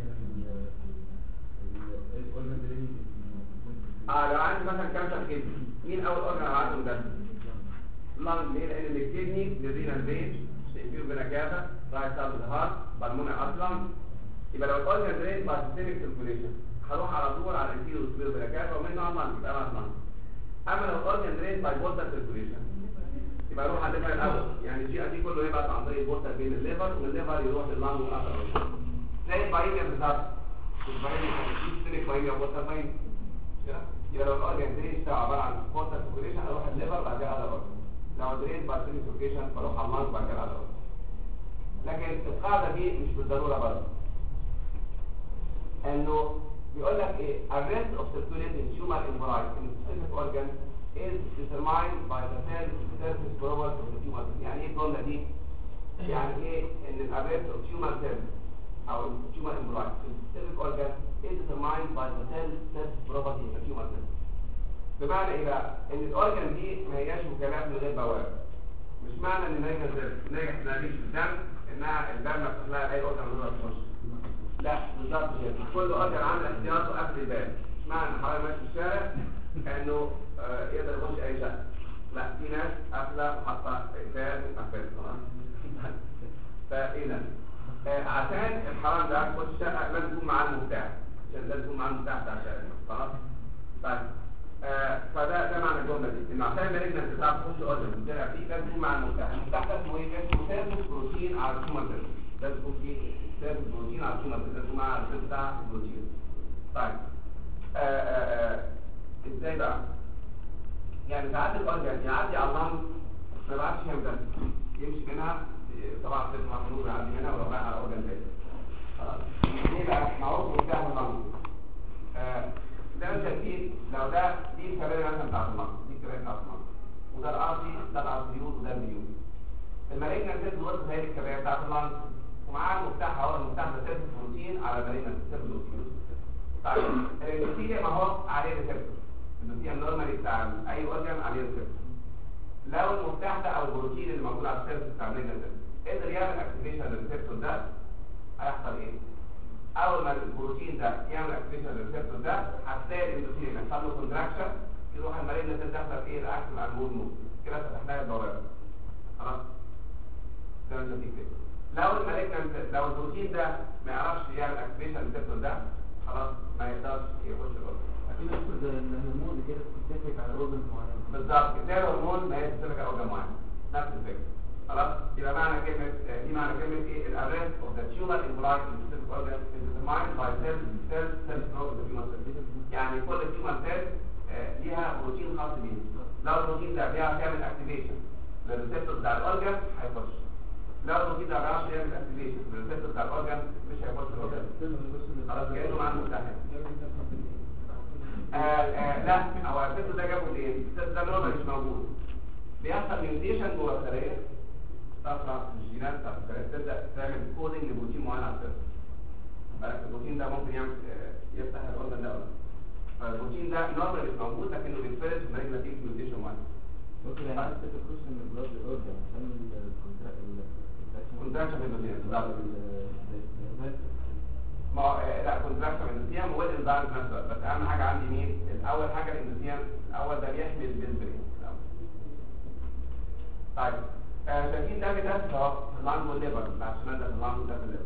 الاورجن درينج. لو عندي مثلا كانسر كدني، مين اول اورجن عنده ده؟ لانج. ليه؟ لان الكدني للرينال فين سيبيو بينا كذا رايت سايد الهارت بالمونري اصلا. يبقى لو الاورجن درين باي سيستميك سيركيوليشن هروح على طول على الانتيريو سبيرو بينا كذا ومنه على اللانج يبقى انا اللانج. اما لو الاورجن درين باي بورتال سيركيوليشن يبقى اروح على الليفر الاول. يعني الجي دي كله يبعت عن طريق البورتال بين الليفر ومن الليفر يروح لللانج والاخر. زي الباينيا بالظبط. الباينيا سيستميك باينيا بورتال باين. يبقى لو الاورجن درين اشتغل عباره عن بورتال سيركيوليشن اروح الليفر بعد كده اقدر لو درين باي سيستميك سيركيوليشن بروح على اللانج بعد كده اقدر. لكن القاعده دي مش بالضروره برضه. انه بيقول لك ايه arrest of circulating tumor emboli in specific organ is determined by the cell surface property of the tumor. يعني ايه الجمله دي؟ يعني ايه ان الarrest of tumor cells او tumor emboli in specific organ is determined by the cell surface property of the tumor cell. بمعنى ايه بقى؟ ان الاورجن دي ما هياش وكالات من غير بوابه. مش معنى ان نيجا سيل نيجا تناديش في الدم انها الدم ما بتخليها اي اورجن من غير تخش. لا بالظبط كده. كل اورجن عامل احتياطه قبل الباب. مش معنى ان حضرتك ماشي في الشارع انه يقدر يخش اي شقه. لا في ناس قافله وحاطه اقفال وقفال خلاص. فاذا عشان الحرام ده يخش الشقه لازم يكون معاه المفتاح. عشان لازم يكون معاه المفتاح بتاع الشقه خلاص. طيب فده معنى الجمله دي انه عشان المالجنت بتاعك تخش اورجن وتطلع فيه لازم يكون معاه المفتاح. المفتاح ده اسمه ايه؟ اسمه سيرفس بروتين على التيومر سيل. لازم يكون فيه سيرفس بروتين على التيومر سيل. لازم يكون معاه السيل بتاع البروتين. طيب ازاي بقى؟ يعني تعدي الاورجن يعدي على اللنج ما يبعتش هنا ده يمشي منها طبعا لازم محمود يعدي منها ولو رايح على اورجن تاني. خلاص ليه بقى؟ معروف مفتاح اللنج. ده مش شايفين لو ده دي الكباري مثلا بتاعت المنطقه دي الكباري بتاعت المنطقه وده الارضي ده الارضيوت وده البيوت. المالجنت سيلز برضه زي الكباري بتاعت المنطقه ومعاه المفتاح اهو. المفتاح ده سيلز بروتين على المالجنت سيلز. طيب الانسولين ما هو عليه ريسبتور. الانسولين نورمالي بتاع اي اورجن عليه ريسبتور. لو المفتاح ده او البروتين اللي موجود على السيلز بتاع المالجنت سيلز قدر يعمل اكتيفيشن للريسبتور ده هيحصل ايه؟ اول ما البروتين ده يعمل اكتيفيشن للريسبتور ده هتلاقي الاندوثيليوم يحصل له كونتراكشن يروح المالجنت سيل داخله في ايه؟ رياكت مع الهرمون كده فتحنا البوابه. خلاص ده مش هتيجي. لو البروتين ده ما يعرفش يعمل اكتيفيشن للريسبتور ده خلاص ما يقدرش يخش الاورجن. اكيد نفس الهرمون كده سبيسيفيك على اورجن معين. بالظبط زي الهرمون ما هي سبيسيفيك على اورجن معين. نفس الفكره. خلاص يبقى معنى كلمه دي معنى كلمه ايه؟ الارست اوف ذا تيومر امبلايد ان سبيسيفيك اورجن از ديترمايند باي سيل جروث اوف ذا تيومر سيل. يعني كل تيومر سيل ليها بروتين خاص بيه. لو البروتين ده بيعرف يعمل اكتيفيشن للريسبتور بتاع الاورجن هيخش. لو البروتين ده ما بيعرفش يعمل اكتيفيشن للريسبتور بتاع الاورجن مش هيخش الاورجن. خلاص كانه معاه مفتاح. لا هو الريسبتور ده جابه ليه؟ الريسبتور ده نورمال مش موجود. بيحصل ميوتيشن جوه الخلايا تفرع الجينات بتاعت الخلايا تبدا تعمل كودنج لبروتين معين على السيل. بالك البروتين ده ممكن يعمل يفتح الاورجن ده. فالبروتين ده نورمال مش موجود لكنه بيتفرز في نتيجه ميوتيشن معين. ممكن يعني عايز تكروس من البلاد الاورجن عشان الكونتراكشن في البروتين. ما لا كونتراكشن في البروتين والانزيم في نفس الوقت. بس اهم حاجه عندي مين؟ الاول حاجه الانزيم الاول ده بيحمي البنزين. طيب شايفين ده كده اهو اللانج والليفر بتاع الشمال ده في اللانج وده في الليفر.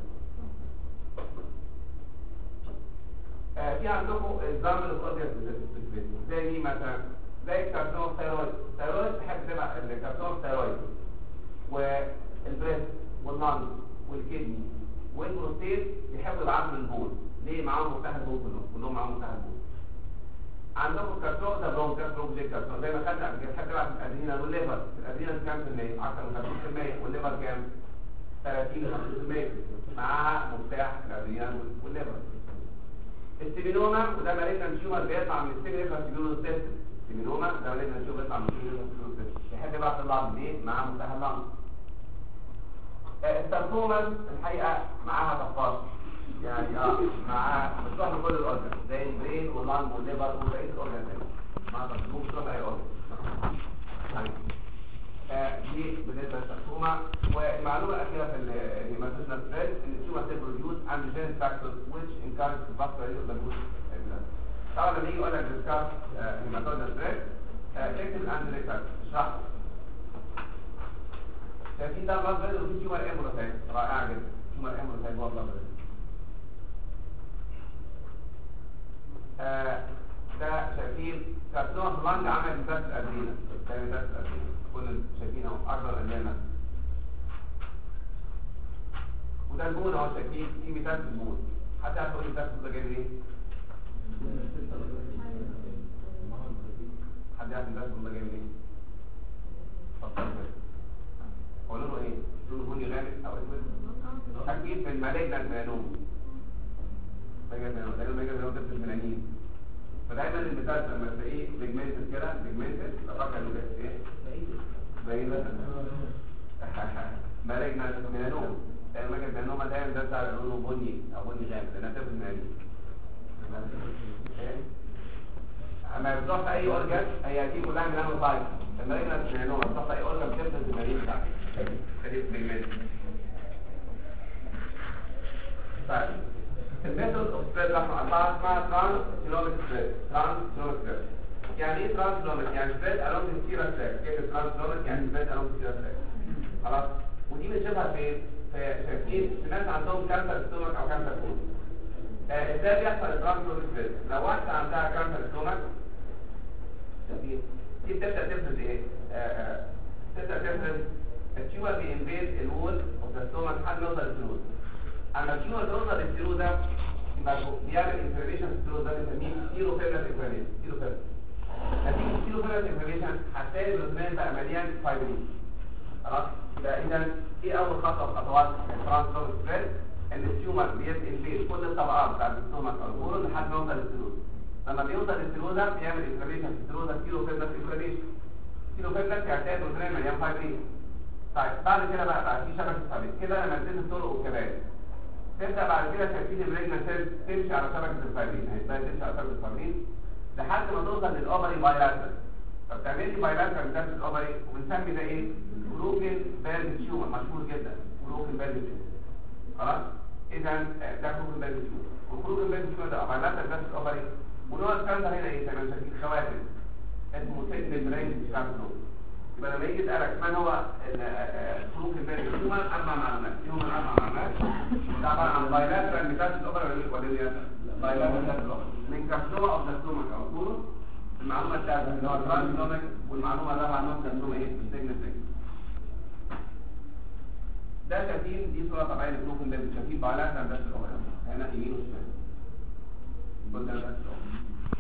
في عندكم الزمن الاورجن زي مين مثلا؟ زي الكارسينوم الثيرويد. الثيرويد تحب تبع الكارسينوم الثيرويد والبريست واللانج والكدني والبروستيت بيحبوا يبعتوا للبول. ليه؟ معاهم مفتاح البول كلهم معاهم مفتاح البول. عندكم الكارسينوم ده برونكاستروم زي الكارسينوم زي ما خدنا قبل كده. حد بعت الادرينال والليفر. الادرينال كام في المية؟ اكثر من 50% والليفر كام؟ 30 ل 50%. معاها مفتاح الادرينال والليفر. السيمينوما وده مالجنت تيومر بيطلع من السيمينوما سيستم. السيمينوما ده مالجنت تيومر بيطلع من السيمينوما سيستم. يحب يبعت اللنج ليه؟ معاه مفتاح اللنج. الساركوما الحقيقه معاها تفاصيل يعني معاها بتروح لكل الاورجن زي البرين واللنج والليفر وبقيه الاورجن مع تفاصيل بتروح لاي اورجن. دي بالنسبه للساركوما. والمعلومه الاخيره في الماتيرنال ثريد ان التيومر سيل بروديوس انتي factors which encourage the vascularity of the blood. طبعا لما يجي يقول لك discuss hematological stress اكتب الانتريك فاكتور اشرحه. شايفين ده بلاد بريد وفي تيومر امبولوسايت رائعه جدا. تيومر امبولوسايت جوه بلاد بريد. ده شايفين كارسينوما في اللنج عمل ميتاستاسيس الادرينا. ده ميتاستاسيس الادرينا. كل شايفين اهو اكبر الادرينا. وده البون اهو شايفين في ميتاستاسيس البون. حد يعرف يقول الميتاستاسيس ده جاي منين؟ حد يعرف الميتاستاسيس ده جاي منين؟ فكر كده. هو لونه ايه؟ لونه بني غامق او اسود؟ اكيد في المالجنت ميلانوم. ميلانوم ده في الميلانين. فدايما الميتاستاسيس لما تلاقيه بيجمنتد كده بيجمنتد افكر انه ده ايه؟ بعيد مالجنت ميلانوم. المالجنت ميلانوم دايما ده بتاع لونه بني او بني غامق لانها بتبقى في الميلانين. اما بتروح في اي اورجان هي دي كلها ميلانوسايت. المالجنت ميلانوم بتروح في اي اورجان بتبقى في الميلانين بتاعتها. دي بيجمنتد. طيب الميثود اوف سبريد رقم 4 اسمها ترانسجينوميك سبريد. ترانسجينوميك سبريد يعني ايه ترانسجينوميك؟ يعني سبريد along the serous tract. كلمه ترانسجينوميك يعني سبريد along the serous tract. خلاص. ودي بنشوفها فين؟ شايفين في ناس عندهم كانسر ستومك او كانسر كول. ازاي بيحصل الترانسجينوميك سبريد؟ لو واحده عندها كانسر ستومك شايفين دي بتبدا تفرز ايه؟ تبدا تفرز التيومر بينفيد الوول اوف ذا ستومك لحد ما يوصل للسيروز. اما التيومر بيوصل للسيروز ده بيعمل انفلاميشن في السيروز ده بنسميه سيروفيلر انفلاميشن. سيروفيلر نتيجه السيروفيلر انفلاميشن هتلاقي البروتين بقى مليان فايبرين. خلاص يبقى اذا ايه اول خطوه في خطوات الترانسجينوميك سبريد؟ ان التيومر بينفيد كل الطبقات بتاعت الستومك او الكولون لحد ما يوصل للسيروز. لما بيوصل للسيروز ده بيعمل انفلاميشن في السيروز ده سيروفيلر انفلاميشن. سيروفيلر هتلاقي البروتين مليان فايبرين. طيب بعد كده بقى في شبكه فايبرين كده لما تنزل الطرق والكباري تبدا بعد كده شايفين الريجنال سيلز تمشي على شبكه الفايبرين. هتبدا تمشي على شبكه الفايبرين لحد ما توصل للاوبري بايلاترال. فبتعمل لي بايلاترال بتاعت الاوبري وبنسمي ده ايه؟ بروكن بيرد تيومر. مشهور جدا بروكن بيرد تيومر. خلاص اذا ده بروكن بيرد تيومر. والبروكن بيرد تيومر ده بايلاترال بتاعت الاوبري. ونوع الكانسر هنا ايه؟ زي ما انتم شايفين خواتم اسمه سيجنال برين كانسر. يبقى لما يجي يسألك من هو الفروق البين التيومر 4 معلومات. تيومر 4 معلومات. ده عبارة عن بايلاترال ميتاستاسيس اوبرا ولا بايلاترال ميتاستاسيس اوبرا من كارسينوما اوف ذا ستومك او الكولون. المعلومة الثالثة اللي هو الترانسجينوميك والمعلومة الرابعة انهم كارسينوما ايه؟ سيجنال برين. ده شايفين دي صورة طبيعية للفروق البين. شايفين بايلاترال ميتاستاسيس اوبرا هنا يمين وشمال. كل ده ميتاستاسيس اوبرا.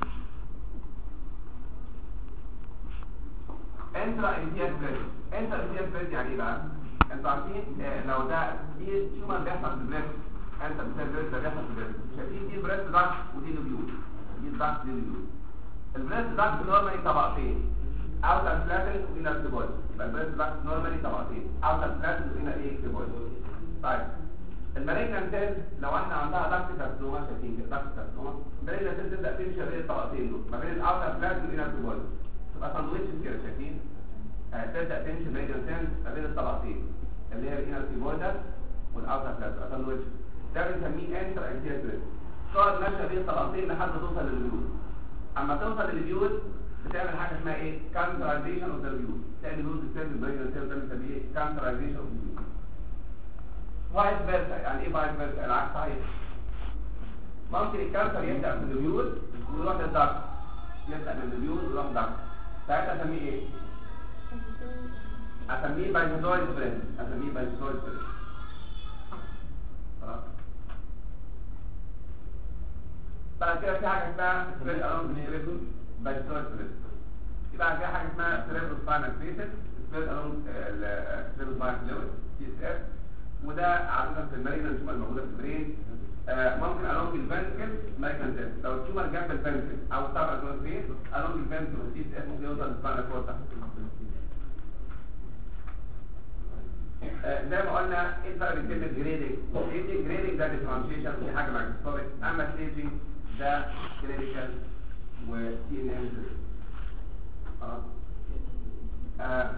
انترا انتياس بريد. انترا انتياس بريد يعني ايه بقى؟ انتوا عارفين لو ده دي تيومر بيحصل في البريست. انترا انتياس بريد ده بيحصل في البريست. شايفين دي البريست ضغط ودي لوبيول. دي الضغط دي لوبيول. البريست ضغط نورمالي طبقتين. اوتر فلاتن وانر كيبويد. يبقى البريست ضغط نورمالي طبقتين. اوتر فلاتن وانر ايه كيبويد. طيب المالجنت سيل لو احنا عندها ضغط كارسينوما شايفين كده ضغط كارسينوما المالجنت سيل تبدا تمشي بين الطبقتين دول ما بين الاوتر فلاتن وانر كيبويد. تبقى ساندويتش كده شايفين تبدا تمشي المالجنت سيل ما بين الطبقتين اللي هي الانر كيبويد والاوتر فلاتن ساندويتش. ده بنسميه انتر انتياس بريد. تقعد ماشيه بين الطبقتين لحد ما توصل للبيول. اما توصل للبيول بتعمل حاجه اسمها ايه؟ كانسرايزيشن اوف ذا بيول. تلاقي البيول بتسيب المالجنت سيل ده بنسميه كانسرايزيشن اوف ذا بيول. وايت فيرسا. يعني ايه وايت فيرسا؟ العكس صحيح. ممكن الكانسر يبدا من البيول ويروح للضغط. يبدا من البيول ويروح للضغط. ساعتها اسميه ايه؟ اسميه بايزوزويد سبريد. اسميه بايزوزويد سبريد. خلاص. بعد كده في حاجه اسمها سبريد الونج سيريبرو بايزوزويد سبريد. في بعد كده حاجه اسمها سيريبرو سباينال فيسس سبريد الونج السيريبرو سباينال فلويد سي اس اف. وده عاده في المالجنت تيومر الموجوده في البرين. ممكن along الفنتركل مالجنت سيل. لو التيومر جنب الفنتركل او تبع الفنتركل along الفنتركل والسي اس اف ممكن يوصل للسباينال كورد. زي ما قلنا ايه الفرق بين كلمه جريدنج؟ جريدنج ده ديفرنشيشن ودي حاجه مايكروسكوبيك. اما ستيجنج ده كلينيكال وسي ان ام. خلاص.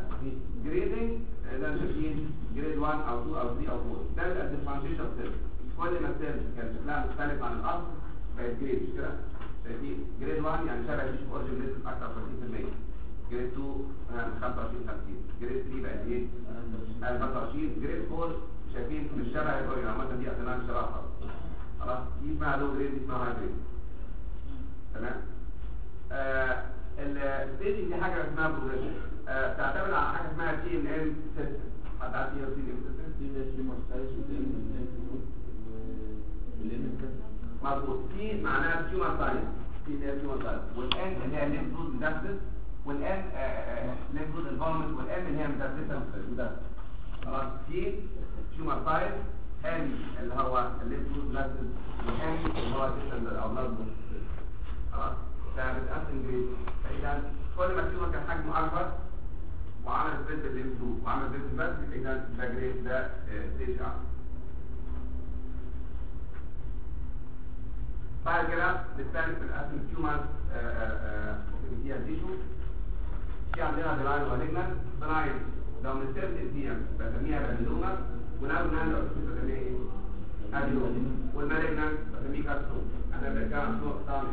جريدنج ده شايفين جريد 1 او 2 او 3 او 4. ده الديفرنشيشن سيل. كل ما السيل كان شكلها مختلف عن الاصل بقت جريد مش كده؟ شايفين جريد 1 يعني شبه التيشو اورجن نسبه اكثر 50%، جريد 2 25 50، جريد 3 بقت ايه؟ 25، جريد 4 شايفين مش شبه الاورجن عامه دي اصلا مش شبهها خلاص. دي اسمها لو جريد، دي اسمها هاي جريد. تمام؟ الستيج دي حاجه اسمها بروجريشن، تعتمد على حاجه اسمها تي ان ام سيستم. حد عارف ايه تي ان ام سيستم؟ دي اللي مارسايز مظبوط. تي معناها تيومر سايز، تي اللي هي تيومر سايز، والان اللي هي ليمف نود ميتاستاسيس، والان ليمف نود انفولمنت، والان اللي هي ميتاستاسيس. خلاص تي تيومر سايز، ان اللي هو الليمف نود ميتاستاسيس، والان اللي هو السيستم او بلاد. خلاص ده بتقسم جريد. فاذا كل ما التيومر كان حجمه اكبر وعمل سبريد بالليمف نود وعمل سبريد بس، اذا ده جريد، ده ستيج اعلى. بعد كده بالثالث بنقسم التيومر فيها تيشو. في عندنا بناين ومالجنان. بناين لو من سيرت الديم بسميها بابيلوما، ونقول لو بسميها ايه؟ ادينوما. والمالجنان بسميه كارسوم. انا بتكلم عن نوع طعم.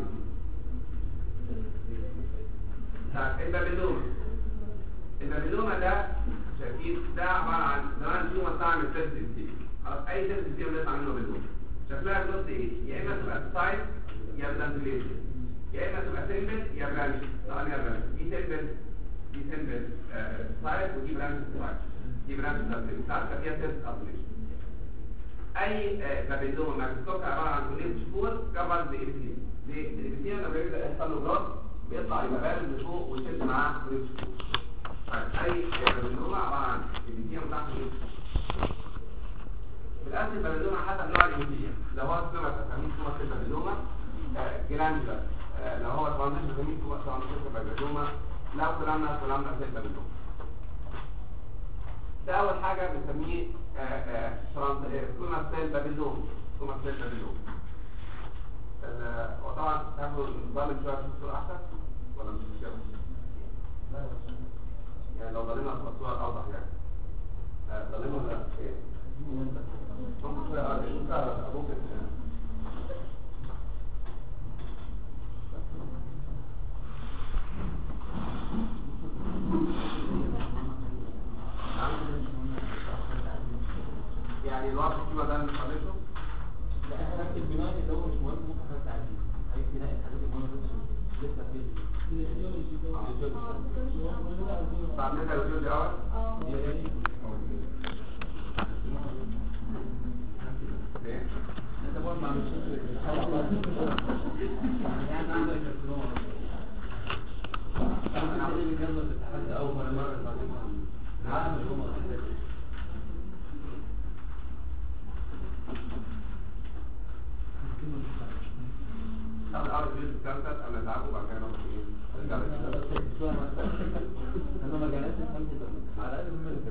البابيلوما ده شايفين ده عباره عن زمان تيومر طعم سيرت الديم. خلاص اي سيرت الديم بيطلع منه بابيلوما. شكلها بنص ايه؟ يا اما تبقى سايد يا بلانتوليشن، يا اما تبقى سيمبل يا برانش. طبعا يا برانش دي سيمبل، دي سيمبل سايد، ودي برانش سايد، دي برانش بلانتوليشن. ساعتها فيها سيرت ابليشن. اي بابيلوما ماكروسكوب عباره عن كليه شكور كفر بإبيثيليوم. ليه؟ الإبيثيليوم لما بيبدا يحصل له جروث بيطلع يبقى بارد من فوق ويشد معاه كليه شكور. اي بابيلوما عباره عن إبيثيليوم تحت كليه شكور. الأصل البابيلوما حسب نوع الإبيثيليوم. لو هو سكوما بسميه سكوما سيل بابيلوما جراندولار، لو هو ترانزيت بسميه سكوما ترانزيت بابيلوما، لو كولامنا سيل بابيلوما. ده أول حاجة بنسميه سكوما سيل بابيلوما، سكوما سيل بابيلوما. وطبعا تاخدوا الظالم شوية في الصورة أحسن ولا مش مشكلة؟ يعني لو ظالمنا في الصورة أوضح يعني. ظالمنا ولا إيه؟ ممكن ممكن يعني الوقت فيه ده مش هنشوف. لا احنا نكتب بناء اللي هو مش مهم، ممكن حد تعديل اي بناء الحاجات المهمه لسه في بعد كده الفيديو ده انت برضه ما عملتش يعني عندك الكرتون انا عامل اللي كان بتتحدى اول مره نعم اليوم الأرض جزء كانت أنا تعبوا بعد كده أنا ما جالس الخمسة على الأقل من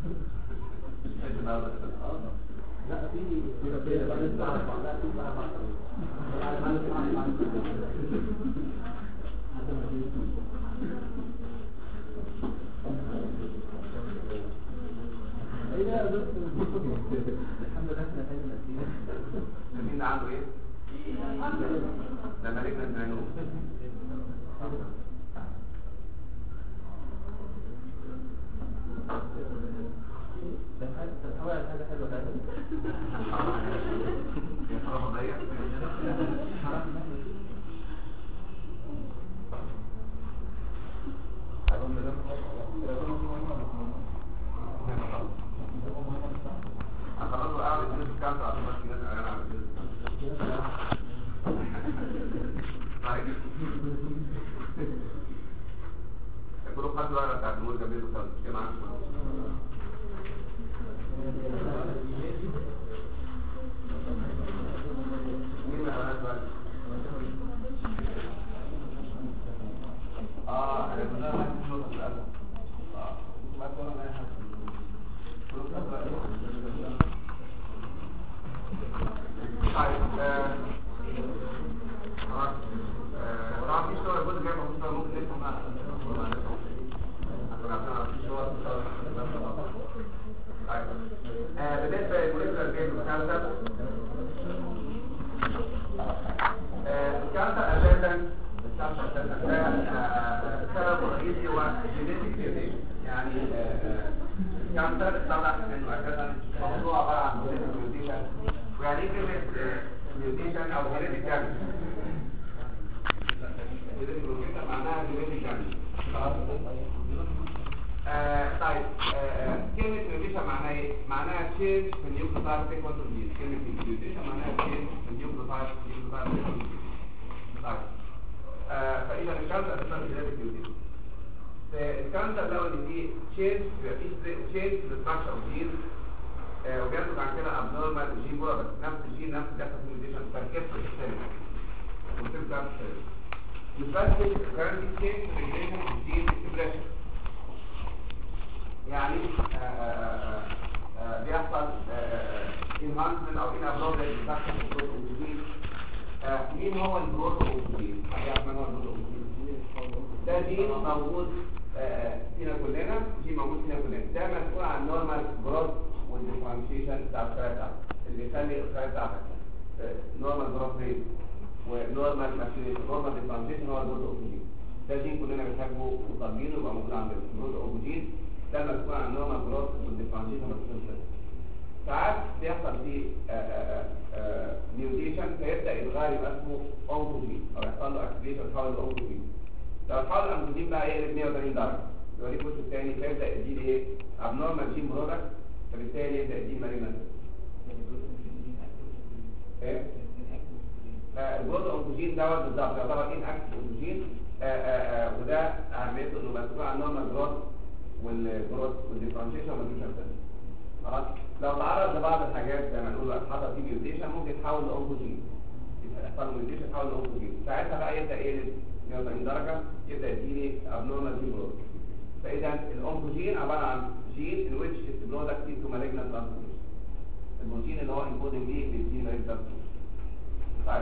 لا في الحمد لله احنا حلنا فيه. مين عنده ايه؟ ده مالكنا النانو. تتحول على حاجة حلوة ده. يا ترى فضيع؟ خلاص قاعد يجلس الكاميرا عشان بس الناس قاعدة على الجلسة. طيب. يقولوا خدوا الورقة بتاعت المولد قبل الخلق كده معاك. مين ما قالش بقى؟ انا كنت ما كنتش نقطة الأسف. ما تقولوا ما يحصل. طيب طبعا في صور الجزء جاي ممكن نفهم بالنسبه للموليكولار جيم كانسر الكانسر اتضح انه اساسا الموضوع عباره عن ميوتيشن. ويعني ايه كلمه ميوتيشن او هيريديتاري؟ ميوتيشن معناها هيريديتاري. خلاص. طيب كلمه ميوتيشن معناها ايه؟ معناها تشينج في النيوكليوتايد سيكونس اوف جين. كلمه ميوتيشن معناها تشينج في النيوكليوتايد سيكونس اوف جين. طيب فاذا الكانسر اساسا هيريديتاري ميوتيشن. الكانسر لو ان فيه تشينج في الاستراكشر اوف جين وبينتج عن كده ابنورمال جين برودكت، نفس الجين نفس الجسد ميوتيشن تركيبته الثاني وتبدا مش بس كارنتي تشينج ريجريشن في الجين اكسبريشن، يعني بيحصل انهانسمنت او ان ابنورمال ريدكشن في الجروث اوف الجين. مين هو الجروث اوف الجين؟ هيعرف من هو الجروث اوف الجين؟ ده جين موجود فينا كلنا، جين موجود فينا كلنا، ده مسؤول عن نورمال جروث والديفرنشيشن بتاع الخلايا بتاعتك، اللي يخلي الخلايا بتاعتك نورمال جروث ريت ونورمال ماتيوريشن. نورمال ديفرنشيشن هو الجروث اوكسجين، ده جين كلنا بنحبه وطالبينه يبقى موجود عندنا. الجروث اوكسجين ده مسؤول عن نورمال جروث والديفرنشيشن ماتيوريشن. ساعات بيحصل فيه ميوتيشن فيبدا يتغير يبقى اسمه اونكوجين او يحصل له اكتيفيشن يتحول لاونكوجين. لو اتحول الانكوجين بقى يقلب 180 درجه يبقى ليه الجزء الثاني فيبدا يديني ايه؟ ابنورمال جين برودكت، فبالتالي يبدا يديني مالجنت. ايه؟ الجروث اونكوجين دوت بالظبط يعتبر ان اكتف اونكوجين وده اهميته انه مسؤول عن نورمال جروث والجروث والديفرنشيشن والماتيوريشن. خلاص؟ لو تعرض لبعض الحاجات زي ما نقول حصل فيه ميوتيشن ممكن يتحول لاونكوجين، يحصل له ميوتيشن يتحول لاونكوجين، ساعتها بقى يبدا يقلب 180 درجه يبدا يديني ابنورمال جين برودكت. فاذا الاونكوجين عباره عن جين in which is product into malignant transformation. البروتين اللي هو انكودنج ليه بيديني malignant transformation. طيب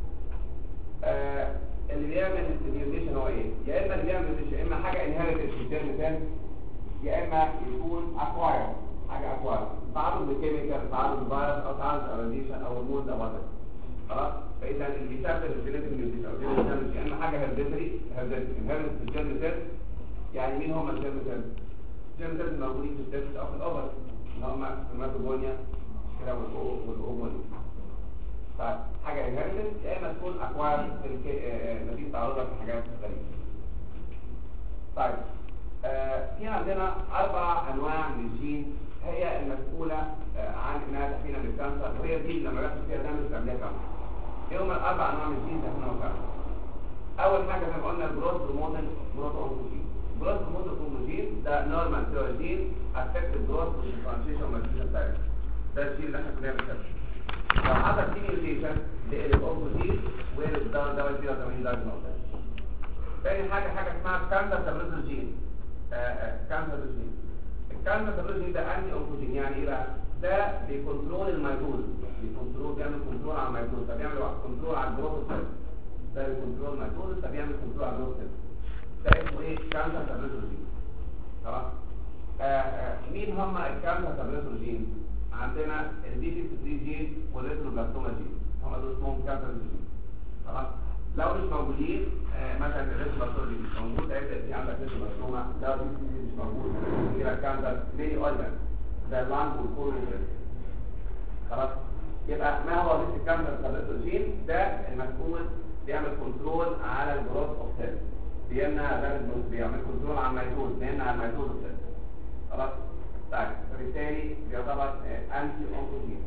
اللي بيعمل الميوتيشن هو ايه؟ يا اما اللي بيعمل الميوتيشن اما حاجه انهيرتد في الجين مثال، يا اما يكون اكواير، حاجه اكواير، تعرض لكيميكال، تعرض لفيروس او تعرض لراديشن او هرمون او وات. خلاص؟ فاذا اللي بيسبب الجينيتيك ميوتيشن او الجين يا اما حاجه هيرديتري انهيرتد في الجين مثال. يعني مين هم الجيرم سيلز؟ الجيرم سيلز موجودين في التست او في الاوفر اللي هم الميتوكوندريا كده والاوفر. فحاجه انهيرتد يا اما تكون اكواير نتيجه تعرضها لحاجات غريبه. طيب في عندنا 4 انواع من الجين هي المسؤوله عن انها تحمينا من الكانسر، وهي دي لما بيحصل فيها دامج بتعملها كانسر. ايه هم ال4 انواع من الجين اللي احنا كانسر؟ اول حاجه زي ما قلنا الجروث هرمون جروث اونكوجين. جروث هرمون اونكوجين ده نورمال سيل جين افكت الجروث والديفرنشيشن والماتيوريشن بتاعته، ده الجين اللي احنا كنا بنشوفه. لو حصل فيه ميوتيشن لقلب اونكوجين وقلب ده 180 درجه نقطه. تاني حاجه اسمها كانسر سيرولوجي جين. كانسر جين، الكانسر سيرولوجي ده انتي اونكوجين. يعني ايه بقى؟ ده بيكنترول الميتوز، بيعمل كنترول على الميتوز، فبيعمل كنترول على الجروث سيل، ده بيكنترول الميتوز فبيعمل كنترول على الجروث سيل. ده اسمه ايه؟ كانسر سيرولوجي. خلاص؟ مين هم الكانسر سيرولوجي؟ عندنا البي 53 جين والريتروبلاستوما جين، هم دول اسمهم كانسر جين. خلاص؟ لو مش موجودين مثلا الريتروبلاستوما جين مش موجود هيبدا في عندك ريتروبلاستوما، لو البي 53 مش موجود يبقى الكانسر ميني اورجان زي اللانج والكولون. خلاص؟ يبقى ما هو وظيفه الكانسر سيرولوجي؟ ده المسؤول بيعمل كنترول على الجروث اوف سيل، بيعمل كنترول على الميتوز، بيمنع الميتوز السيل. خلاص؟ طيب فبالتالي بيعتبر انتي اونكوجين.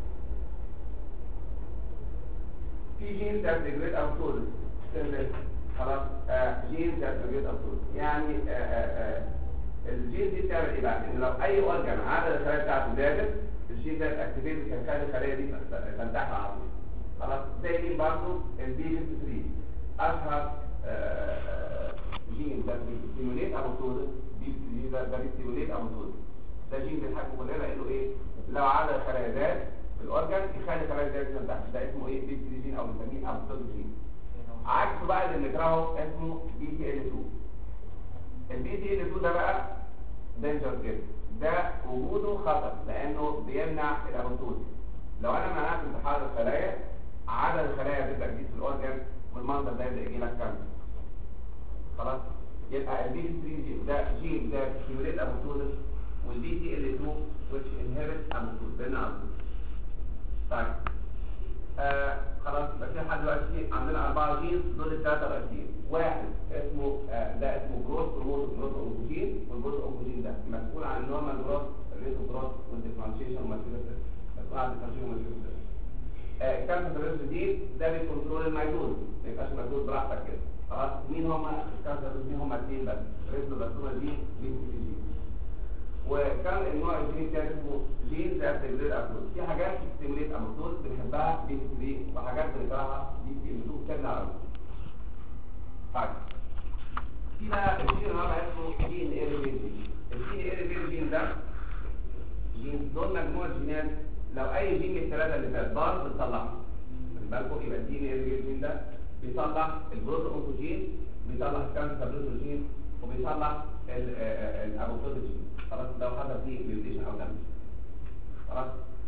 في جين ذات ريجريت اوتوز خلاص؟ جين ذات ريجريت اوتوز يعني الجين دي بتعمل ايه بقى؟ ان لو اي اورجان عدد الخلايا بتاعته زادت الجين ده اكتيفيت هيخلي الخلايا دي تنتحر على طول. خلاص؟ زي مين برضه؟ البي 53 اشهر جين ده بيستيموليت ابوتوزس. ده بيستيموليت ابوتوزس، ده جين بيتحكم كلنا لانه ايه؟ لو عدد الخلايا زاد في الاورجان يخلي الخلايا زاد تنتحر، ده اسمه ايه؟ بي جين او بنسميه ابوتوزس جين. عكسه بقى اللي بنكرهه اسمه بي تي ال 2. البي تي ال 2 ده بقى دينجر جدا، ده وجوده خطر لانه بيمنع الابوتوزس. لو انا منعت انتحار الخلايا عدد الخلايا بتبدا تزيد في الاورجان والمنظر ده يبدا يجي لك كانسر. خلاص؟ يبقى البي 3 جين ده جين ده ستيموليت ابوتوزس والبي تي ال 2 which inhibits amyloid بينا على طول. طيب خلاص يبقى في لحد دلوقتي عندنا 4 جينز دول الثلاثه الرئيسيين. واحد اسمه ده اسمه جروث بروموتر اونكوجين، والجروث اونكوجين ده مسؤول عن النورمال جروث الريتو جروث والديفرنشيشن والماتيوريشن، مسؤول عن الديفرنشيشن والماتيوريشن. الكانسر جديد ده بيكنترول الميتوز، ما يبقاش ميتوز براحتك كده. خلاص مين هم الكانسر مين هم اثنين بس، ريتنوبلاستوما جين جين. وكان النوع الجين الثالث اسمه جين ذات ريجوليت ابروت. في حاجات ستيموليت ابروت بنحبها بي 3 وحاجات بنكرهها بي 2 بتاعنا على طيب في بقى الجين الرابع اسمه جين ايريفيرجين. الجين ايريفيرجين ده جين دول مجموعه جينات، لو اي جين من الثلاثه اللي فات باظ بنصلحه. خلي بالكم يبقى الجين ايريفيرجين ده بيصلح الجروث اونكوجين، بيصلح الكانسر جين، وبيصلح الابوتوز جين. خلاص لو حصل فيه ميوتيشن او دامج خلاص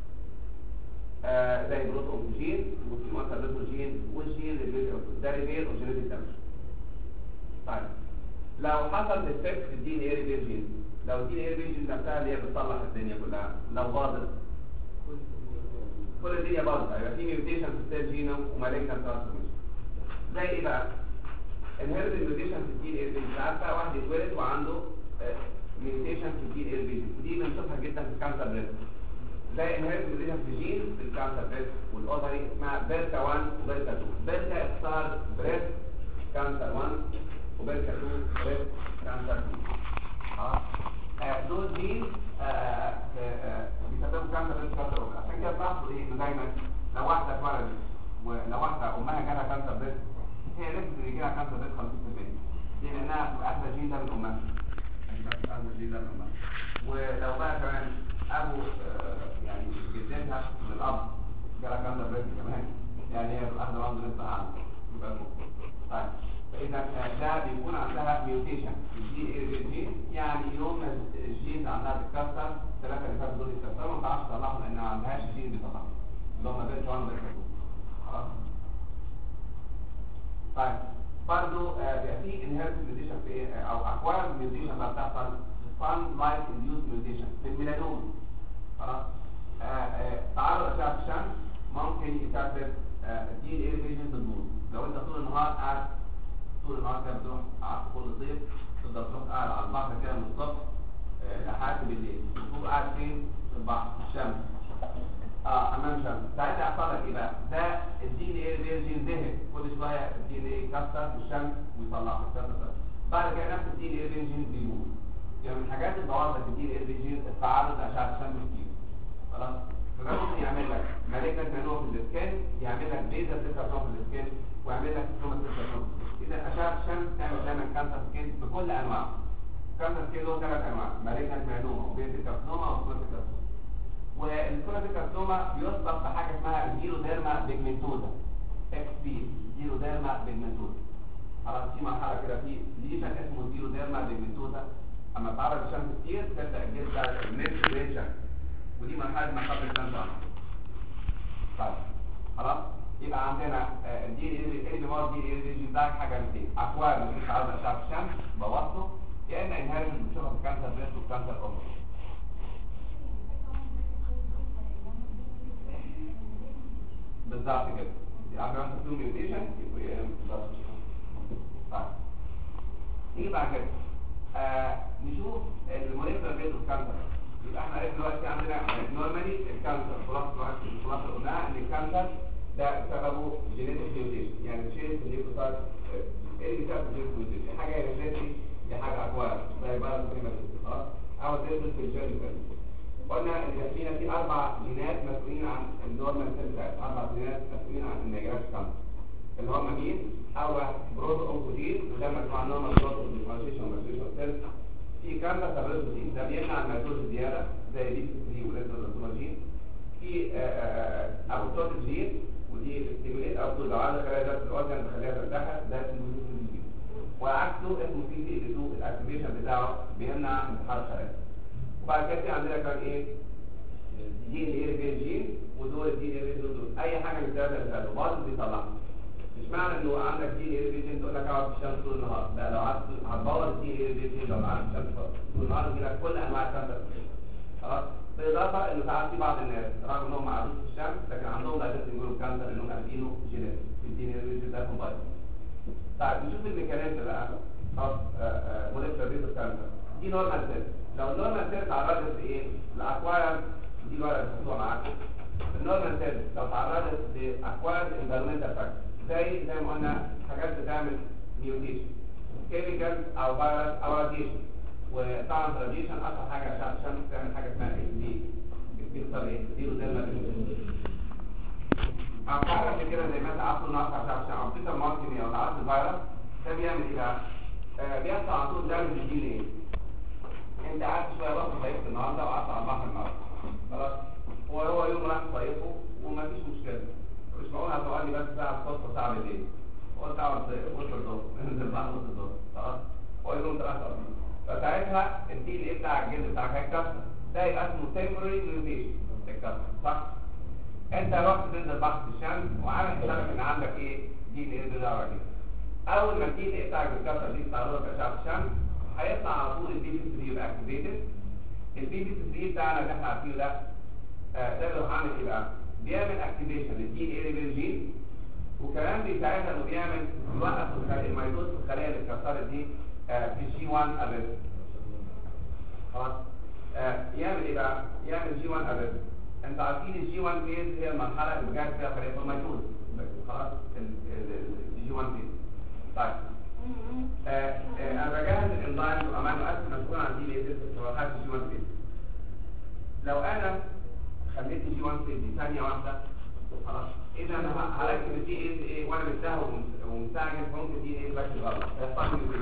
زي الجروث اونكوجين والكانسر جين والجين ده ريبير وجينيتيك دامج. طيب لو حصل ديفكت في الدي ان اي ريفيرجين، لو الدي ان اي ريفيرجين نفسها اللي هي بتصلح الدنيا كلها لو باظت كل الدنيا باظت، هيبقى في ميوتيشن في السيل جينوم ومالجنت ترانسفورميشن. زي ايه بقى؟ انهيرت ميوتيشن في الدي ان اي ريفيرجين. عارفه واحد يتولد وعنده ميوتيشن في الدي ان اي ريفيرجين، ودي بنشوفها جدا في الكانسر بريست. زي انهيرت ميوتيشن في جين في الكانسر بريست والاوفري اسمها بيركا 1 وبيركا 2. بيركا اختصار بريست كانسر 1 وبيركا 2 بريست كانسر 2. خلاص دول جين بيسببوا كانسر بريست كانسر. عشان كده تلاحظوا ايه انه دايما لو واحده اتولدت ولو واحده امها جالها كانسر بريست هي نسبه اللي جالها كانسر بريست 50%، لانها بتبقى اخذه جين ده من امها. ولو بقى كمان ابو يعني جدتها من الاب جالها كانسر بريست كمان، يعني هي اخذه برضه نسبه اعلى. طيب فاذا ده بيكون عندها ميوتيشن في الدي ان اي جين، يعني يوم ما الجين عندها بتتكسر الثلاثه اللي فاتوا دول يتكسروا ما تعرفش تطلعهم لان ما عندهاش جين بيطلعهم اللي هم بيركا 1 وبيركا 2. خلاص طيب برضه بيبقى في انهيرت ميوتيشن في ايه او اكوايرد ميوتيشن بقى بتحصل فان لايت انديوس ميوتيشن في الميلانوم. خلاص تعرض اشعه الشمس ممكن يسبب الدي ان اي ريفيجن بالنور. لو انت طول النهار قاعد طول النهار كده بتروح قعدت كل صيف تقدر تروح قاعد على البحر كده من الصبح لحد بالليل، وتبقى قاعد فين؟ في البحر في الشمس امام شمس. ساعتها يحصل لك ايه بقى؟ ده الدي ان اي ريفيرجين ذهب كل شويه الدي ان اي يكسر في الشمس ويطلع في الشمس. بعد كده نفس الدي ان اي ريفيرجين بيموت. يعني من الحاجات اللي بوظت الدي ان اي ريفيرجين التعرض لاشعه الشمس كتير. خلاص فده ممكن يعمل لك مالجنت مانوع في السكان، يعمل لك ليزر تسرطان في السكان، ويعمل لك ستوما تسرطان. اذا اشعه الشمس تعمل دايما كانسر سكين بكل انواعه. كانسر سكين له 3 انواع، مالجنت مانوع وبيزك كارسينوما وسكوتيك كارسينوما. والسكوتيك كارسينوما بيسبق بحاجه اسمها زيروديرما بيجمنتوزا اكس بي، زيروديرما بيجمنتوزا. خلاص في مرحله كده في ليشن اسمه زيروديرما بيجمنتوزا، اما تعرض الشمس كتير تبدا الجلد بتاعك الميلتريشن، ودي مرحله ما قبل الكانسر. طيب خلاص يبقى عندنا الدي ان اي بتاعك حاجه من اثنين، اكوار مش عاوز اشعه الشمس بوظته، يا اما انهيرت بتشوفها في كانسر بريست وكانسر اوفر. بالظبط كده يعني عندنا تو ميوتيشن بالظبط. طيب نيجي بعد كده نشوف الموليكولار ريت اوف كانسر. يبقى احنا عرفنا دلوقتي عندنا نورمالي الكانسر خلاص قلناها ان الكانسر ده سببه جينيتيك ميوتيشن، يعني شيء في النيوكليوتايد ايه اللي بيسبب الجينيتيك ميوتيشن؟ حاجه هيريديتري دي حاجه اكوار زي فيروس خلاص او زي في الجينيتيك. قلنا ان فينا في 4 جينات مسؤولين عن النورمال سيل بتاعت 4 جينات مسؤولين عن النيجراش كانسر اللي هم مين؟ اول واحد بروتو اونكوجين وده مجموعه نورمال بروتو ديفرنشيشن وماتيوريشن سيل. في كامبا سابريزوجين ده بيمنع الميتوز الزياده زي بي 3 وليزوزوماجين. في ابوتوز جين ودي ستيموليت او لو عايز خلايا ذات الاورجن تخليها ترتاح ده اسمه جين، وعكسه اسمه سي سي 2 الاكتيفيشن بتاعه بيمنع انتحار الخلايا. وبعد كده في عندنا كان ايه؟ جين ايه جين ودول الجين ايه دول اي حاجه من الثلاثه اللي فاتوا بعض بيطلعها. مش معنى انه عندك جين ايه جين تقول لك اقعد في الشمس طول النهار، لا لو قعدت هتبوظ الجين ايه جين لو قعدت في الشمس طول النهار يجي لك كل انواع الكانسر. خلاص. بالاضافه انه ساعات في بعض الناس رغم انهم ما عادوش في الشمس لكن عندهم دايبيتس يقولوا كانسر انهم اخدينه جينيتك في الدي ان اي ده موبايل. طيب نشوف الميكانيزم بقى اوف موليكولار ريت اوف كانسر. دي نورمال سيل. لو النورمال سيل تعرضت لايه؟ لاكواير، دي الورقه اللي بتحطوها معاكم. النورمال سيل لو تعرضت لاكواير انفيرمنتال فاكتور زي ما قلنا حاجات بتعمل ميوتيشن، كيميكال او فيروس او راديشن. وطبعا الراديشن اكتر حاجه عشان تعمل حاجه اسمها ايه؟ بيحصل ايه؟ زيرو زي ما عارف كده زي مثلا عصر نقص عشان بيتر ماركيني او عصر الفيروس ده بيعمل ايه بقى؟ بيحصل على طول دامج الدي ان ايه. انت قعدت شويه بقى صيفت النهارده وقعدت على البحر النهارده خلاص، هو يوم راح صيفه ومفيش مشكله، مش معقول هتقعد لي بس ساعه الصبح وساعه بالليل وقلت اقعد وسط الظهر انزل البحر وسط الظهر خلاص، هو يوم انت راح تقضي. فساعتها الدي ان ايه بتاع الجلد بتاعك هيتكسر، ده يبقى اسمه تمبرري ميوتيشن هيتكسر صح؟ انت رحت تنزل بحر في الشمس وعامل حسابك ان عندك ايه؟ دي ان ايه بالدرجه دي. اول ما الدي ان ايه بتاعك بيتكسر دي تعرضك لاشعه الشمس هيطلع على طول البي بي 3 يبقى اكتيفيتد. البي بي 3 بتاعنا اللي احنا عارفينه ده بيروح عامل ايه بقى؟ بيعمل اكتيفيشن للدي ان ايه للجين، وكمان بيساعدها انه بيعمل يوقف الميتوز في الخلايا اللي اتكسرت دي في جي 1 ابيض خلاص. يعمل ايه بقى؟ يعمل جي 1 ابيض. انتوا عارفين الجي 1 فيز هي المرحله اللي بجد فيها خلايا الميتوز خلاص، الجي 1 فيز. طيب انا بجهز الانزيم وامينو اسيد مسؤول عن دي ليزيس في مرحله الجي 1 فيز. لو انا خليت الجي 1 فيز دي ثانيه واحده خلاص، اذا انا هركب الدي ايه وانا مستهوى ومستعجل ممكن دي ايه بشكل غلط هيحصل لي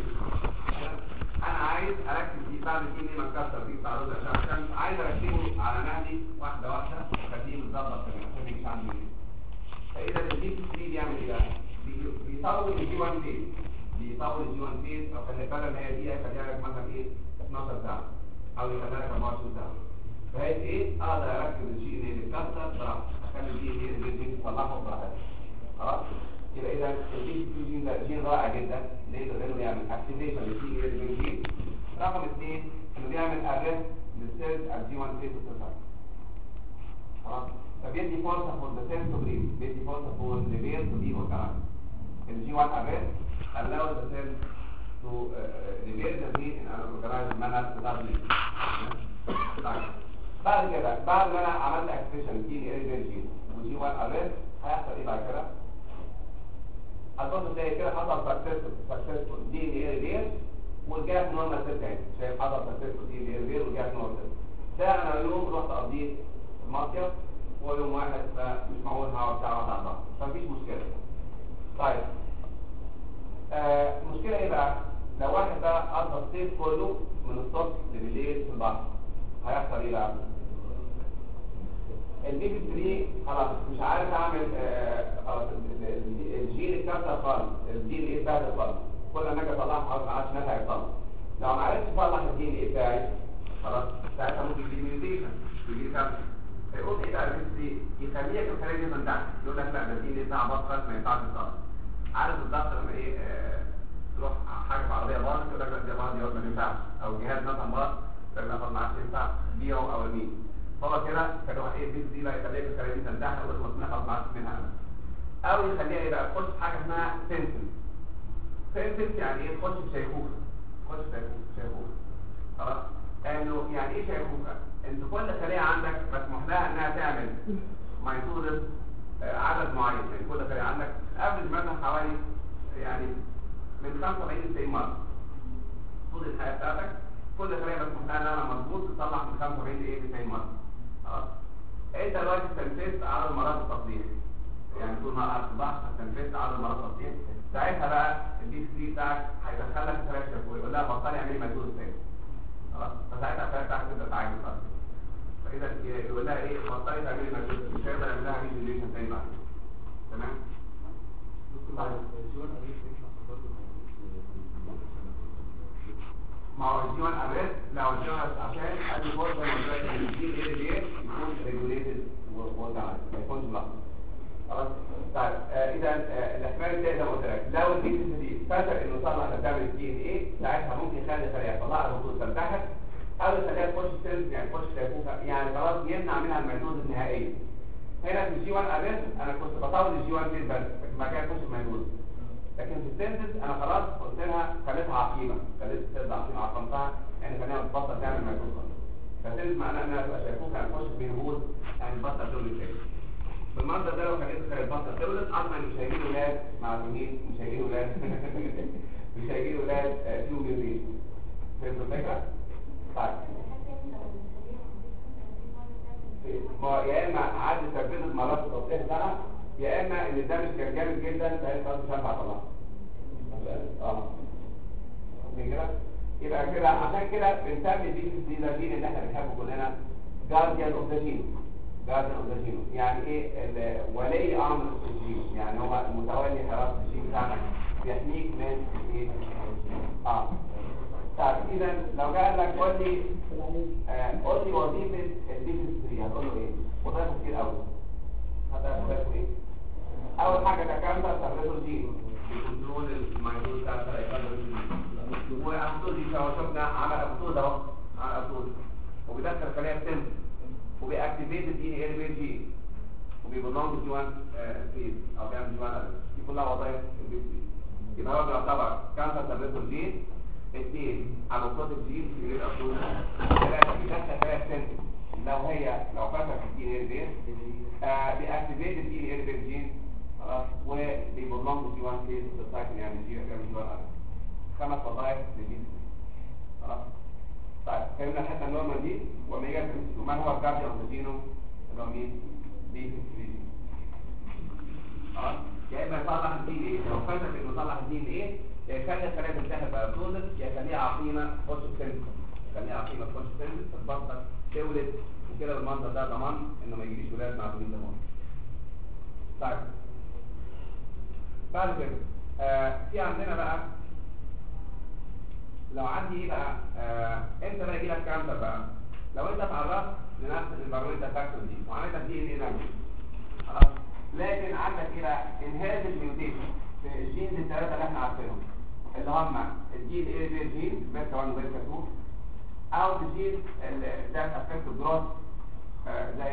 انا عايز اركب دي بعد الدي ايه ما اتكسر دي بتاع رز عشان عايز اركبه على مهدي واحده واحده واخليه متظبط عشان ما يجيش عندي ايه. فاذا الدي 3 بيعمل ايه بقى؟ بيطول الجي 1 فيز، بيطول الجي 1 فيز او خلي بالك ان هي دي يخليها لك مثلا ايه 12 ساعه او يخليها لك 24 ساعه. بحيث ايه اقدر اركب الجي ان اللي اتكسر براحتي، اخلي الجي ان اللي تصلحه براحتي خلاص. يبقى اذا الجي 2 جين ده جين رائع جدا لانه يعمل اكتيفيشن للجي ان اللي رقم 2 انه بيعمل ارست للسيلز الجي 1 فيز بتاعها خلاص. فبيدي فرصه فور ذا سيلز تو بريد، بيدي فرصه فور ليفير تو بي اورجانايز. الجي 1 ارست allows the cells to repair the gene in an organized manner without bleeding. بعد كده بعد ما انا عملت اكتيفيشن جين ايه جين وجي 1 ارست هيحصل ايه بعد كده؟ هتبص تلاقي كده حصل سكسسفول دي ان ايه ريبير ورجعت نورمال سيل تاني. شايف حصل سكسسفول دي ان ايه ريبير ورجعت نورمال سيل. ده انا يوم رحت قضيت المصيف ويوم واحد مش معقول هقعد ساعه واحده على البحر فمفيش مشكله. طيب المشكله ايه بقى؟ لو واحد بقى قضى الصيف كله من الصبح لبالليل في البحر هيحصل ايه بقى؟ البي بي 3 خلاص مش عارف اعمل خلاص الجين اتكسر خالص، الجين ايه اتبهدل خالص، كل ما اجي اطلعه خلاص ما عادش نافع يطلع. لو ما عرفتش اصلح الجين ايه بتاعي خلاص ساعتها ممكن يجي ميوتيشن يجي كانسر. فيقوم ايه بقى البي بي يخليك الخلايا دي من تحت يقول لك لا ده الجين ايه بتاع بطل ما ينفعش يتصلح. عارف بالظبط لما ايه تروح حاجه في عربيه باظت يقول لك لا دي باظت ما ينفعش، او جهاز مثلا باظ يقول لك لا ما عادش ينفع بيعه او ارميه. هو كده فلو ايه البي دي بقى يخليك الخلايا دي تنتحر وتخلص منها خلاص ما عادش منها امل. او يخليها ايه بقى تخش في حاجه اسمها سنسنس يعني ايه تخش في شيخوخه، تخش في شيخوخه خلاص. انه يعني ايه شيخوخه؟ انت كل خليه عندك مسموح لها انها تعمل ميتوزس عدد معين، يعني كل خليه عندك قبل مثلا حوالي يعني من 75 ل 90 مره طول الحياه بتاعتك كل خليه مسموح لها انها مظبوط تصلح من 75 ل 90 مره خلاص. انت دلوقتي استنفذت عدد مرات التصليح، يعني طول ما قعدت البحر استنفذت عدد مرات التصليح، ساعتها بقى الدي 3 بتاعك هيدخلك في فراكشر ويقول لها بطلي اعملي ميتوزس تاني خلاص. فساعتها الفراكشر بتاعك تبدا تعالج خلاص. فاذا يقول لها ايه بطلي تعملي ميتوزس مش هيقدر يعمل لها ريجنريشن تاني بعد تمام. ما هو الجي 1 ارست لو الجي 1 عشان ادي فرصه للجي الجين ايه دي يكون ريجوليتد وضع ما يكونش ملخبط خلاص. طيب اذا الاحتمال الثاني زي ما قلت لك لو البي سي دي فشل انه يطلع تعمل الدي ان ايه ساعتها ممكن يخلي الخلايا يطلع الخطوط تنتحر او يخليها تخش سيلز يعني تخش شيخوخه، يعني خلاص يمنع منها الميتوزس نهائيا. هنا في الجي 1 ارست انا كنت بطول الجي 1 فيز بس لكن بعد كده تخش الميتوزس. لكن في السيلز انا خلاص قلت لها خليتها عقيمه، خليت السيلز عقيمه عقمتها يعني خليها تبطل تعمل ميتوزس. فسيلز معناها انها تبقى شيخوخه هتخش في مينوبوز يعني تبطل شغل تاني. بالمنظر ده لو خليت تبطل تولد اصلا مش هيجيلوا ولاد معلومين، مش هيجيلوا ولاد مش هيجيلوا ولاد فيهم جنين. فهمتوا الفكره؟ طيب ما يا اما عدد تربية مرات توضيح سنه، يا اما ان الدمج كان جامد جدا فهي خلاص مش هينفع اطلعها. كده يبقى كده عشان كده بنسمي دي ده جين اللي احنا بنحبه كلنا جارديان اوف ذا جين. جارديان اوف ذا جين يعني ايه؟ ولي امر الجين، يعني هو المتولي حراسه الجين بتاعنا بيحميك من ايه؟ طيب اذا لو جاء لك قول لي وظيفه الديفنس 3 هتقول له ايه؟ وظائفه كتير قوي. هتعرفوا ايه؟ اول حاجه ده كانسر سبريسور جين بكنترول الميتوز بتاع السيركل، وابطول دي شفنا عمل ابطول اهو، عمل ابطول وبيدخل خلايا السم وبيأكتيفيت الدي ان اي جين وبيبلونج جي 1 فيز او بيعمل جي 1 ارست. دي كلها وظائف الديفنس. يبقى هو بيعتبر كانسر سبريسور جين. 2 ابوبتوتيك جين في غير ابطول. 3 بيدخل خلايا السم لو فتح الدي ان اي بيأكتيفيت الدي ان اي جين خلاص وبيبلونج جي 1 فيز سايكل يعني جي 1 ارست. 5 وظائف للجين خلاص. طيب فهمنا الحته النورمال دي وما يجي وما هو الجارديان اوف ذا جينوم اللي هو مين؟ دي خلاص. يا اما يصلح الدي ان ايه، لو فاتك انه يصلح الدي ان ايه يا يخلي الخلايا تنتهي بايوبتوزس يا يخليها عقيمه تخش سيلز، يخليها عقيمه تخش سيلز تتبطل تولد وكده بالمنظر ده ضمان انه ما يجيش ولاد معدومين دمار. طيب بعد كده في عندنا بقى لو عندي ايه بقى امتى بقى يجي لك كانسر بقى؟ لو انت اتعرضت لنفس الانفيرمنتال فاكتور دي وعملت دي ان ايه دامج خلاص، لكن عندك ايه بقى؟ انهيرتد ميوتيشن في الجينز الثلاثه اللي احنا عارفينهم اللي هم الجين اي بي جين بيتا 1 وبيتا 2 او الجين ده افكت الجروث زي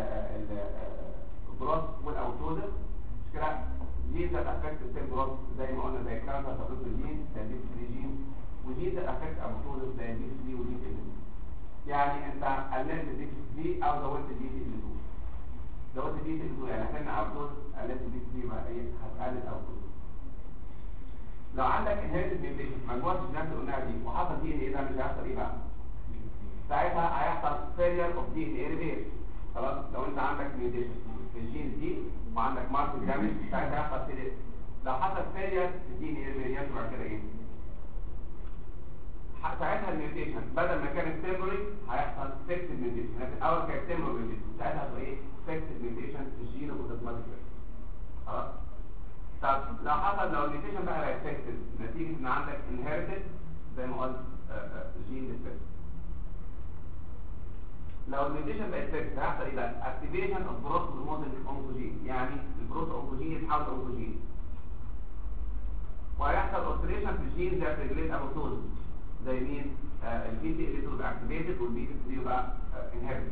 الجروث والاوتوزس مش كده؟ جين ده افكت السيل جروث زي ما قلنا زي الكانسر سبريسور جين زي الدي جين، ودي تأفكت أبوتوزس زي الدي 3 ودي 2. يعني أنت قللت الدي 3 أو زودت الدي 2. زودت الدي 2 يعني هتمنع أبوتوزس، قللت الدي 3 بقى إيه؟ هتقلل أبوتوزس. لو عندك انهيرتد ميوتيشن مجموعة الجينات اللي قلناها دي وحصل دي إن إيه ده مش هيحصل إيه بقى؟ ساعتها هيحصل failure of DNA repair. خلاص لو أنت عندك ميوتيشن في الجينز دي وعندك ماركت دامج ساعتها هيحصل failure. لو حصل failure في DNA repair يطلع كده إيه؟ ساعتها الميوتيشن بدل ما كانت تيمبوري هيحصل فيكسد ميوتيشن، لكن اول كانت تيمبوري ميوتيشن ساعتها هتبقى ايه؟ فيكسد ميوتيشن في الجين اوتوماتيك خلاص. طب لو الميوتيشن بقى بقت فيكسد نتيجه ان عندك انهيرتد زي ما قلت جين ديفكت. لو الميوتيشن بقت فيكسد هيحصل ايه بقى؟ اكتيفيشن اوف بروت هرمون اونكوجين، يعني البروت اونكوجين يتحول لاونكوجين وهيحصل اوتريشن في الجين ده ريجليت ابوتوزس زي مين؟ البي تي اللي تبقى اكتيفيتد والبي تي 3 يبقى انهيرتد.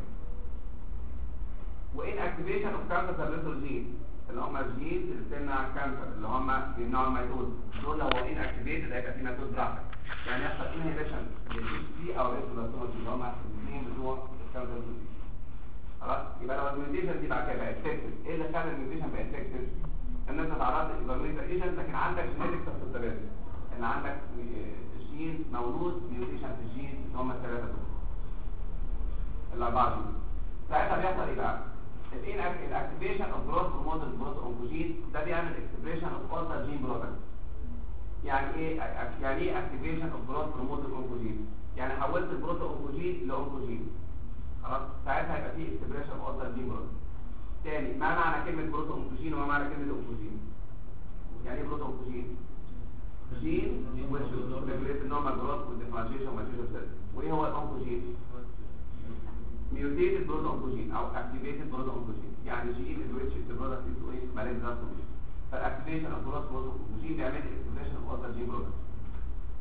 وان اكتيفيشن اوف كانسر سبريسور جين اللي هم الجينز اللي بتمنع الكانسر اللي هم بيمنعوا الميتوز، دول لو ان اكتيفيتد هيبقى في ميتوز براحتك، يعني يحصل انهيبيشن للبي تي او الريسبيراتوري اللي هم الاثنين بتوع الكانسر. خلاص يبقى لو الميوتيشن دي بعد كده بقت فيكسد، ايه اللي خلى الميوتيشن بقت فيكسد؟ ان انت تعرضت لانفيرمنتال ايجنت لكن عندك جينيتك سسبتابيلتي، ان عندك جين مولود ميوتيشن في الجين اللي هم الثلاثه دول الاربعه دول. ساعتها بيحصل ايه بقى؟ الاكتيفيشن اوف جروث هرمون الجروث اونكوجين ده بيعمل اكسبريشن اوف اولتر جين برودكت. يعني ايه اكتيفيشن اوف جروث هرمون الاونكوجين؟ يعني حولت البروتو اونكوجين لاونكوجين خلاص. ساعتها هيبقى فيه اكسبريشن اوف اولتر جين برودكت. تاني ما معنى كلمه بروتو اونكوجين وما معنى كلمه اونكوجين؟ يعني ايه بروتو اونكوجين؟ جين ريجوليت النورمال جروث والديفرنشيشن والماتيوريشن سيل. وايه هو الاونكوجين؟ ميوتيتد بروتو اونكوجين او اكتيفيتد بروتو اونكوجين، يعني جين الويتش البرودكت اسمه ايه؟ مالين جرافتوجين. فالاكتيفيشن اوف بروتو اونكوجين بيعمل اكسبريشن اوف اولتر جين برودكت.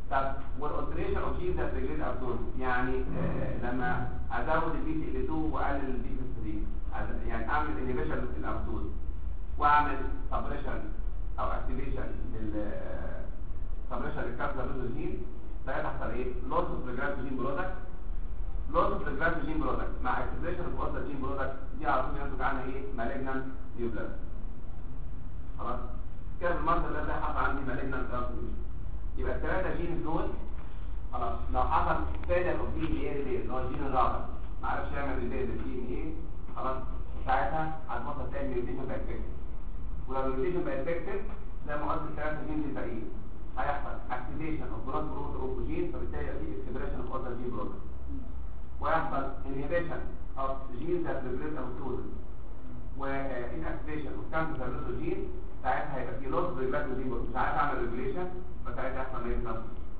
طب والالتريشن اوف جين ذات ريجريت ابسورب، يعني لما ازود البي سي ال 2 واقلل البي سي 3، يعني اعمل انهبيشن للابسورب واعمل سبريشن او اكتيفيشن سبريشن للكابسول جين، ده هيحصل ايه؟ لوس اوف ريجريت برودكت. لوس اوف ريجريت برودكت مع اكتيفيشن اوف اذر جين برودكت، دي على طول ينتج عنها ايه؟ مالجنانت نيوبلاست. خلاص كده المنظر ده حصل عندي مالجنانت ترانسفيوجن. يبقى الثلاثه جين دول خلاص لو حصل فيلر اوف دي ان ايه اللي هو الجين الرابع ما عرفش يعمل ريبير للدي ان ايه، خلاص ساعتها هتبطل تعمل ميوتيشن بقت افكتيف. ولو الميوتيشن بقت افكتيف زي ما قلت الثلاثه جين الباقيين هيحصل اكتيفيشن اوف جروث بروتين، فبالتالي يبقى في اكسبريشن اوف اذر جين برودكت، ويحصل انهبيشن اوف جين ذات ريجريت ابسورب وان اكتيفيشن اوف كانسر جين، ساعتها هيبقى في لوس ريجريت جين برودكت، مش عارف اعمل ريجوليشن، فساعتها يحصل ميوتيشن.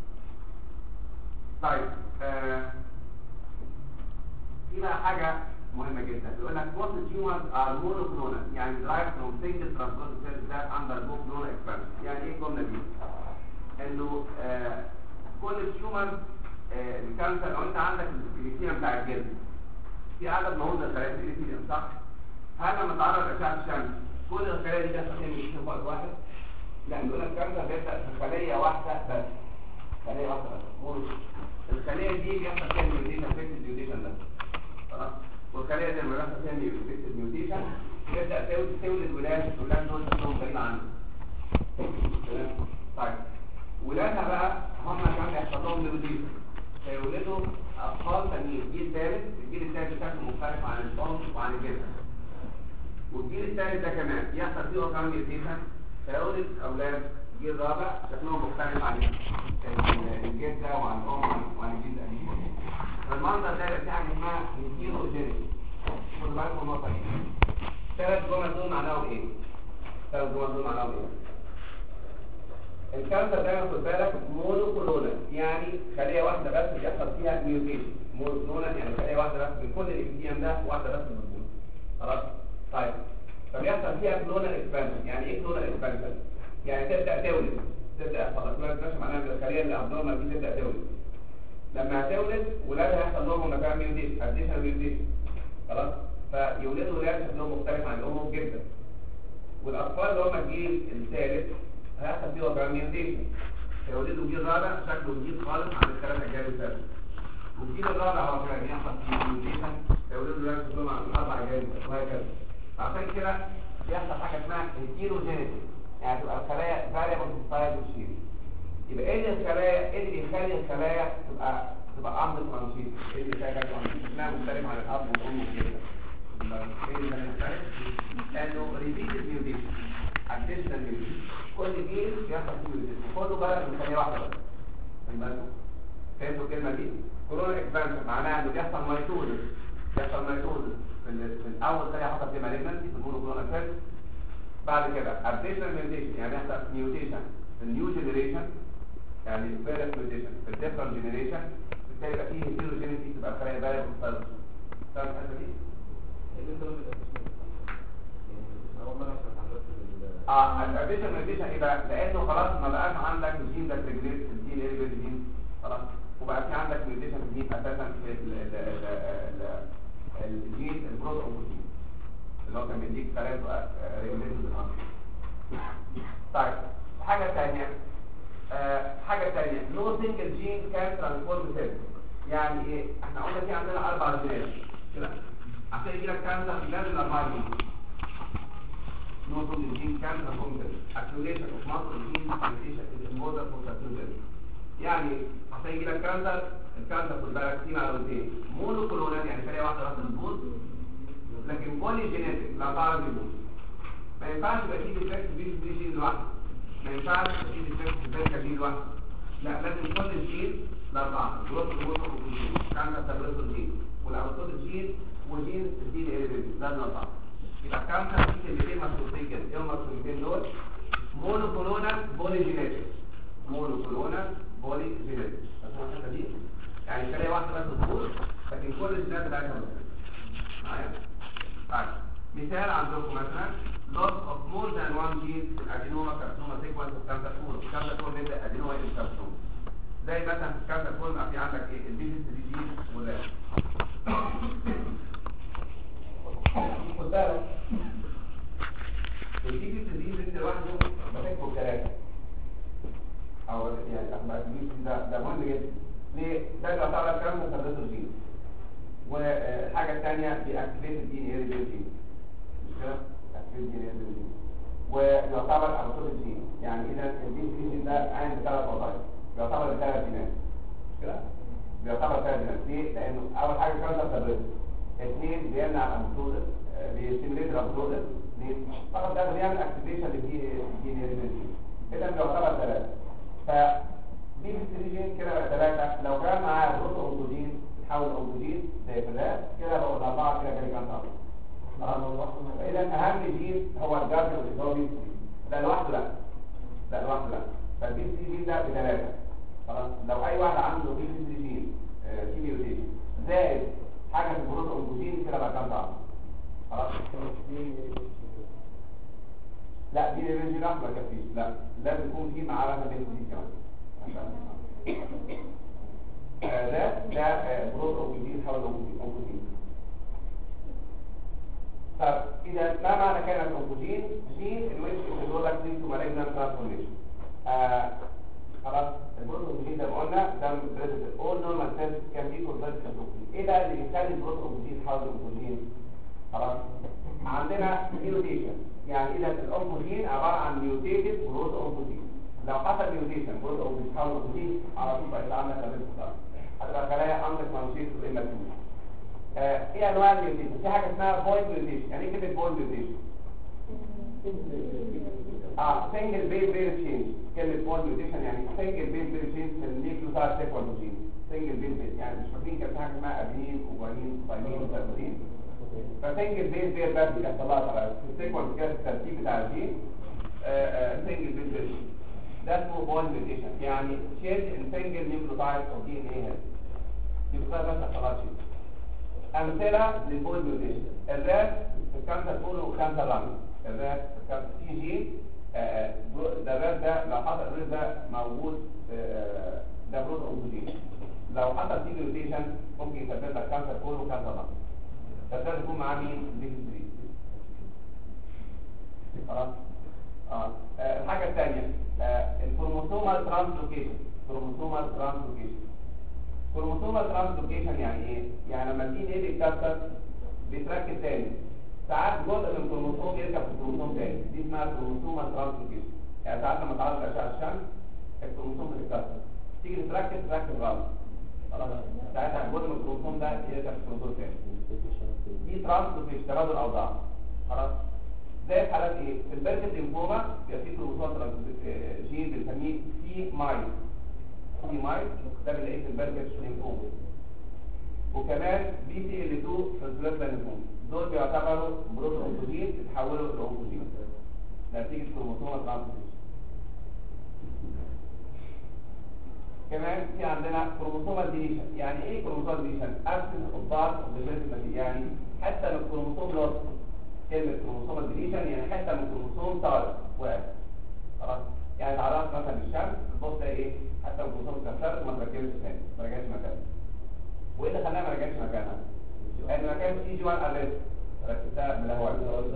طيب في بقى حاجه مهمه جدا، يقول لك most tumors are monoclonal، يعني derived from single transplanted cells that undergo clonal expansion. يعني ايه الجمله دي؟ انه كل التيومر الكانسر، لو انت عندك الابيثيليوم بتاع الجلد في عدد مهول من الخلايا في الابيثيليوم صح؟ هل لما تعرض لاشعه الشمس كل الخلايا دي بتحصل فيها في وقت واحد؟ لا، بيقول لك الكانسر بيبدا في خليه واحده بس، خليه واحده بس. الخليه دي بيحصل فيها ميوتيشن، فيكس ميوتيشن ده خلاص، والخليه دي لما بيحصل فيها فيكس ميوتيشن تبدا تولد ولاد دول شكلهم غريب عنه. طيب ولادها بقى هم كمان بيحصل لهم ميوتيشن فيولدوا اطفال ثانيين، جيل ثالث. الجيل الثالث بشكل مختلف عن الام وعن الجد، والجيل الثالث ده كمان يحصل فيه كمان ميوتيشن فيولد اولاد جيل رابع شكلهم مختلف عن الجد ده وعن الام وعن الجيل القديم. فالمنظر ده بيبقى فيه حاجه اسمها هيتيروجينيس. خدوا بالكم النقطه دي. ثلاث جمل دول معناهم ايه؟ الكانسر ده خد بالك مونوكلونال، يعني خليه واحده بس بيحصل فيها ميوتيشن. مونوكلونال يعني خليه واحده بس من كل الابيثيليوم ده، واحده بس من البطن. خلاص؟ طيب فبيحصل فيها كلونال اكسبانشن. يعني ايه كلونال اكسبانشن؟ يعني تبدا تولد، تبدا يحصل كلونال اكسبانشن، معناها ان الخليه اللي ابنورمال دي تبدا تولد. لما هتولد ولادها هيحصل لهم مكان ميوتيشن، اديشنال ميوتيشن. خلاص؟ فيولدوا ولاد شكلهم مختلف عن الام جدا. والاطفال اللي هم الجيل الثالث هيحصل فيه وكمان ميوتيشن فيولدوا جيل رابع شكله جديد خالص عن الثلاث اجيال الثالث. والجيل الرابع هو كمان يحصل فيه ميوتيشن فيولدوا ولاد شكلهم عن الاربع اجيال وهكذا. عشان كده بيحصل حاجه اسمها هيتيروجينيس، يعني تبقى الخلايا فاريبل ستايل وشيل. يبقى ايه الخلايا؟ ايه اللي بيخلي الخلايا تبقى عمر ترانسيت؟ ايه اللي بيخليها شكلها مختلف عن الاب والام وكده؟ ايه اللي مختلف؟ انه ريبيتد ميوتيشن، اديشنال ميوتيشن. كل جيل بيحصل فيه ميوتيشن، كله بقى من خليه واحده بس. فهمتوا الكلمه دي؟ كورونا اكسبانشن معناها انه بيحصل ميتوزس، في الاول خليه حصل فيها مالجنسي في المونوكلونال سيل. بعد كده اديشنال ميوتيشن يعني يحصل ميوتيشن في النيو جنريشن، يعني فيرست ميوتيشن في الديفرنت جنريشن، بالتالي يبقى فيه هيتيروجينيسي تبقى الخلايا فاريبل ستايل. فاهم الحته دي؟ الاديشن ميوتيشن ايه بقى؟ لانه خلاص ما بقاش عندك الجين ده ريجريت، الجين ايه الجين خلاص، وبقى في عندك ميوتيشن في الجين اساسا في الجين البروتوجين اللي هو كان بيديك ثلاث ريجوليتد بالانس. طيب حاجه ثانيه نو سنجل جين كان ترانسفورم سيل. يعني ايه؟ احنا قلنا في عندنا 4 جينات كده عشان يجي لك كانسر لازم 4 جين. نو سنجل جين كان ترانسفورم سيل اكيوليشن اوف ماسل جين ميوتيشن ان مودا فوساتوجين. يعني عشان يجي لك كانسر، الكانسر خد بالك فيه معلومتين، مونوكلونال يعني خليه واحده بس بتبوظ، لكن بولي جينيتك لا بيبوظ. ما ينفعش يبقى فيه ديفكت في جين لوحده، ما ينفعش يبقى فيه ديفكت في ذاك الجين لوحده، لا لازم كل الجين الاربعه جروث وجين كانسر تبرز الجين والاوتوت الجين وجين الجين ايريبيلي لازم 4. يبقى الكانسر فيه كلمتين مشهورين كده، ايه المشهورين دول؟ مونوكلونال بولي جينيتك، مونوكلونال بولي جينيتك. فاهمين الحته دي؟ يعني خليه واحده بس بتبوظ لكن كل الجينات بتاعتها مختلفه. معايا؟ طيب مثال عندكم مثلا loss of more than one gene في الادينوما كارسينوما سيكونس اوف كانسر 4. كانسر 4 نبدا ادينوما كارسينوما زي مثلا في الكانسر كل في عندك ايه البي سي 3 جي وده خد بالك البي سي 3 جي انت لوحده بتكتب ثلاثه او يعني احنا ده مهم جدا ليه؟ ده يعتبر كانسر سيرفيتور والحاجه الثانيه بيأكتيفيت الدي ان اي ريجين مش كده؟ اكتيفيت الدي ان اي ريجين ويعتبر ابوتوب جين يعني اذا الدي سي جين ده عين ثلاث وظائف يعتبر ثلاث جينات كده بيعتبر ثلاث جينات ليه؟ لانه اول حاجه كانسر سيرفيتور اثنين بيمنع الابوتوب بيستيميليت الابوتوب فقط ده بيعمل اكتيفيشن للدي ان اي ريجين اذا بيعتبر ثلاثه ف دي الستريجين كده بقى ثلاثه لو كان معاه بروتو اونكوجين تحول اونكوجين زي كده كده بقوا اربعه كده كده كام اذا اهم جين هو الجارديان والهيدروبي ده لوحده لا لوحده لا فالبي سي جين ده بثلاثه خلاص لو اي واحد عنده بي سي جين في ميوتيشن زائد حاجه في البروتو اونكوجين كده بقى كام طعم خلاص لا دي الرينج الاحمر ما كفيش لا لازم يكون في معاه مثلا بي سي كمان ده بروتو اونكوجين حول اونكوجين طب اذا ما معنى كلمه اونكوجين جين الويش بيقول لك تو مالجنانت ترانسفورميشن خلاص البروتو اونكوجين زي ما قلنا ده بريزنت اول نورمال سيلز كان بي كونفرت اونكوجين ايه بقى اللي بيخلي البروتو اونكوجين حول الاونكوجين خلاص عندنا ميوتيشن يعني اذا الاونكوجين عباره عن ميوتيتد بروتو اونكوجين لو حصل ميوتيشن بروتو اونكوجين حول الاونكوجين على طول بقى عندنا خلايا هتبقى خلايا عندك مانوسيت واما ايه انواع الميوتيشن في حاجه اسمها فويد ميوتيشن يعني ايه كلمه فويد ميوتيشن سنجل بيز بير تشينج كلمه فويد ميوتيشن يعني سنجل بيز بير تشينج في النيوكليوتايد سيكونس جين سنجل بيز بير يعني مش فاكرين كان في حاجه اسمها ادينين وجوانين وثايمين وسيرتولين فسنجل بيز بير بس بيحصل لها تغير في السيكونس كده الترتيب بتاع الجين سنجل بيز بير ده اسمه فويد ميوتيشن يعني تشينج ان سنجل نيوكليوتايد او دي ان ايه هذا نيوكليوتايد بس حصلها تشينج امثله للفويد ميوتيشن الراس في الكانسر كله كانسر رانج الراس في الكانسر في جين ده الراس ده لو حصل الراس ده موجود ده بروتو اونكوجين لو حصل فيه ميوتيشن ممكن يسبب لك كانسر كله كانسر رانج بس لازم يكون معاه مين بي سي 3 خلاص الحاجه الثانيه الكروموسومال ترانسلوكيشن كروموسومال ترانسلوكيشن يعني ايه؟ يعني لما الدي ان ايه بيتكسر بيتركب تاني ساعات جزء من الكروموسوم يركب في الكروموسوم تاني دي اسمها كروموسومال ترانسلوكيشن يعني ساعات لما تعرض لاشعه الشمس الكروموسوم بيتكسر تيجي تركب غلط خلاص ساعتها جزء من الكروموسوم ده يركب في الكروموسوم تاني دي ترانسلوكيشن تبادل اوضاع خلاص زي الحالات ايه؟ في البركه ليمفوما بيبقى في كروموسوم جين بنسميه سي مايل ده بنلاقيه في البركه ليمفوما وكمان بي سي ال 2 في البلازما ليمفوما دول بيعتبروا بروتو اونكوجين يتحولوا لاونكوجين نتيجه كروموسوم ترانسلوكيشن كمان في عندنا كروموسومال ديليشن يعني ايه كروموسومال ديليشن؟ ابسنس اوف بارت اوف ذا جينيتيك يعني حتى من الكروموسوم لوس كلمه كروموسومال ديليشن يعني حتى من الكروموسوم طارق وقف خلاص يعني تعرضت مثلا للشمس تبص ايه حتى من الكروموسوم اتكسرت وما تركبش تاني ما رجعش مكانها وايه اللي خلاها ما رجعش مكانها؟ لان ما كانش في جي 1 ارست ركبتها بالهواء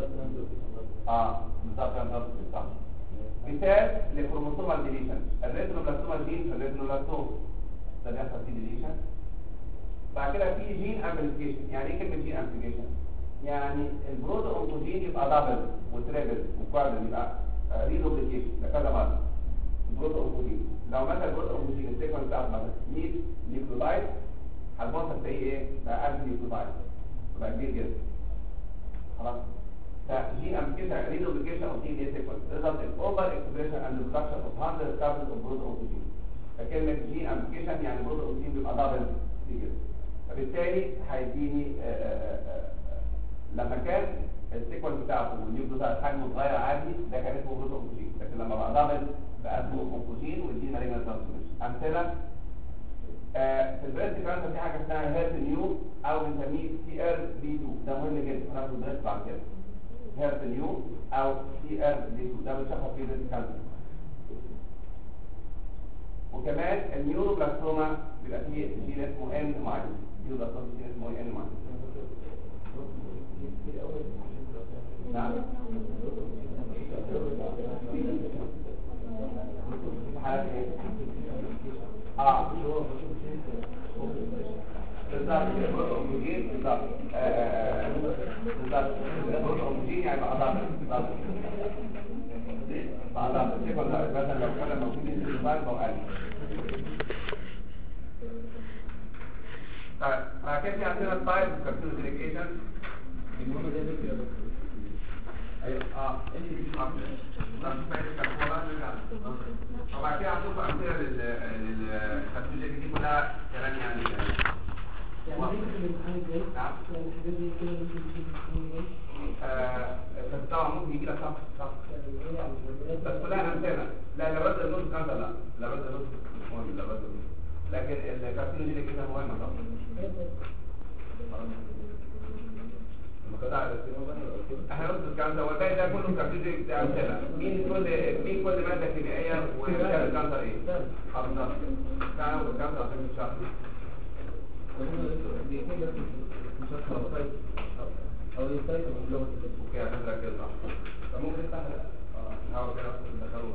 بالظبط صح مثال للكروموسومال ديليشن الريتينوبلاستوما جين في الريتينوبلاستوم ده بيحصل فيه ديليشن بعد كده في جين امبليفيكيشن يعني ايه كلمه جين امبليفيكيشن؟ يعني البروتو اونكوجين يبقى دبل وتريبل وكوادرل يبقى ريدوبليكيشن ده كذا مره البروتو اونكوجين لو مثلا البروتو اونكوجين السيكونس بتاعته مثلا 100 نيوكليوتايد هتبص تلاقيه ايه بقى 1000 نيوكليوتايد يبقى كبير جدا خلاص جين امبليفيكيشن ريدوبليكيشن اوف دي سيكونس ريزلت ان اوفر اكسبريشن اند برودكشن اوف 100 كابلز اوف بروتو اونكوجين فكلمه جين امبليفيكيشن يعني البروتو اونكوجين بيبقى دبل كده فبالتالي هيديني لما كان السيكونس بتاعته والنيوكليوتايد حجمه صغير عادي ده كان اسمه بروتو اونكوجين لكن لما بقى دبل بقى اسمه اونكوجين ودي مالجنانت ترانسفورميشن امثله في البريست كانسر في حاجه اسمها هيرت نيو او بنسميه سي ار بي 2 ده مهم جدا هناخد البريست بعد كده هيرت نيو او سي ار بي 2 ده بنشوفها في البريست كانسر وكمان النيوروبلاستوما بيبقى فيه جين اسمه ان ماينس، نيوروبلاستوما جين اسمه ان ماينس. نعم حالات ايه؟ بالظبط كده بروتوجين بالظبط بروتوجين يعني بعضها مثلا لو كان موجود في الفايل او قل. طيب كيف في عندنا الفايل كارسينوجينيك المهم ده بيكتب ايوه وبعد كده هنشوف امثله للكارسينوجينيك دي كلها كلام يعني بس طبعا ممكن يجي لك صح بس كلها امثله. لا لابد النص كانسر لا لابد النص مش مهم لابد النص، لكن الكارسينوجينيك كده مهمه طبعا. احنا نص الكانسر والباقي ده كله كارسينوجينيك بتاع امثله. مين كل ماده كيميائيه وبتعمل الكانسر ايه؟ بالظبط كانوا الكانسر عشان الشخص او يستيقظ من لغه اوكي انا فاكر كده صح. فممكن تحرق نحاول كده ندخله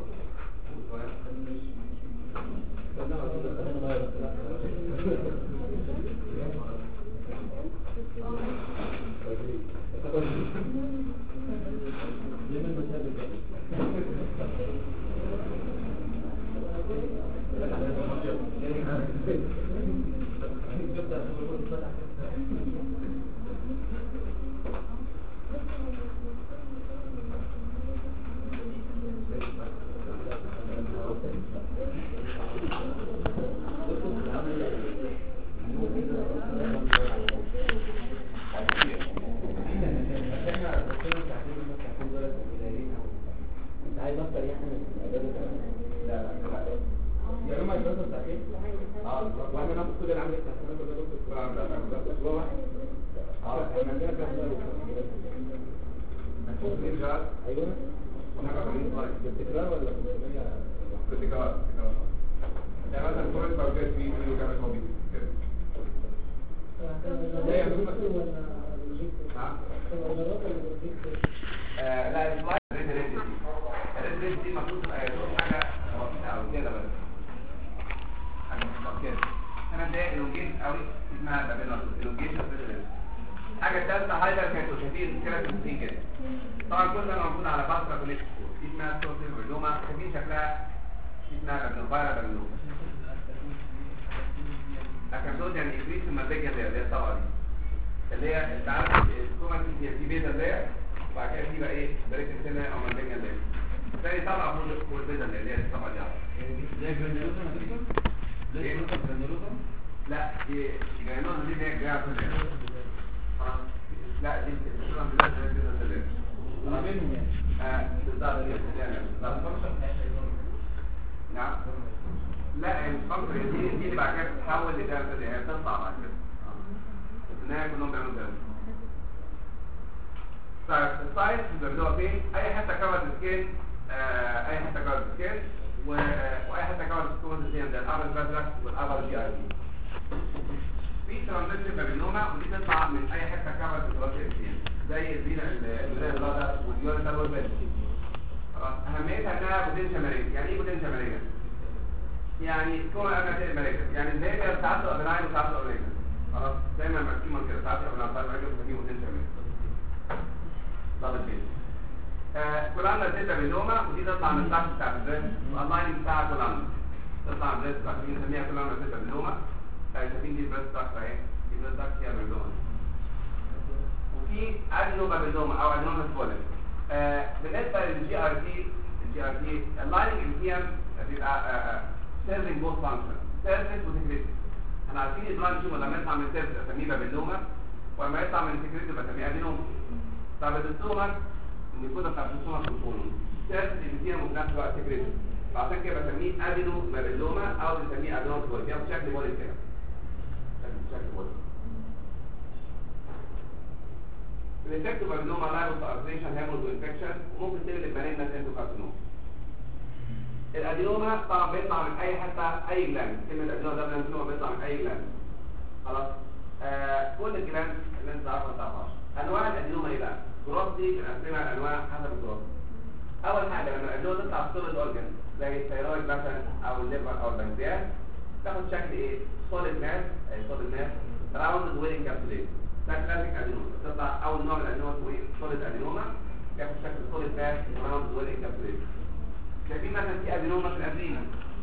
الادينوما طبعا بيطلع من اي حته، اي جلاند. كلمه الادينوما ده بلانسوما بيطلع من اي جلاند. خلاص. كل الجلاند اللي انت عارفها ما تعرفهاش. انواع الادينوما ايه بقى؟ جروس دي بنقسمها الانواع حسب الجروس. اول حاجه لما الادينوما تطلع في سوليد اورجان زي الثيرويد مثلا او الليفر او البنكرياس تاخد شكل ايه؟ سوليد ماس، سوليد ماس راوند ويل انكابسوليت. ده كلاسيك ادينوما. تطلع اول نوع من الادينوما اسمه ايه؟ سوليد ادينوما، ياخد شكل سوليد ماس راوند ويل انكابسوليت. شايفين مثلا في ادينوما في الادرينا،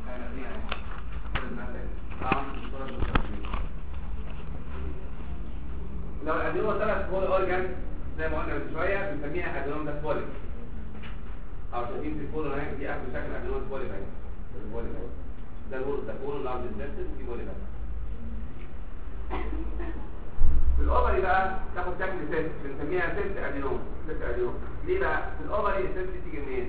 لو الادينوما طلعت فول اورجان زي ما قلنا من شويه بنسميها ادينوما ده فوليك، او شايفين في الفول هناك دي اخر شكل ادينوما فوليك اهي. ده الورد ده فول لارج انتستين في فوليك. في الاوفري بقى تاخد شكل سيست بنسميها سيست ادينوما. سيست ادينوما ليه بقى؟ في الاوفري السيست تيجي منين؟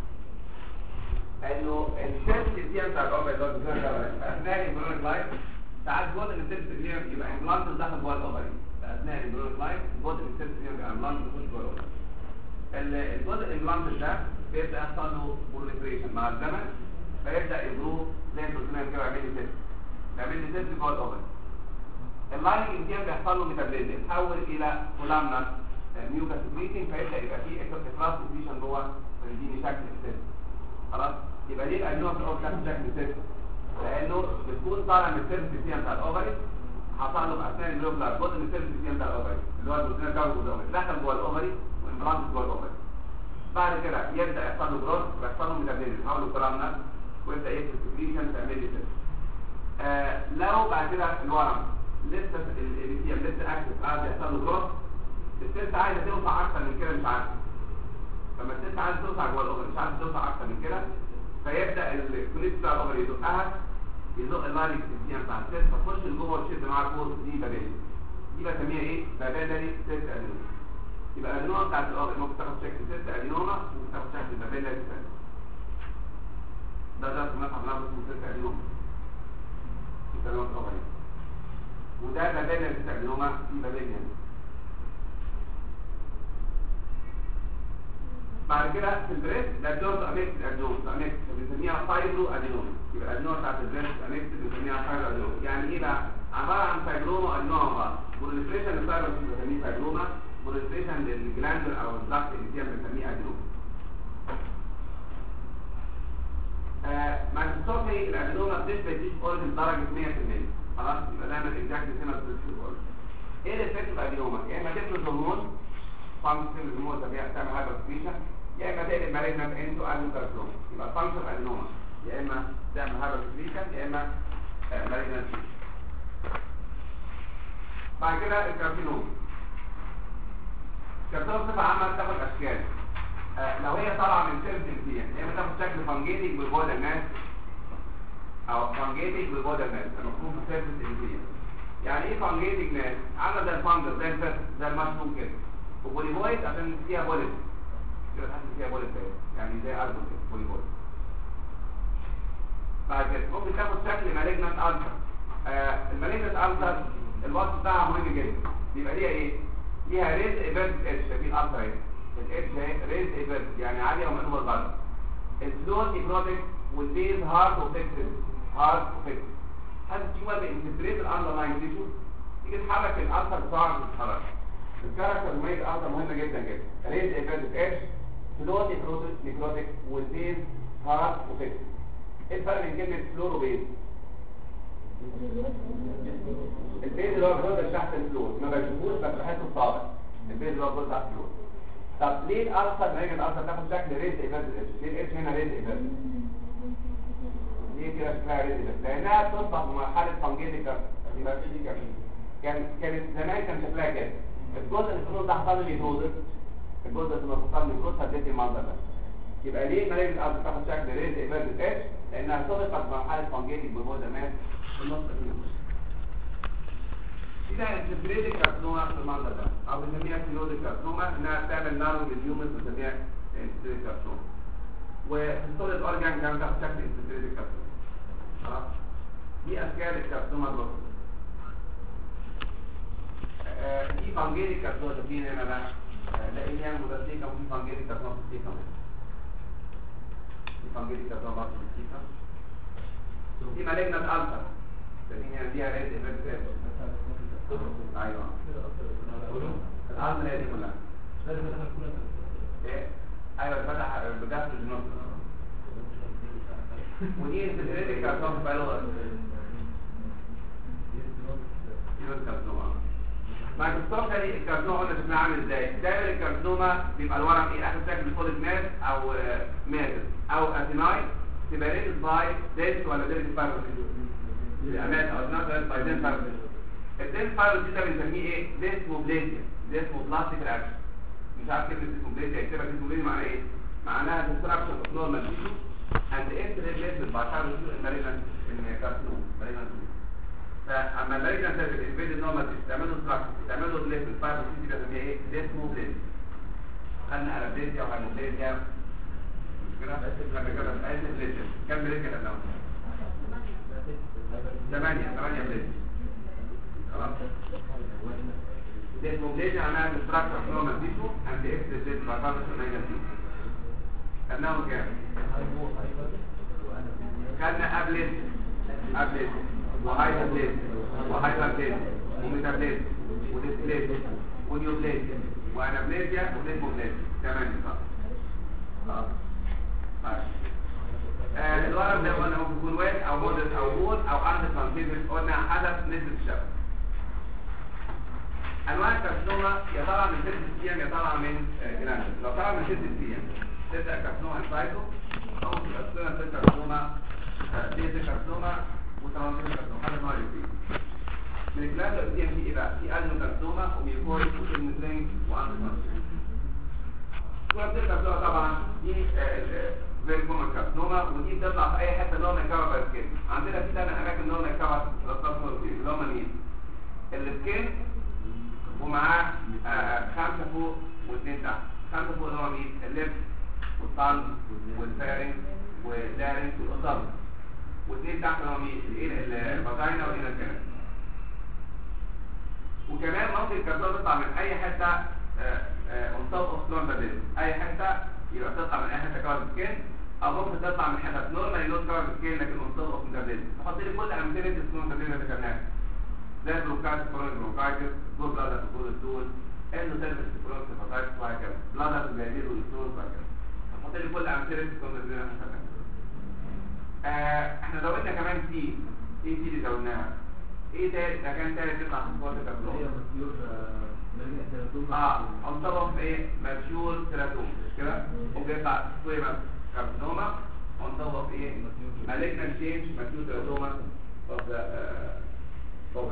انه السيست اللي بتاع الاوفري اللي هو اثناء الامبريونيك لايف ساعات جزء من السيست اللي يبقى امبلانت داخل جوه الاوفري. اثناء الامبريونيك لايف جزء من السيست اللي يبقى امبلانت يخش جوه الاوفري. الجزء الامبلانت ده بيبدا يحصل له بوليفريشن مع الزمن، فيبدا يجرو زي البروتينات كده يعمل لي سيست، يعمل لي سيست جوه الاوفري. اللايننج انتيم بيحصل له ميتابوليزم، يتحول الى كولامنر ميوكاس سكريتنج، فيبدا يبقى فيه افراز سكريشن جوه فيديني شكل السيست. خلاص. يبقى ليه الادينوما في الاول تاخد شكل سيست؟ لانه بتكون طالع من السيرفس سيستم بتاع الاوفري، حصل له في اثناء الجلوبلار جزء من السيرفس سيستم بتاع الاوفري اللي هو البروتين جوه الاوفري دخل جوه الاوفري وانبلانت جوه الاوفري. بعد كده يبدا يحصل له جروث ويحصل له ميتابوليزم، يحول له كولامنر ويبدا يفرز سكريشن تعمل لي سيست. لو بعد كده الورم لسه الابيثيل لسه اكتف قاعد يحصل له جروث، السيست عايزه توسع اكتر من كده مش عارفه. لما السيست عايزه توسع جوه الاوفري مش عارفه توسع اكتر من كده، فيبدا الكوليت بتاع الاوفري يزقها، يزق اللايننج سيستم بتاع السيست فتخش لجوه وتشد معاها الكورس دي بابيلي. دي بسميها ايه؟ بابيلاري سيست ادينوما. يبقى الادينوما بتاعت الاوفري ممكن تاخد شكل سيست ادينوما وممكن تاخد شكل بابيلاري سيست. ده في مصحف نفسه اسمه سيست ادينوما. في ادينوما الاوفري. وده بابيلاري سيست ادينوما في بابيلي. بعد كده في البريست ده بيرد اميكس ادينوما، اميكس بنسميها فايبرو ادينوما. يبقى الادينوما بتاعت البريست اميكس بنسميها فايبرو ادينوما. يعني ايه بقى؟ عباره عن فايبروما ادينوما بعض. بوليفريشن للفايبروس بنسميه فايبروما، بوليفريشن للجلاندر او الضغط اللي فيها بنسميه ادينوما. مايكروسكوبي الادينوما بتشبه تيش اوريجن درجه 100%. خلاص. يبقى دايما اكزاكت هنا بتشوف اوريجن. ايه الافكت بتاع الادينوما؟ يا اما تفرز هرمون فانكشن الهرمون ده تعمل هايبرسكريشن، يا اما تقلب مالجنت انتو ادينوكارسينوما. يبقى فانكشن ادينوما يا اما تعمل هايبرسكريشن يا اما مالجنت. بعد كده الكارسينوما. الكارسينوما بصفه عامه بتاخد اشكال. لو هي طالعه من سيرفس انتيم يا اما تاخد شكل فانجيتيك بالبودا الناس او فانجيتيك بالبودا الناس المفروض في سيرفس انتيم. يعني ايه فانجيتيك ناس؟ عامله زي الفانجر زي الفرس زي المشروم كده، وبوليفويد عشان فيها بوليف كده، تحس فيها بوليف يعني زي ارجل كده بوليفويد. بعد كده ممكن تاخد شكل مالجنت ألسر. المالجنت ألسر الوصف بتاعها مهم جدا. بيبقى ليها ايه؟ ليها ريز ايفيرت اتش. شايفين الألسر اهي، الاتش اهي ريز ايفيرت يعني عاليه ومنهم البلد. الفلور نيكروتيك والبيز هارد وفيكسد. هارد وفيكسد. حد تشوفها بانتجريت الاندرلاين تيشو تيجي تحرك الألسر بتاعها تتحرك. الكاركتر ميز الألسر مهمه جدا جدا. ريز ايفيرت اتش، فلور نيكروتيك والبيز هارد وفيكسد. ايه الفرق بين كلمه فلور وبيز؟ البيز اللي هو الجزء تحت الفلور ما بشوفوش بس بحسه الطابع. البيز اللي هو الجزء تحت الفلور. طب ليه الألسر ما يجي الألسر تاخد شكل ريز ايفيرت اتش؟ ليه الاتش هنا ريز ايفيرت؟ ليه كده شكلها ريز ايفيرت؟ لانها بتصبح في مرحله فانجيتيك يبقى في دي كانت زمان كان شكلها كده. الجزء اللي في النص ده حصل له نيكروزس، الجزء اللي حصل له نيكروزس هتدي المنظر ده. يبقى ليه ملايين الأرض تاخد شكل ريز ايفيرت اتش؟ لانها سبقت مرحله فانجيتيك بجوه زمان في النص اليمين. دي انتجريتد كارسينوما في المنظر ده او بنسميها كيلوديك كارسينوما، انها بتعمل نارو للهيومن بنسميها انتجريتد كارسينوما. وفي السوليد اورجان كان تاخد شكل انتجريتد كارسينوما. خلاص. دي اشكال الكارسينوما دول. دي فانجيتيك كارسينوما شايفين هنا ده، ده ايه يعني مدرسيكا وفي فانجيتيك كارسينوما في كمان. فانجيتي كارسوما برضه بسيطه. دي مالجنت ألسر لكن يعني دي ريد ايفنت. ايوه الألسر هي دي كلها. ايه ايوه فتح بداخل الجنوب. ودي انتجريتد كارسوما بايلور كارسوما. مايكروسكوب دي الكارسوما قلنا شكلها عامل ازاي؟ دايما الكارسوما بيبقى الورم ايه؟ اخر شكل فولد ماس او ماتر او اتينايد تبقى ريد باي ديس ولا ديس فايبروسيس. الامات او نظر باي ديس فايبروسيس. الديس فايبروسيس ده بنسميه ايه؟ ديسموبليزيا. ديسموبلاستيك رياكشن. مش عارف كلمه ديسموبليزيا اكتبها. ديسموبليزيا معناها ايه؟ معناها ديستراكشن اوف نورمال تيشو اند انت ريبليسمنت باي فايبروسيس المالجنت كارسوما مالجنت. فاما المالجنت سيل انفيد النورمال تيشو تعمله ديستراكشن تعمله ريبليسمنت فايبروسيس دي بنسميها ايه؟ ديسموبليزيا. خدنا ارابليزيا وهيموبليزيا كده كم بريك كده الاول 8 بريك خلاص. ديسموبليزيا معناها ديستراكشن نورمال تيشو اند اكسبريس فايبروسيس نيجاتيف. خدناهم كام؟ خدنا ابليزيا وهايبوبليزيا وهايبربليزيا وميتابليزيا وديسبليزيا ونيوبليزيا وانابليزيا وديسموبليزيا. 8 صح خلاص. الورم ده قلنا ممكن يكون ويل او مودريت او بول او اندر كونتينيوس. قلنا حدث نسبة الشبه. انواع الكارسوما يا طالعه من سيلز السيام يا طالعه من جرانيول. لو طالعه من سيلز السيام تبدا كارسوما انسايتو او تبقى كارسوما ديز كارسوما وترانسفير كارسوما. هذا نوع الفيل. من الكلاس السيام في ايه بقى؟ في ادنو كارسوما وميوكوريك وسيلمترينج واندر كونتينيوس. ترانسفير كارسوما طبعا دي زي كومن كارسوما ودي بتطلع في اي حته نورمال كفر سكين. عندنا في 8 اماكن نورمال كفر اللي هم مين؟ السكين ومعاه 5 فوق و2 تحت. 5 فوق اللي هو مين؟ الليف والطن والفارنج واللارنج والأصابع. و2 تحت اللي هو مين؟ الفاجينا والانال كانال. وكمان ممكن الكارسوما تطلع من اي حته انصاب اوكسلون بدل اي حته يبقى تطلع من اي حته كفر سكين او ممكن تطلع من حته نورمال ينوت كفر سكين لكن انصاب اوكسلون بدل. نحط لي كل امثله السكون بدل اللي ذكرناها زي البرونكايتس كرونيك برونكايتس جول بلادر جول ستول انه سيرفيس كرونيك هيباتايتس وهكذا بلادر بالبيل والستول وهكذا. نحط لي كل امثله السكون بدل اللي احنا زودنا كمان سي. ايه سي اللي زودناها؟ ايه تالت مكان تالت يطلع في سكوات الكابلون؟ انطبق في ايه؟ ماتيور تيراتوم كده ممكن يطلع سكويما كارسينوما انطبق في ايه؟ مالجنان تشينج ماتيور تيراتوما اوف ذا طبعا.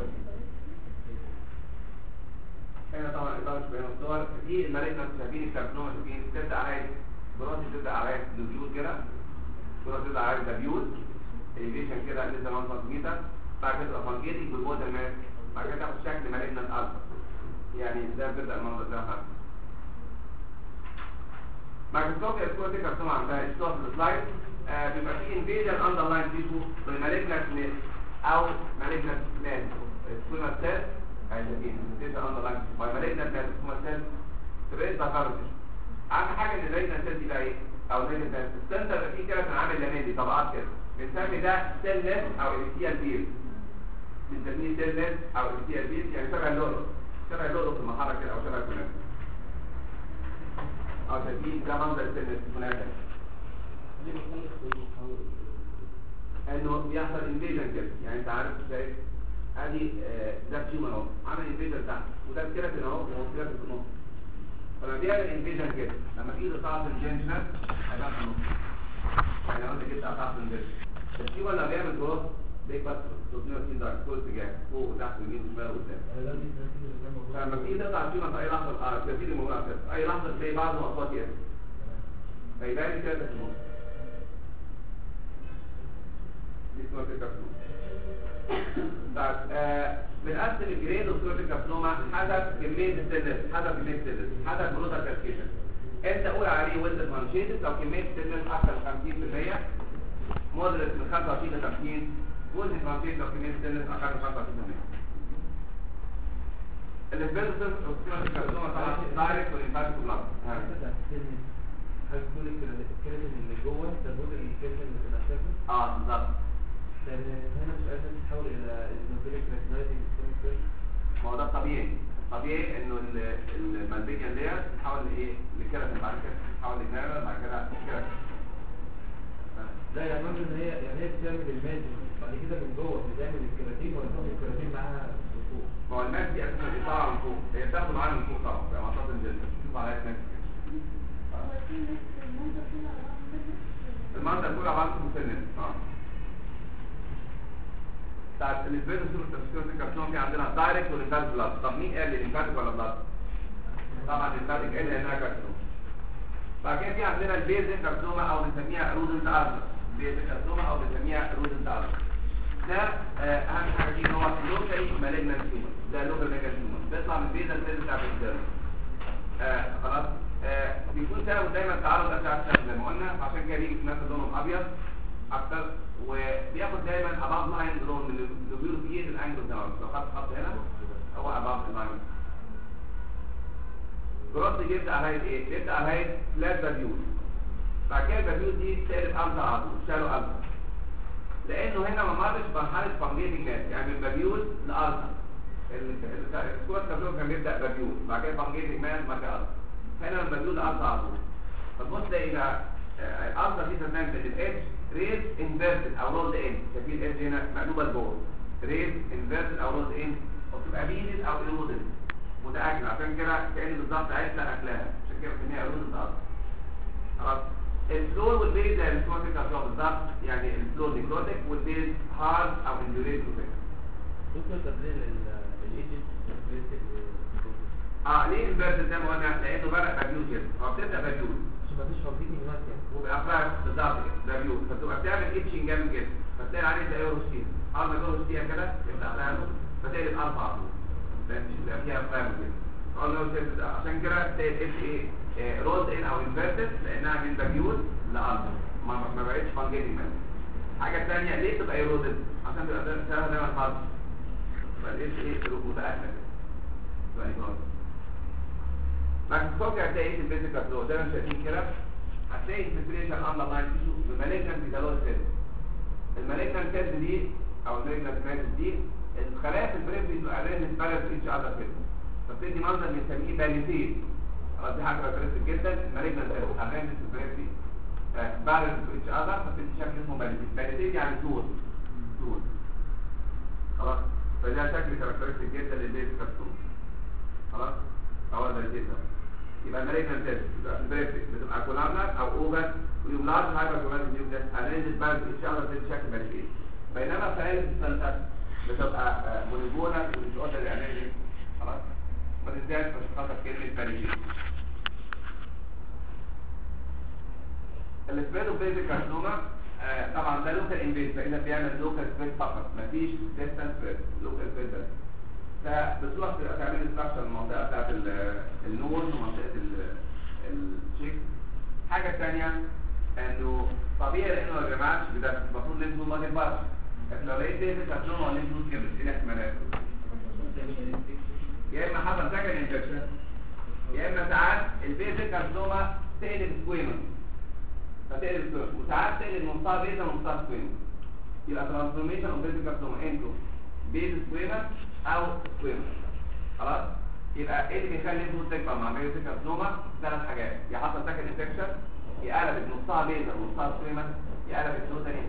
هنا طبعا اطار بين الصور دي المالجنان شايفين الكارسينوما شايفين تبدا على براسي تبدا على نوديول كده براسي تبدا على دابيول اليفيشن كده لسه 1 سنتيمتر بعد كده فانجيتي بالبوتر ماس بعد كده تاخد شكل مالجنان الفا يعني ده بتبدا المنظر ده خالص. مايكروسكوب الصوره دي كارسوما عندها اشتراك في السلايد. بيبقى فيه انفيجن اندرلاين تيشو بالمالجنان او مالجنان ماس سكوما سيل هيلاقيها بتبقى اندرلاين باي مالجنان ماس سكوما سيل تريد باكارتش. اهم حاجه ان المالجنان سيل دي بقى ايه او مالجنان السنتر فيه كده كان عامل لاميلي طبقات كده بنسمي ده سيل نت او اليتيال بير. بنسميه سيل نت او اليتيال بير يعني شبه اللؤلؤ في المحرك كده او شبه الكنافه او شايفين ده منظر سيل نت الكنافه انه بيحصل انفيجن كده يعني انت عارف ازاي ادي ده تيومر اهو عامل انفيجن تحت وده كيراتين اهو وكيراتين في النص. فلما بيعمل انفيجن كده لما تيجي تقطع الجنجنال هيبقى في النص يعني لو انت جيت قطعت الجنجنال التيومر لما بيعمل جروث بيكبر 360 درجه كل اتجاه فوق وتحت ويمين وشمال وقدام. فلما تيجي تقطع التيومر في اي لحظه الكثير من الموضوع في اي لحظه تلاقي بعض الاصوات كده فيبان كده في النص. بنقسم الجريد وصورة الكابسوما حسب كمية السيلز حسب بروتال كالكيشن. انت قول عليه ويلد مانشيتس لو كمية السيلز اكثر من 50% مودريت من 25 ل 50 ويلد مانشيتس لو كمية السيلز اقل من 25%. الاسبيرتس وصورة الكابسوما طبعا دايركت والانفاكت بلاد حاجه تقول الكيراتين اللي جوه ده هو الكيراتين اللي في الاساس. بالظبط. هنا مش عايزه تتحول الى النوبيليك ريتنايزنج سيل. ما هو ده الطبيعي انه المالبيجيان ديت تتحول لايه؟ لكيراتين، بعد كده تتحول لجنرال، بعد كده كيراتين. لا يعني برضه ان هي بتعمل المادي بعد كده من جوه بتعمل الكيراتين ولا بتاخد الكيراتين معاها من فوق؟ ما هو المادة دي اساسا بيطلع من فوق، هي بتاخد معاها من فوق طبعا، زي ما اعتقد الجلد شوف عليها ناس كده. المنطقة الأولى عبارة عن مسنة. بتاعت الاسبريدو سوبر كارسينوما في عندنا دايركت وليمفاتيك بلاد. طب مين قال لي ليمفاتيك ولا بلاد؟ طبعا الليمفاتيك قال لانها كارسينوما. بعد كده في عندنا البيزك كارسينوما او بنسميها رودنت ارثر. البيزك كارسينوما او بنسميها رودنت ارثر. ده اهم حاجه فيه ان هو لوكالي مالجنانت تيومر، ده لوكال مالجنانت تيومر بيطلع من البيزل سيل بتاع الدم. خلاص. بيكون سببه دايما تعرض اشعه الشمس زي ما قلنا، عشان كده بيجي في ناس لونهم ابيض اكتر، وبياخد دايما اباف لاين لون من اللي بيقولوا الانجل ده. لو خط هنا هو اباف لاين. جروس بيبدا على ايه؟ بيبدا على فلات بابيول. بعد كده البابيول دي تقلب امتر على طول، شالوا امتر، لانه هنا ما مرش مرحله فانجيتنج ناس، يعني من بابيول لارض. السكوات كابلون كان بيبدا بابيول، بعد كده فانجيتنج مان، بعد كده ارض. هنا من بابيول لارض على طول. فتبص تلاقي بقى الارض دي تسمى الاتش ريز انفيرتد او رولد ان. شايفين الاتش هنا مقلوبه لجوه، ريز انفيرتد او رولد ان، وبتبقى بيدد او ايرودد متاكل، عشان كده كان بالظبط عايزه اكلها، عشان كده بنسميها ايرودد ارض. خلاص. الفلور والبيز زي السكواتيك كابلون بالظبط، يعني الفلور نيكروتيك والبيز هارد او اندوريت وكده. دكتور تبرير الايجنت ليه انفيرتد زي ما قلنا؟ لانه بدا بابيول كده، هو بتبدا بابيول عشان ما فيش فانجيتنج هناك يعني، وبيبقى فراغ بالظبط كده بابيول، فتبقى بتعمل ايتشنج جامد جدا، فتلاقي عليه زي روشتين، اول ما يجي روشتين كده يبدا فراغ، فتقلب اربع على طول، تبقى فيها فراغ كده. عشان كده تلاقي الاتش رولد ان او انفيرتد، لانها من بابيول لارض، ما بقتش فانجيتنج مان. حاجه ثانيه ليه تبقى ايرودد؟ عشان تبقى سهله دايما هارد، يبقى الاتش متاكد يعني خالص. لكن الصوت هتلاقي في الفيزيكال فلو زي ما شايفين كده، هتلاقي الفلتريشن اندر لاين تيشو بمالجنت فيتالوز سيل. المالجنت سيلز دي او المالجنت ماتس دي الخلايا في البريف بتبقى ارينج بالانس ايتش اذر كده، فبتدي منظر بنسميه باليتيد. خلاص دي حاجه كويسه جدا. المالجنت سيلز ارينج في البريف بالانس ايتش اذر، فبتدي شكل اسمه باليتيد. باليتيد يعني طول. خلاص. فده شكل كاركترستيك جدا للبيزيكال فلو. خلاص. هو ده كده. يبقى المالجنت سيلز بتبقى في البريف بتبقى كولامنر او اوفر ويوملارج هايبر كولامنر نيوكليس ارينج بالانس ايتش اذر في شكل باليتيد. بينما خلايا السلسله بتبقى مونوجونال ومش قادر يعمل. خلاص. ما تنساش مش خاطر كلمه باليتيد. الاسبريدو بيزك كارسينوما طبعا ده لوكال انفيد، فإذا بيعمل لوكال سبريد فقط، مفيش ديستانس سبريد، لوكال سبريد بس. فبتروح تعمل ستراكشر المنطقه بتاعت النور ومنطقه الشيك. حاجه ثانيه انه طبيعي لانه ما جمعتش بده المفروض لازم ما تكبرش. لكن لو لقيت بيزك كارسينوما وليد نوت كبرت، ايه الاحتمالات؟ يا اما حصل سكن انفكشن، يا اما ساعات البيزك كارسينوما تقلب سكويمر، فتقلب سكويمر، وساعات تقلب نصها بيزا ونصها سكويمر. يبقى ترانسفورميشن اوف بيزك كارسينوما انتو بيز سكويمر او سكويمر. خلاص. يبقى ايه اللي بيخلي الفلوس تكبر مع بيزك كارسينوما؟ ثلاث حاجات، يا حصل سكن انفكشن، يا قلبت نصها بيزا ونصها سكويمر، يا قلبت توتالي.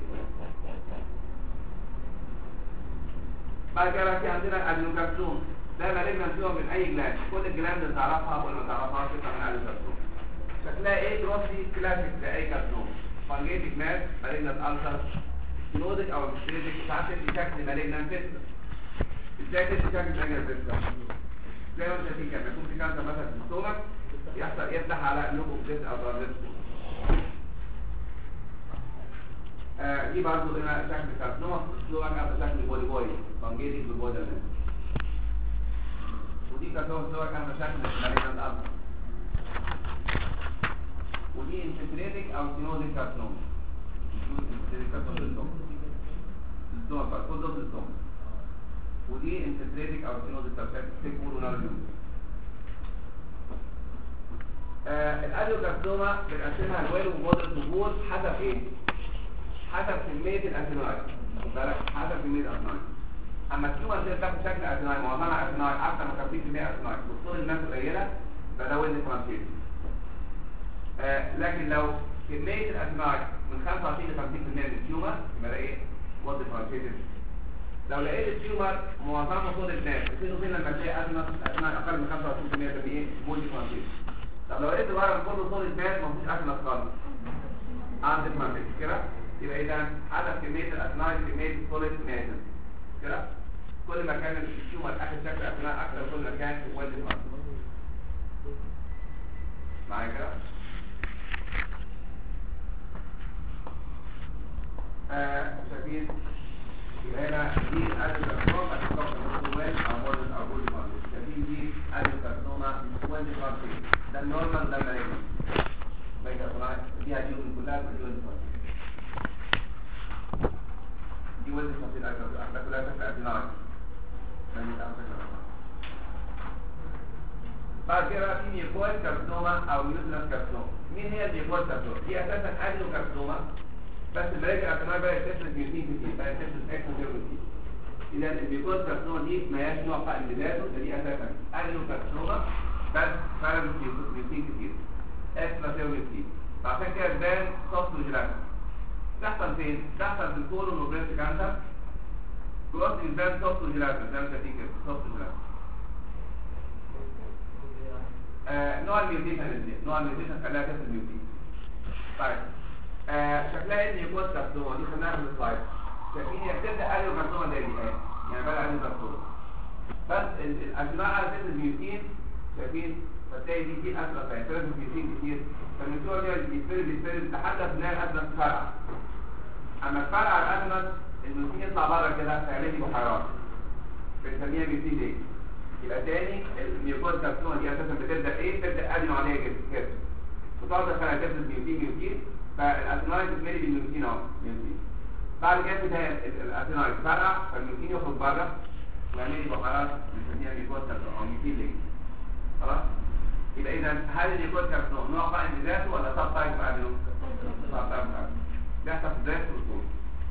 بعد كده في عندنا ادينوكارسينوما، ده مالجنت فيهم من اي جلاند، كل الجلاند اللي تعرفها ولا ما تعرفهاش تطلع من ادينوكارسينوما. شكلها ايه؟ جروسي كلاسيك لاي كارسينوما، فانجيتيك ماس، مالجنت ألسر، سكلودك او ستريتك، ساعات تدي شكل مالجنت فيستر. ازاي تدي شكل مالجنت فيستر؟ زي ما انت شايفين كده، يكون في كانسر مثلا في الستومك يحصل يفتح على لوب اوف ديس او ترانزيت. دي برضه هنا شكل كارسينوما في الستومك او شكل بوليبوي، فانجيتيك بالبودر. ودي كارسينوما في الستومك او شكل مالجنت ألسر. ودي انفلتريتك او سينوزيك كارسينوما. ودي انفلتريتك او سينوزيك كارسينوما تكون ونارجو. الادينوكارسينوما بنقسمها لويل ومودريت وبور حسب ايه؟ حسب كميه الادينويد. خد بالك حسب كميه الادينويد. اما التيومر دي بتاخد شكل ادينويد معظمها ادينويد اكثر من 50% ادينويد والطول الناس قليله فده ويل ديفرنشيت. لكن لو كميه الادينويد من 25 ل 50% من التيومر يبقى ده ايه؟ ويل ديفرنشيت. لو لقيت التيومر معظمه طول الناس فين وفين لما تلاقي ادينويد اقل من 25% ده ايه؟ ويل ديفرنشيت. طب لو لقيت الورم كله طول الناس مفيش ادينويد خالص عندك منطقه كده يبقى اذا حسب كميه الادينويد كميه السوليد نازل كده كل ما كان التيومر اخد شكل ادينويد اكثر كل ما كان ويل ديفرنشيت. معايا كده؟ شايفين يبقى هنا دي الادينوكارسينوما هتتوقع ويل او مودريت او بور ديفرنشيت. شايفين دي الادينوكارسينوما ويل ديفرنشيت ده النورمال ده المالجنت دي هتجيب كلها دي ويل ديفرنشيت. دي ويل ديفرنشيت ده كلها شكل ادينويد. بعد كده في ميوكويد كارسينوما او يوترس كارسينوما. مين هي الميوكويد كارسينوما؟ دي اساسا ادينوكارسينوما بس المراجع الادينويد بقت تفرز ميوتين كتير بقت تفرز اكسوجيروتين. اذا الميوكويد كارسينوما دي ما هياش نوع قائم بذاته ده دي اساسا ادينوكارسينوما بس فرز ميوتين كتير اكسوجيروتين. فعشان كده تبان سوفت وجلاند. تحصل فين؟ تحصل في الكولون وبريست كانسر. جروس تبان سوفت وجلاند زي ما انت كده سوفت وجلاند. نوع الميوتيشن ازاي؟ نوع الميوتيشن خلاها تفرز ميوتين. طيب شكلها ايه الميوكويد كارسينوما دي خدناها في السلايد. شايفين هي بتبدا ادينوكارسينوما زي دي اهي يعني بدا ادينوكارسينوما بس الادينويد على اساس الميوتين شايفين فتلاقي دي اثرت يعني ثلاث ميوتين كتير فالميوتين دي يتفرد لحد ما تلاقي الادينويد فرع. اما الفرع على الادينويد الميوتين يطلع بره كده فيعمل لي بحيرات بنسميها ميوتين دي. يبقى تاني الميوكويد كارسينوما دي اساسا بتبدا ايه؟ بتبدا ادينو عاديه جدا كده وتقعد تخليها تفرز ميوتين فالادينويد بتملي بالميوتين اهو ميوتين. بعد كده بتلاقي الادينويد فرع فالميوتين يخرج بره ويعمل لي بحيرات بنسميها ميوكويد كارسينوما او ميوتين ليج. خلاص؟ يبقى اذا هل الميوكويد كارسينوما نوع قائم بذاته ولا سب تايب ادينو؟ سب تايب بيحصل في بدايه الرسوم.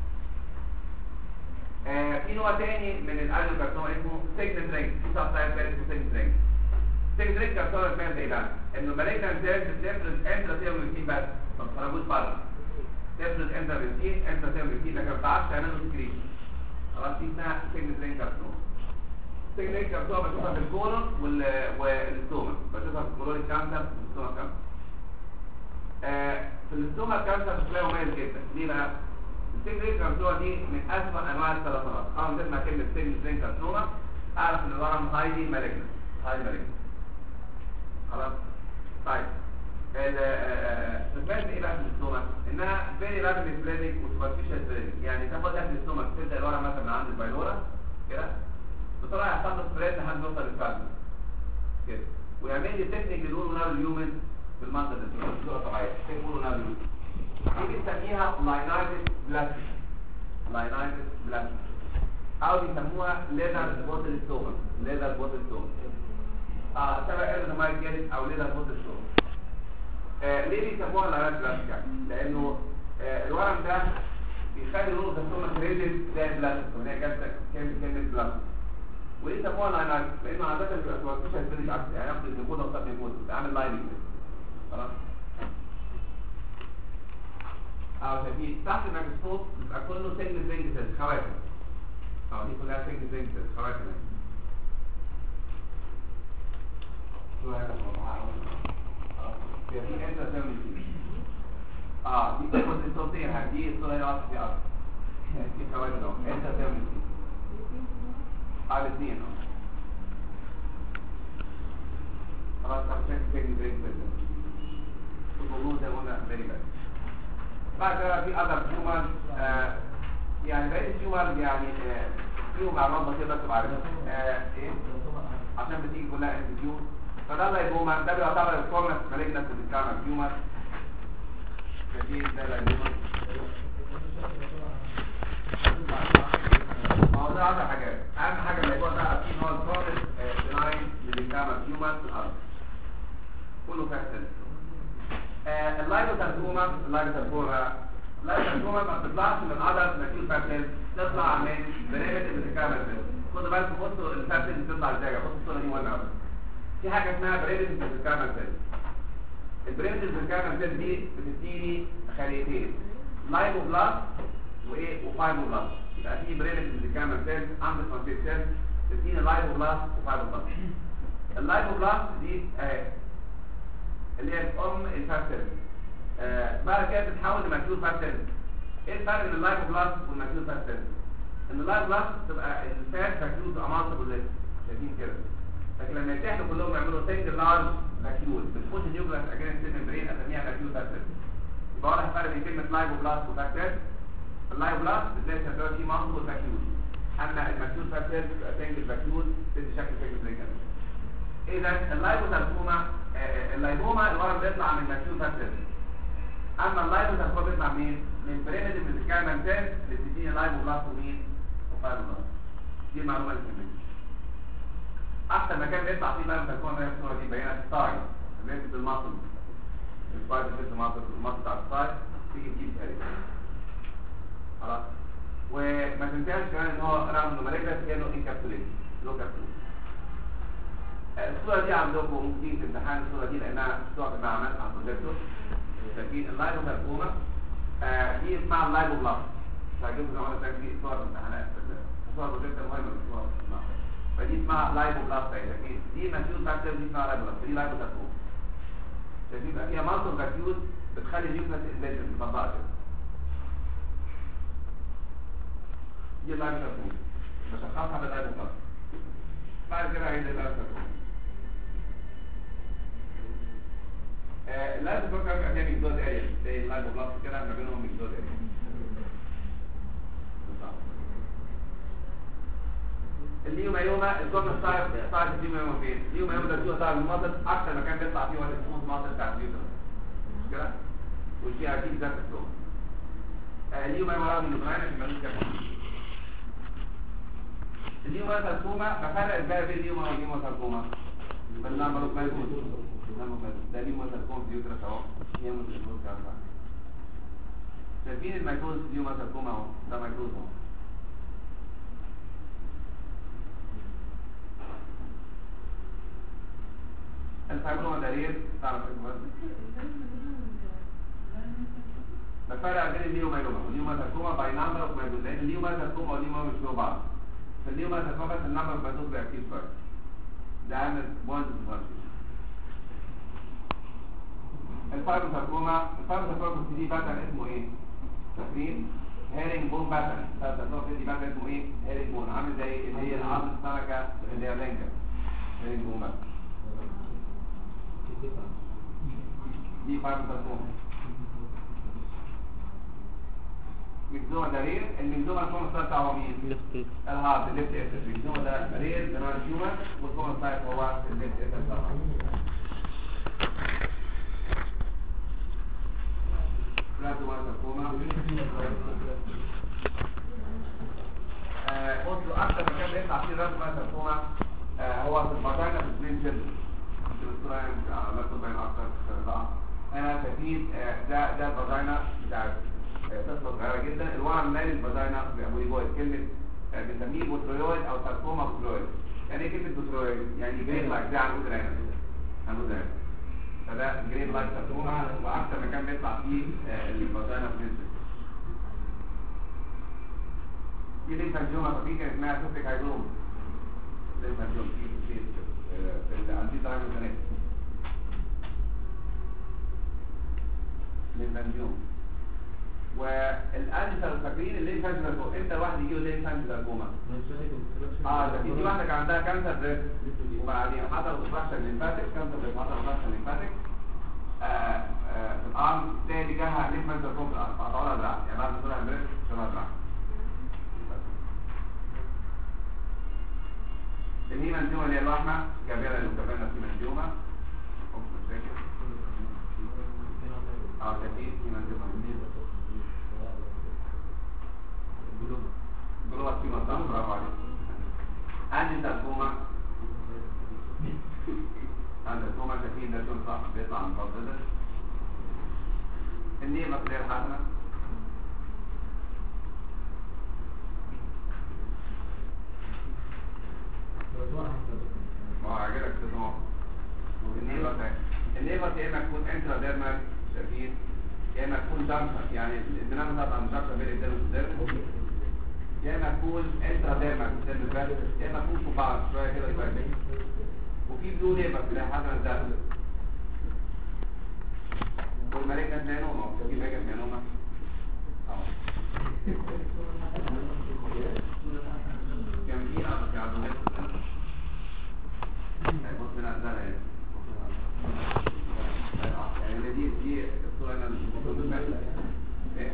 في نوع تاني من الادينوكارسينوما اسمه سيجنت رينج. في سب تايب ثالث اسمه سيجنت رينج. سيجنت رينج كارسينوما اسمها زي بقى انه الملائكه بتفرز انتراسيلولر بس ما بتخرجوش بره. تفرز انتراسيلولر لكن ما بتعرفش تعمل سكريشن. خلاص دي اسمها سيجنت رينج كارسينوما. سيجنت رينج كارسينوما بشوفها في الكولون والاستوما. بشوفها في الكولون كانسر والاستوما كانسر. في الاستوما كانسر بتلاقي مميز جدا. ليه بقى؟ السيجنت رينج كارسينوما دي من اسوأ انواع السرطانات. اول ما تسمع كلمه سيجنت رينج كارسينوما اعرف ان الورم هايلي مالجنت. هايلي مالجنت. خلاص؟ طيب الفرق ايه بقى في الاستوما؟ انها فيري رابيد سبريدنج وسوبرفيشال سبريدنج. يعني تاخدها في الاستوما تبدا الورم مثلا من عند البايلورا كده بسرعه يحصل له سبريد لحد ما يوصل للفرد كده ويعمل لي تكنيك بيقولوا نار اليومن في المنطقه دي بصوره طبيعيه بيقولوا نار اليومن. دي بنسميها لاينايتس بلاستيك. لاينايتس بلاستيك او بيسموها ليزر بوتل ستوما. ليزر بوتل ستوما شبه ايرزومايد جالس او ليزر بوتل ستوما. ليه بيسموها لاينايتس بلاستيك؟ لانه الورم ده بيخلي لونه ستوما كريدل زي البلاستيك وهي كلمه بلاستيك. وليه سموها لاينايتس؟ لانه عاده بيبقى سوبرفيشال سبريدنج عكس يعني ياخد الجلوكوز ويحط الجلوكوز بيعمل لايننج خلاص. شايفين تحت الميكروسكوب بيبقى كله سيجنت رينج سيلز خواتم. دي كلها سيجنت رينج سيلز خواتم. في انت تعمل دي كنت الصوتيه دي الصوره اللي واقفه فيها دي خواتم انت تعمل الاثنين خلاص عشان سيجنت رينج سيلز والموضوع ده قلنا فيري باد. بعد كده في اذر تيومر يعني بقيت التيومر يعني فيهم معلومات بسيطه تبقى عارفها ايه عشان بتيجي كلها انتيو. فده اللايبوما ده بيعتبر الكورنس مالجنس بتاعنا التيومر. فدي ده اللايبوما. هو ده 10 حاجات. اهم حاجه اللايبوما ده اكيد هو الكورنس بناين اللي بتاعنا التيومر في الارض كله فاكتور. اللايبوساركوما ما بتطلعش من عضله ماكيول فاتل، تطلع من بريمتيف فيزيكال سيل. خدوا بالكم، بصوا الفاتل بتطلع ازاي، بصوا الصوره دي مهمه قوي. في حاجه اسمها بريمتيف فيزيكال سيل. البريمتيف فيزيكال سيل دي بتديني خليتين، لايبوبلاست وفايبروبلاست. يبقى في بريمتيف فيزيكال سيل عند الفانتيك سيل بتديني لايبوبلاست وفايبروبلاست. اللايبوبلاست دي اهي اللي هي ام الفاتل. بعد كده بتتحول لماكيول فاتل. ايه الفرق بين اللايبوبلاست والماكيول فاتل؟ ان اللايبوبلاست تبقى الفات فاكيول تبقى مالتيبل ليست، شايفين كده. لكن لما يتحدوا كلهم يعملوا سنجل لارج فاكيول بتخش النيوكلاس اجينست الممبرين اسميها ماكيول فاتل. يبقى واضح الفرق بين كلمه لايبوبلاست وفاتل. اللايبوبلاست بتلاقي شكلها فيه مالتيبل فاكيول، اما الماكيول فاتل تبقى سنجل فاكيول تدي شكل سنجل بريكر. اذا اللايبوما الورم بيطلع من ماكيول فاتل، اما اللايبوساركوما بيطلع منين؟ من بريمتيف فيزيكال سيل اللي بتديني لايبوبلاست ومين؟ وفايبروبلاست. دي المعلومه اللي تهمني. احسن مكان بيطلع فيه اللايبوساركوما هي الصوره دي باينه في الثاي، ريليتد بالماسل. السبايد بتاعت الماسل بتاع الثاي تيجي تجيب اريا. خلاص؟ وما تنساش كمان ان هو رغم انه مالجنس كانه انكابسوليت، لو كابسول. الصوره دي عندكم ممكن تيجي في امتحان الصوره دي لانها صوره في المعمل على البروجيكتور. شايفين اللايبوساركوما دي اسمها اللايبوبلاست. هجيبكم زي ما قلت لك دي صور امتحانات، صور بروجيكتور مهمه في صور المعمل. فدي اسمها لايبوبلاست. شايفين دي ماكيول فاكتور، دي اسمها لايبوبلاست، دي لايبوساركوما. شايفين بقى فيها مالتيبل فاكيول بتخلي النيوكلاس انفيجن مطبقه كده. دي اللايبوساركوما بشخصها باللايبوبلاست. بعد كده هيجي اللايبوساركوما. اللايبوساركوما بيبقى فيها ميكزود اريا زي اللايبوبلاست كده، ما بينهم ميكزود اريا. الليومايوما الجمله بتاعت الليومايوما فين؟ الليومايوما ده فيه طالع المناطق اكتر مكان بيطلع فيه هو السموث ماسل بتاع اليوترس. مش كده؟ والجي ار تي بالذات في السوق. الليومايوما رغم انه معانا في مالوش كده. الليوماساركوما بفرق ازاي بين الليوما والليوماساركوما؟ بالنمبر اوف مايكروز. ده الليوماساركوما في اليوترس اهو. هي مايكروز كده. شايفين المايكروز الليوماساركوما اهو، ده مايكروز اهو. الفايبروما ده رير تعرف بفرق بين الليومايلوما والليوماساركوما باي نمبر اوف مايكروز، لان الليوماساركوما والليومايلوما مش شبه بعض. في الليوماساركوما بس النمبر اوف مايكروز بيكتير شويه. ده عامل بوينت ديفرنشيشن. الفايبروساركوما دي باترن اسمه ايه؟ فاكرين؟ هيرنج بون باترن. الفايبروساركوما دي باترن اسمه ايه؟ هيرنج بون، عامل زي اللي هي العظم السمكه اللي هي لينكر. هيرنج بون باترن. دي فايبروساركوما. ميكزوما ده رير. الميكزوما الكومن سايت بتاعه مين؟ الهارد الليفت اسس. الميكزوما ده رير بنان تيومر، والكومن سايت هو الليفت اسس بتاعه. بصوا اكتر مكان بيطلع فيه الراسوماساركوما هو في الفاجينا في البلين جلد. الدكتوره على اللابتوب باين اكتر بقى. انا شايفين ده الفاجينا بتاعت طفله صغيره جدا. الورم مالي الفاجينا بامبوليبويد. كلمه بنسميه بوترويد او ساركوما بوترويد. يعني ايه كلمه بوترويد؟ يعني جريد لايك ده عنود العنب. فده جريد لايك ساركوما، واكتر مكان بيطلع فيه الفاجينا في الجلد. دي ليمفانجيوما طبيعي كانت اسمها سيستيك هايدروما. ليمفانجيوما في الانتي دايموسينات. ليمفانجيوما. والانتي فاكرين الليمفانجيوما امتى واحد يجيله ليمفانجيوما؟ ده في واحده كان عندها كانسر بريست وبعدين حصل اوبستراكشن ليمفاتيك، كانسر بريست حصل اوبستراكشن ليمفاتيك في الارم، تاني جاها ليمفانجيوما في الارم، قطعوا لها دراع، يعني بعد ما طلع البريست شالها دراع. الهيمانجيوما اللي هي اللحمه كبيره اللي كبرنا في هيمانجيوما. شايفين هيمانجيوما جلوبال تيومر. برافو عليك. عندي ساركوما. عندي ساركوما شايفين ده شون صح بيطلع من البلد. النيمة اللي هي الحسنة ما هو عاجلك تسمع النيمة يا اما تكون انترا ديرمال شديد يا اما تكون جانكر يعني البناء طبعا جانكر بين الديرم والديرم يا اما تكون انترا ديرمال يا اما تكون في بعض شويه كده يبقى كده وفي بلو ليبر اللي هي حسنة ده والملكة ميلانوما في ملكة ميلانوما كان في عضلات بص هنا ده يعني دي الصورة هنا المفروض المثل ايه؟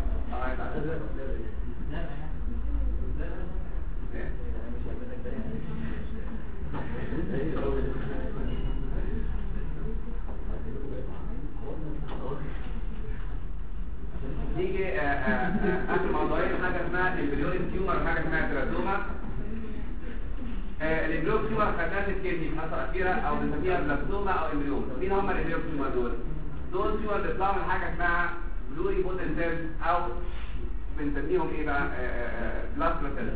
نيجي اخر موضوعين حاجه اسمها الامبريونيك تيومر وحاجه اسمها تيراتوما. الامبريونيك تيومر خدناها في الكدني في الحصه الاخيره او بنسميها بلاستوما او امبريون. مين هم الامبريونيك تيومر دول؟ دول تيومر بيطلعوا من حاجه اسمها بلوري بوتن سيلز او بنسميهم ايه بقى بلازما سيلز.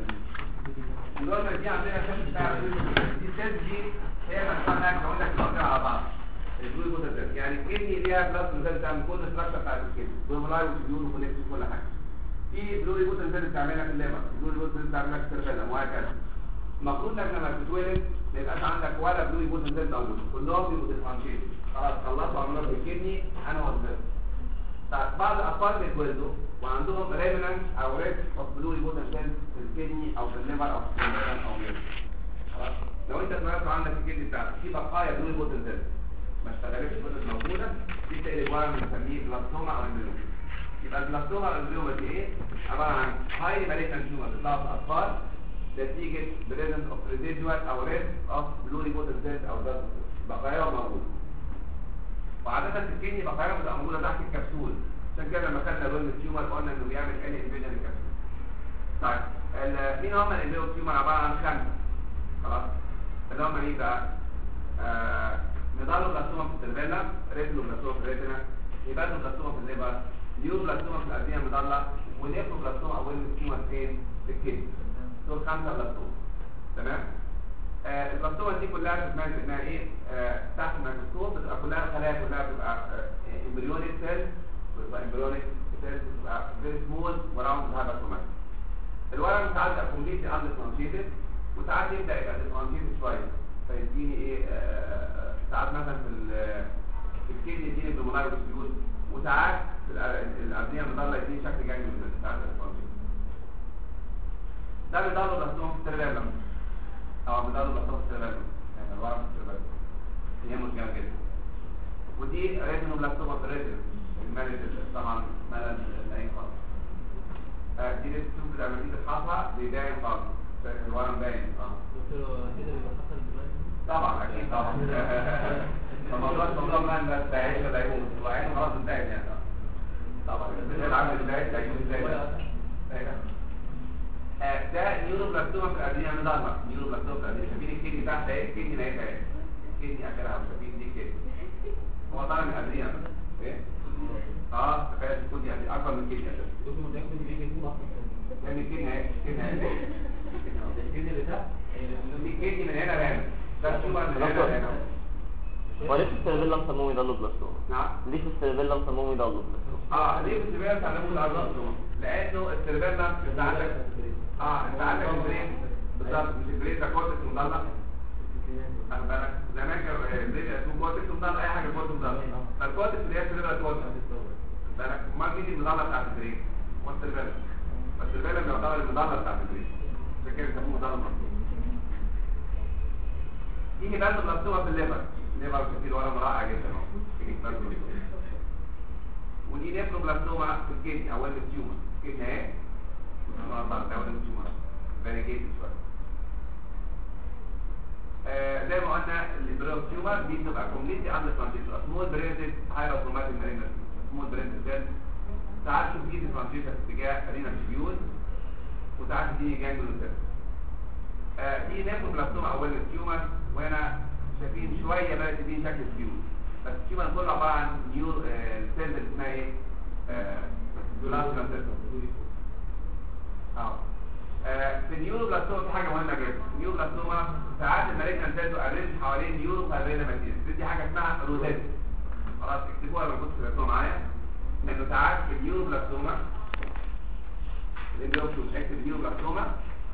دول دي عندنا شكل بتاع دي سيلز دي هي مجموعه هقول لك الاربعه على بعض. البلوري بوتن سيلز يعني الكدني ليها بلازما سيلز بتعمل كل الاستراكشر بتاعت الكدني والملاي والبيول وكونكت كل حاجه. في بلوري بوتن سيلز بتعملها في الليفر، بلوري بوتن سيلز بتعملها في السيربيلم وهكذا. المفروض انك لما بتتولد ما يبقاش عندك ولا بلوري بوتن سيلز موجود، كلهم بيبقوا ديفرنشيت. خلاص خلصوا عملوا في الكدني انا وظيفتي. بعض الاطفال بيتولدوا وعندهم ريمنانت او ريسك اوف بلوري بوتن سيلز في الكدني او في الليفر او في السيربيلم او غيره. خلاص لو انت اتولدت عندك في الكدني بتاعتك في بقايا بلوري بوتن سيلز ما اشتغلتش كل موجوده دي تقلب ورم بنسميه بلاستوما او امبريوم. يبقى البلاستوما او الامبريوم دي ايه؟ عباره عن هاي ماليكنت تيومر بتطلع في الاطفال نتيجه بريزنس اوف ريزيدوال او ريسك اوف بلوري بوتن سيلز او بلازما بقايا موجوده. وعاده في الكدني بقايا بتبقى موجوده تحت الكبسول عشان كده لما خدنا لون التيومر قلنا انه بيعمل اني انفيجن الكبسول. طيب مين هم الامبريوم تيومر؟ عباره عن 5 خلاص اللي هم ايه بقى؟ ميدالو بلاستوما في السيربيلا، ريتينو بلاستوما في الريتنا، هيباتو بلاستوما في الليفر، نيو بلاستوما في الأردية ميدالا، ونيفرو بلاستوما أو التيومر فين؟ في الكدني. دول 5 بلاستوما. تمام؟ البلاستوما دي كلها بتتميز انها ايه؟ تحت الميكروسكوب بتبقى كلها خلايا كلها بتبقى امبريونيك سيلز، بتبقى امبريونيك سيلز بتبقى فيري سمول وراوند هايبرتوماتيك. الورم ساعات بيبقى كومبليتلي اندفرنشيتد وساعات يبدا يبقى ديفرنشيتد شويه فيديني ايه ساعات مثلا في الكدني يديني بالمونايل والسيول وساعات في الأردية المضلة يديني شكل جانبي من ساعات الفرنسي. ده بيضلوا بلاستوما في السيربيلم او بيضلوا بلاستوما في السيربيلم يعني الورم في السيربيلم هي مشكلة كده. ودي ريتينو بلاستوما في الريتين المالد طبعا ملل العين خالص. دي السوق لما تيجي تفحصها بيبان خالص الورم باين طبعا اكيد طبعا الموضوع ما انتهاش ولا يقوم العين خلاص انتهت يعني طبعا العمل ازاي هيكون ازاي ده نيوروبلاستوما في الأردية مضلة نيوروبلاستوما في الأردية شايفين الكدني تحت اهي الكدني نهايتها اهي الكدني اخرها شايفين دي كده هو طالع من الأردية ايه تخيل تكون دي اكبر من الكدني يعني الكدني اهي الكدني اللي تحت الكدني من هنا لهنا ده التيومر من هنا لهنا وليه في السيربيلم سموه يضلوا بلاستوما؟ نعم ليه في السيربيلم سموه يضلوا بلاستوما؟ ليه في السيربيلم سموه بلاستوما؟ لانه السيربيلم انت عندك انت عندك البرين بالظبط مش البرين ده كورتكس مضلع خد بالك زمان كان البرين اسمه كورتكس مضلع اي حاجه كورتكس مضلع فالكورتكس اللي هي السيربيلم كورتكس خد بالك امال مين المضلع بتاع البرين؟ هو السيربيلم فالسيربيلم يعتبر المضلع بتاع البرين عشان كده بيسموه مضلع دي هيباتو بلاستوما في الليفر الليفر كتير ورم رائع جدا اهو ودي نيفروبلاستوما في الكدني او التيومر الكدني اهي اول التيومر فاريجيتد شويه زي ما قلنا الامبريو تيومر دي بتبقى كومبليتلي اندفرنشيتد سمول بريزد هايبرتروماتيك مالجنس سمول بريزد سيل ساعات تشوف دي ديفرنشيشن اتجاه رينا تيبيول وساعات دي جانجلون سيل دي نيفروبلاستوما اول التيومر وهنا شايفين شويه بقى تدين شكل التيومر بس التيومر كله عباره عن نيور سيلز اللي اسمها ايه بلازما سيل. في النيوروبلاستوما في حاجه مهمه جدا. النيوروبلاستوما ساعات المالجنت سيل ارينج حوالين نيورو فايبريلا ماتيريال، دي حاجه اسمها روزيت. خلاص اكتبوها لو كنتوا كتبتوها معايا، لانه ساعات في النيوروبلاستوما اكتب النيوروبلاستوما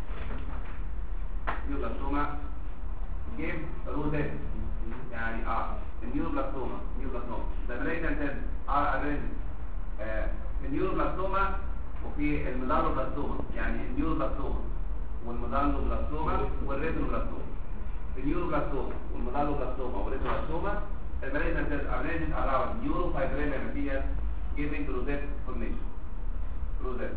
جيب روزيت، يعني النيوروبلاستوما ده مالجنت سيل ارينج في النيوروبلاستوما وفي الميدالوبلاستوما، يعني النيوروبلاستوما والميدالوبلاستوما والريتينوبلاستوما. النيوروبلاستوما والميدالوبلاستوما والريتينوبلاستوما المالجنت سيلز are arranged around neurofibrillary material giving rosette formation. Rosette.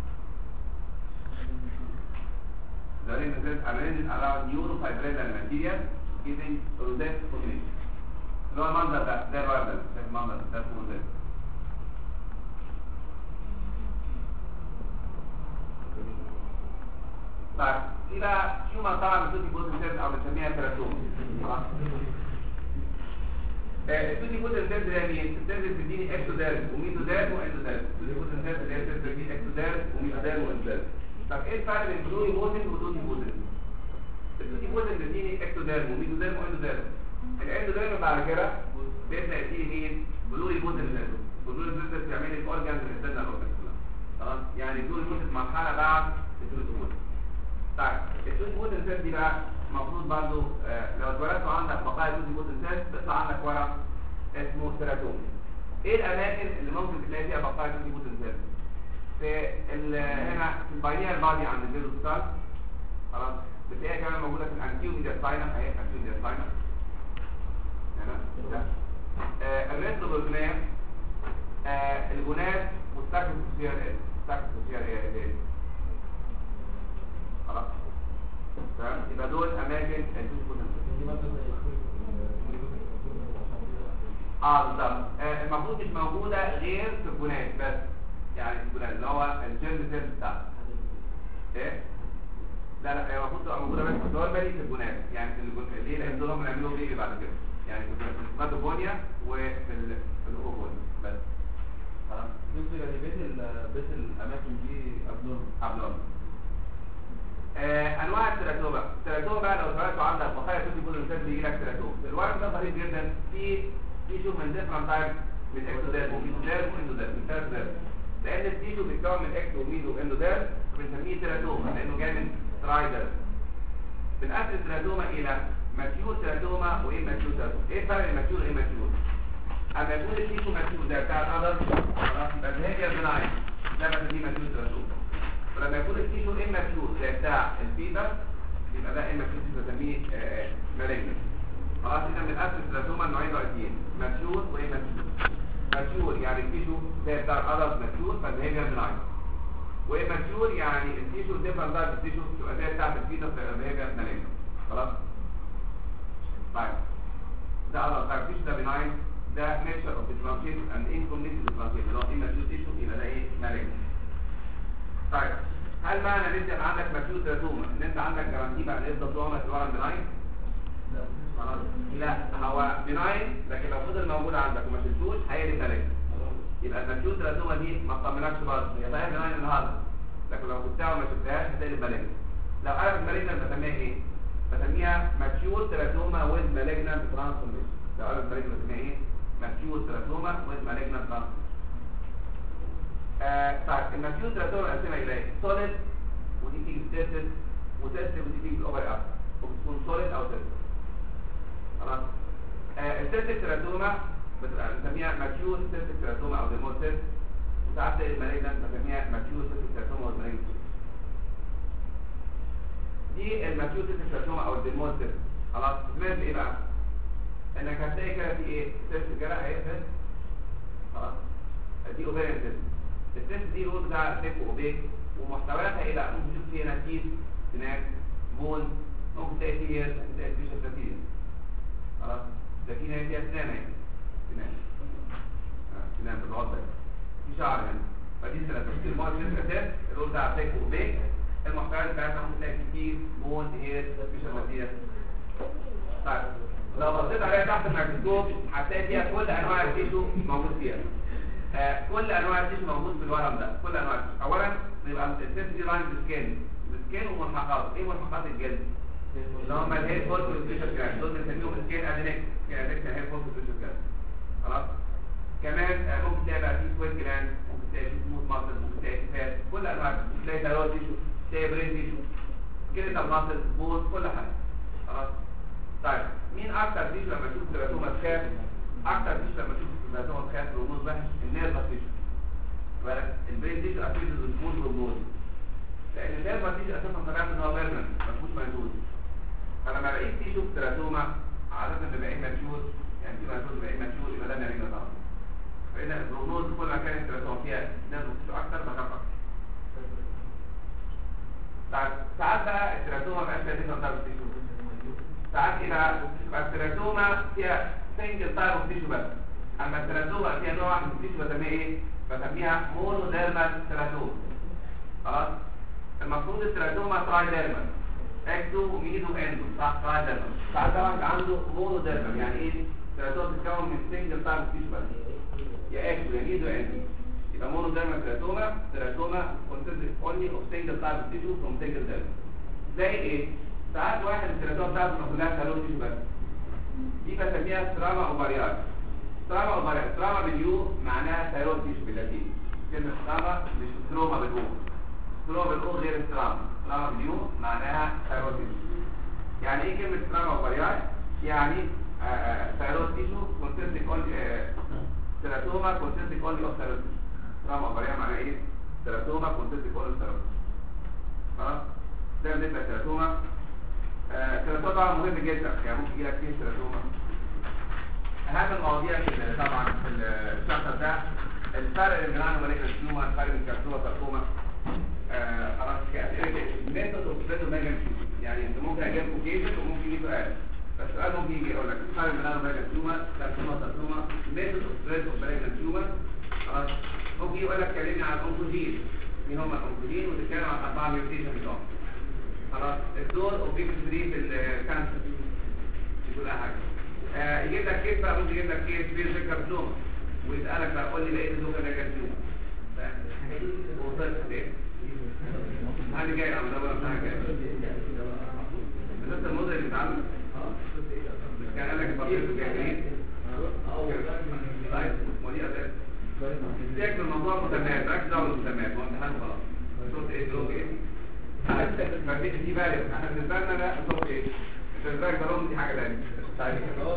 The malignant cells are arranged around neurofibrillary material giving rosette formation. اللي هو المنظر ده الورده، شايف المنظر ده اسمه روزيت. طيب في بقى هيومن طبعا بتدي بوتنسيل او بنسميها تيراتوما. خلاص التودي بوتنسيل ده مين؟ السيلز بتديني اكتوديرم وميزوديرم واندوديرم. التودي بوتنسيل اللي هي السيلز بتديني اكتوديرم وميزوديرم واندوديرم. طب ايه الفرق بين بلوري بوتن ودودي بوتن؟ التودي بوتن بتديني اكتوديرم وميزوديرم واندوديرم. الاندوديرم بعد كده بيبدا يديني مين؟ بلوري بوتنسيل. بلوري بوتنسيل بتعمل لي الاورجانز الانترنال اورجانز. خلاص يعني بلوري بوتن مرحله بعد التودي بوتن. طيب التودي بوتنسيل دي بقى المفروض برضو لو اتولدت عندك بقايا تودي بوتنسيل بيطلع عندك ورق اسمه تيراتوم. ايه الاماكن اللي ممكن تلاقي فيها بقايا تودي بوتنسيل؟ في هنا في الباينيال بادي عند الفيروسال. خلاص بتلاقيها كمان موجوده في الانتيو ميدياستاينم اهي الانتيو ميدياستاينم هنا ده الريتروبرجنام الجونات والساكروسيال ايه خلاص تمام. يبقى دول اماكن التودي بوتنسيل. بالظبط. المفروض مش موجوده غير في الجونات بس، يعني الجونات اللي هو الجيرم سيل بتاعها. ايه؟ لا هي المفروض تبقى موجوده بس نورمالي في الجونات، يعني في الجونات ليه؟ لان دول هم اللي يعملوا بيبي بعد كده، يعني في السباتوجونيا وفي الاوفوجونيا بس. خلاص؟ يعني بيت الاماكن دي ابنورمال. انواع التيراتوما. التيراتوما بقى لو اتولدتوا عندك بقايا تودي بوتنسيل بيجي لك تيراتوما. الورم ده طريف جدا، في تيشو من ديفرنت تايب من اكتوديرم وميزوديرم واندوديرم من ثلاث ديرم، لان التيشو بيتكون من اكتو وميزو واندوديرم بنسميه تيراتوما لانه جاي من ترايدر. بنقسم التيراتوما الى ماتيور تيراتوما وايه ماتيور تيراتوما. ايه الفرق بين ماتيور وايه ماتيور؟ اما يكون التيشو ماتيور ده بتاع الادر خلاص يبقى بيهيفير بناين، ده بنسميه ماتيور تيراتوما. ولما يكون التيشو اماتيور زي بتاع الفيتر يبقى ده اماتيور بنسميه مالجنت. خلاص احنا بنقسم التيراتوما لنوعين رئيسيين، ماتيور وايه ماتيور. ماتيور يعني التيشو زي بتاع الادر ماتيور فالبيهيفير بناين، وايه ماتيور يعني التيشو ديفرنت تايب التيشو تبقى زي بتاعت الفيتر فالبيهيفير مالجنت. خلاص طيب ده ادر تايب تيشو ده بناين، ده ميكشر اوف ديفرنشيت اند انكمبليت ديفرنشيت اللي هو اماتيور تيشو يبقى ده ايه مالجنت. طيب هل معنى ان انت عندك ماتيور تيراتوما ان انت عندك جرانتي بقى ان يفضل طول عمرك الورم بناين؟ لا هو بناين، لكن لو فضل موجود عندك وما شلتوش هيقلب مالجنت. يبقى الماتيور تيراتوما دي ما تطمنكش برضه، هي صحيح بناين النهارده لكن لو كنتها وما شلتهاش هتقلب مالجنت. لو قلبت مالجنت بسميها ايه؟ بسميها ماتيور تيراتوما ويز مالجنت ترانسفورميشن. لو قلبت مالجنت بسميها ايه؟ ماتيور تيراتوما ويز مالجنت ترانسفورميشن. طيب الماتيور تيراتوما نقسمها الى ايه؟ سوليد ودي تيجي تيستد وتيستد ودي تيجي الاوفر اب وبتكون سوليد او تيستد. خلاص التيستد تيراتوما بنسميها ماتيور تيستد تيراتوما او ديموتيس، وساعات المالجنت بنسميها ماتيور تيستد تيراتوما او مالجنت. دي الماتيور تيستد تيراتوما او الديموتيس. خلاص سمعت ايه بقى؟ انك هتلاقي كده في ايه؟ تيست كده اهي تيست. خلاص دي اوفيريان تيست. التيست دي الرول بتاع سيك واوبيك ومحتوياتها ايه بقى؟ ممكن تشوف فيها نتيج سناك بون، ممكن تلاقي فيها ممكن تلاقي فيها شفتين. خلاص ده في نهايه فيها سنان اهي سنان بتغطى في شعر هنا. فدي ثلاثه كتير مره تيست الرول بتاع سيك واوبيك. المحتويات بتاعتها ممكن تلاقي كتير بون هير في شفتين. طيب لو بصيت عليها تحت الميكروسكوب هتلاقي فيها كل انواع التيشو موجود فيها. كل انواع التيشو موجود في الورم ده، كل انواع التيشو. اولا بيبقى السيرفيس دي لاين السكين وملحقات. ايه ملحقات الجلد؟ اللي هم الهير فولت والسبيشال جلاند، دول بنسميهم سكين ادينكس، هير فولت والسبيشال جلاند. خلاص. كمان ممكن تلاقي بقى في سويت جلاند، ممكن تلاقي في سموث ماسل، ممكن تلاقي في فات، كل انواع، ممكن تلاقي ثايرويد تيشو، تلاقي برين تيشو، كده ماسل، بول، كل حاجه. خلاص. طيب مين اكتر تيشو لما تشوف تيراتوما تخاف؟ اكتر تيشو لما تشوف تيراتوما تخاف رموز وحش النيرفا تيشو. بالك البرين تيشو اكيد السموث والبول، لان النيرفا تيشو اساسا طبيعته ان هو بيرمنت ما فيهوش مجهود. فلما بلاقيك تيشو تيراتوما عاده بلاقيه ماتشور، يعني في ماتشور بلاقيه ماتشور، يبقى ده نارينا طبعا. فإن البروجنوز كل ما كانت التيراتوما فيها نيرفا تيشو اكتر بخاف اكتر. طيب ساعات بقى التيراتوما ما بقاش فيها ديفرنت تيشو، ساعات كده التيراتوما فيها سنجل تايب اوف تيشو بس، اما التيراتوما فيها نوع من التيشو بسميها ايه؟ بسميها مونوديرمال تيراتوما. خلاص. المفروض التيراتوما تراي ديرمال، اكتو وميدو اندو، صح؟ تراي ديرمال. ساعات طبعا عنده مونوديرمال، يعني ايه؟ التيراتوما بتتكون من سنجل تايب اوف تيشو بس، يا اكتو يا ميدو اندو. يبقى مونوديرمال تيراتوما consists only of single type of tissue from single dermal. زي ايه؟ ساعات واحد التيراتوما بتاعته كلها ثايرويد تيشو بس، دي بسميها ستراما اوفاريال. ستراما اوفاريال، ستراما باليو معناها ثايرويد تيشو باللاتيني. كلمة ستراما مش ستروما بالاو، ستروما بالاو غير ستراما، ستراما باليو معناها ثايرويد تيشو. يعني ايه كلمة ستراما اوفاريال؟ يعني ثايرويد تيشو consisting only تيراتوما consisting only of ثايرويد تيشو. ستراما اوفاريال معناها ايه؟ تيراتوما consisting only of ثايرويد. خلاص؟ ده بالنسبة للتيراتوما. التيراتوما طبعا مهم جدا، يعني ممكن يجيلك فيه تيراتوما. اهم المواضيع طبعا في الشابتر ده الفرق بين الانوماليكال تيومر، الفرق بين الكارسوما والساركوما. خلاص كده ميثود اوف سبيدوميجان، يعني انت ممكن اجيبكم كيسز وممكن يجي سؤال، بس السؤال ممكن يجي يقول لك الفرق بين الانوماليكال تيومر، كارسوما، ساركوما، ميثود اوف سبيدوميجان تيومر. خلاص. ممكن يقول لك كلمني عن الانكوجين، مين هم الانكوجين، وتتكلم عن 4 ميوتيشن بتوعهم. خلاص. الدور اوف بيك 3 في الكانسر يقول لها حاجه. يجيب لك كيس بقى، ممكن يجيب لك كيس في الكارسوما ويسالك بقى قول لي بقيه الدكتور ده كارسوما. وصلت ليه؟ هذه جاي على الدوره بتاعها جاي. بس الموضوع اللي بيتعمل كان قال لك التطبيق جايين. طيب ودي اساس. استيعاب الموضوع مسميات، ركز دعوه بالمسميات، هو امتحان خلاص. صوت ايه دروج ايه؟ مفيش دي بالغ، احنا بالنسبه لنا ده صوت ايه؟ بالنسبه لك ده دي حاجه ثانيه. طيب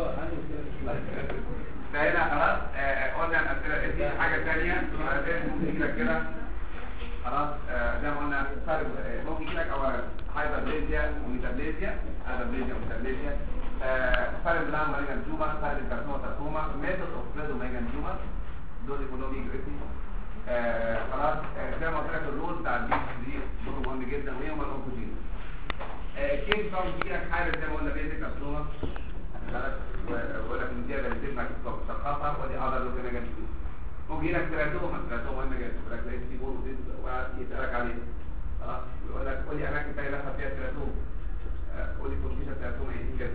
فهنا خلاص قلنا الاسئله دي حاجه ثانيه، ممكن يجي لك كده. خلاص زي ما قلنا فرق، ممكن يجي لك اولا هايبربليزيا وميتابليزيا، هايبربليزيا وميتابليزيا، فرق بين الانوماليكال تيومر، فرق بين الكارسوما والساركوما، ميثود اوف سبيدوميجان تيومر، دول كلهم بيجوا اسمي. خلاص زي ما قلت لك الرول بتاع البي دي دول مهم جدا، وهي هم الانكوجين. كيف طبعا بيجي لك حاله زي ما قلنا بيزك كارسوما، ويقول لك ان دي بنسمع كتاب شخصها ودي اقدر لو كده جنبي. ممكن يجي لك تيراتوما مهمه جدا، يقول لك لقيت في بول ويسالك عليه. خلاص. ويقول لك قول لي اماكن ثانيه دخل فيها تيراتوما، قول لي كونديشن تيراتوما ايه كده.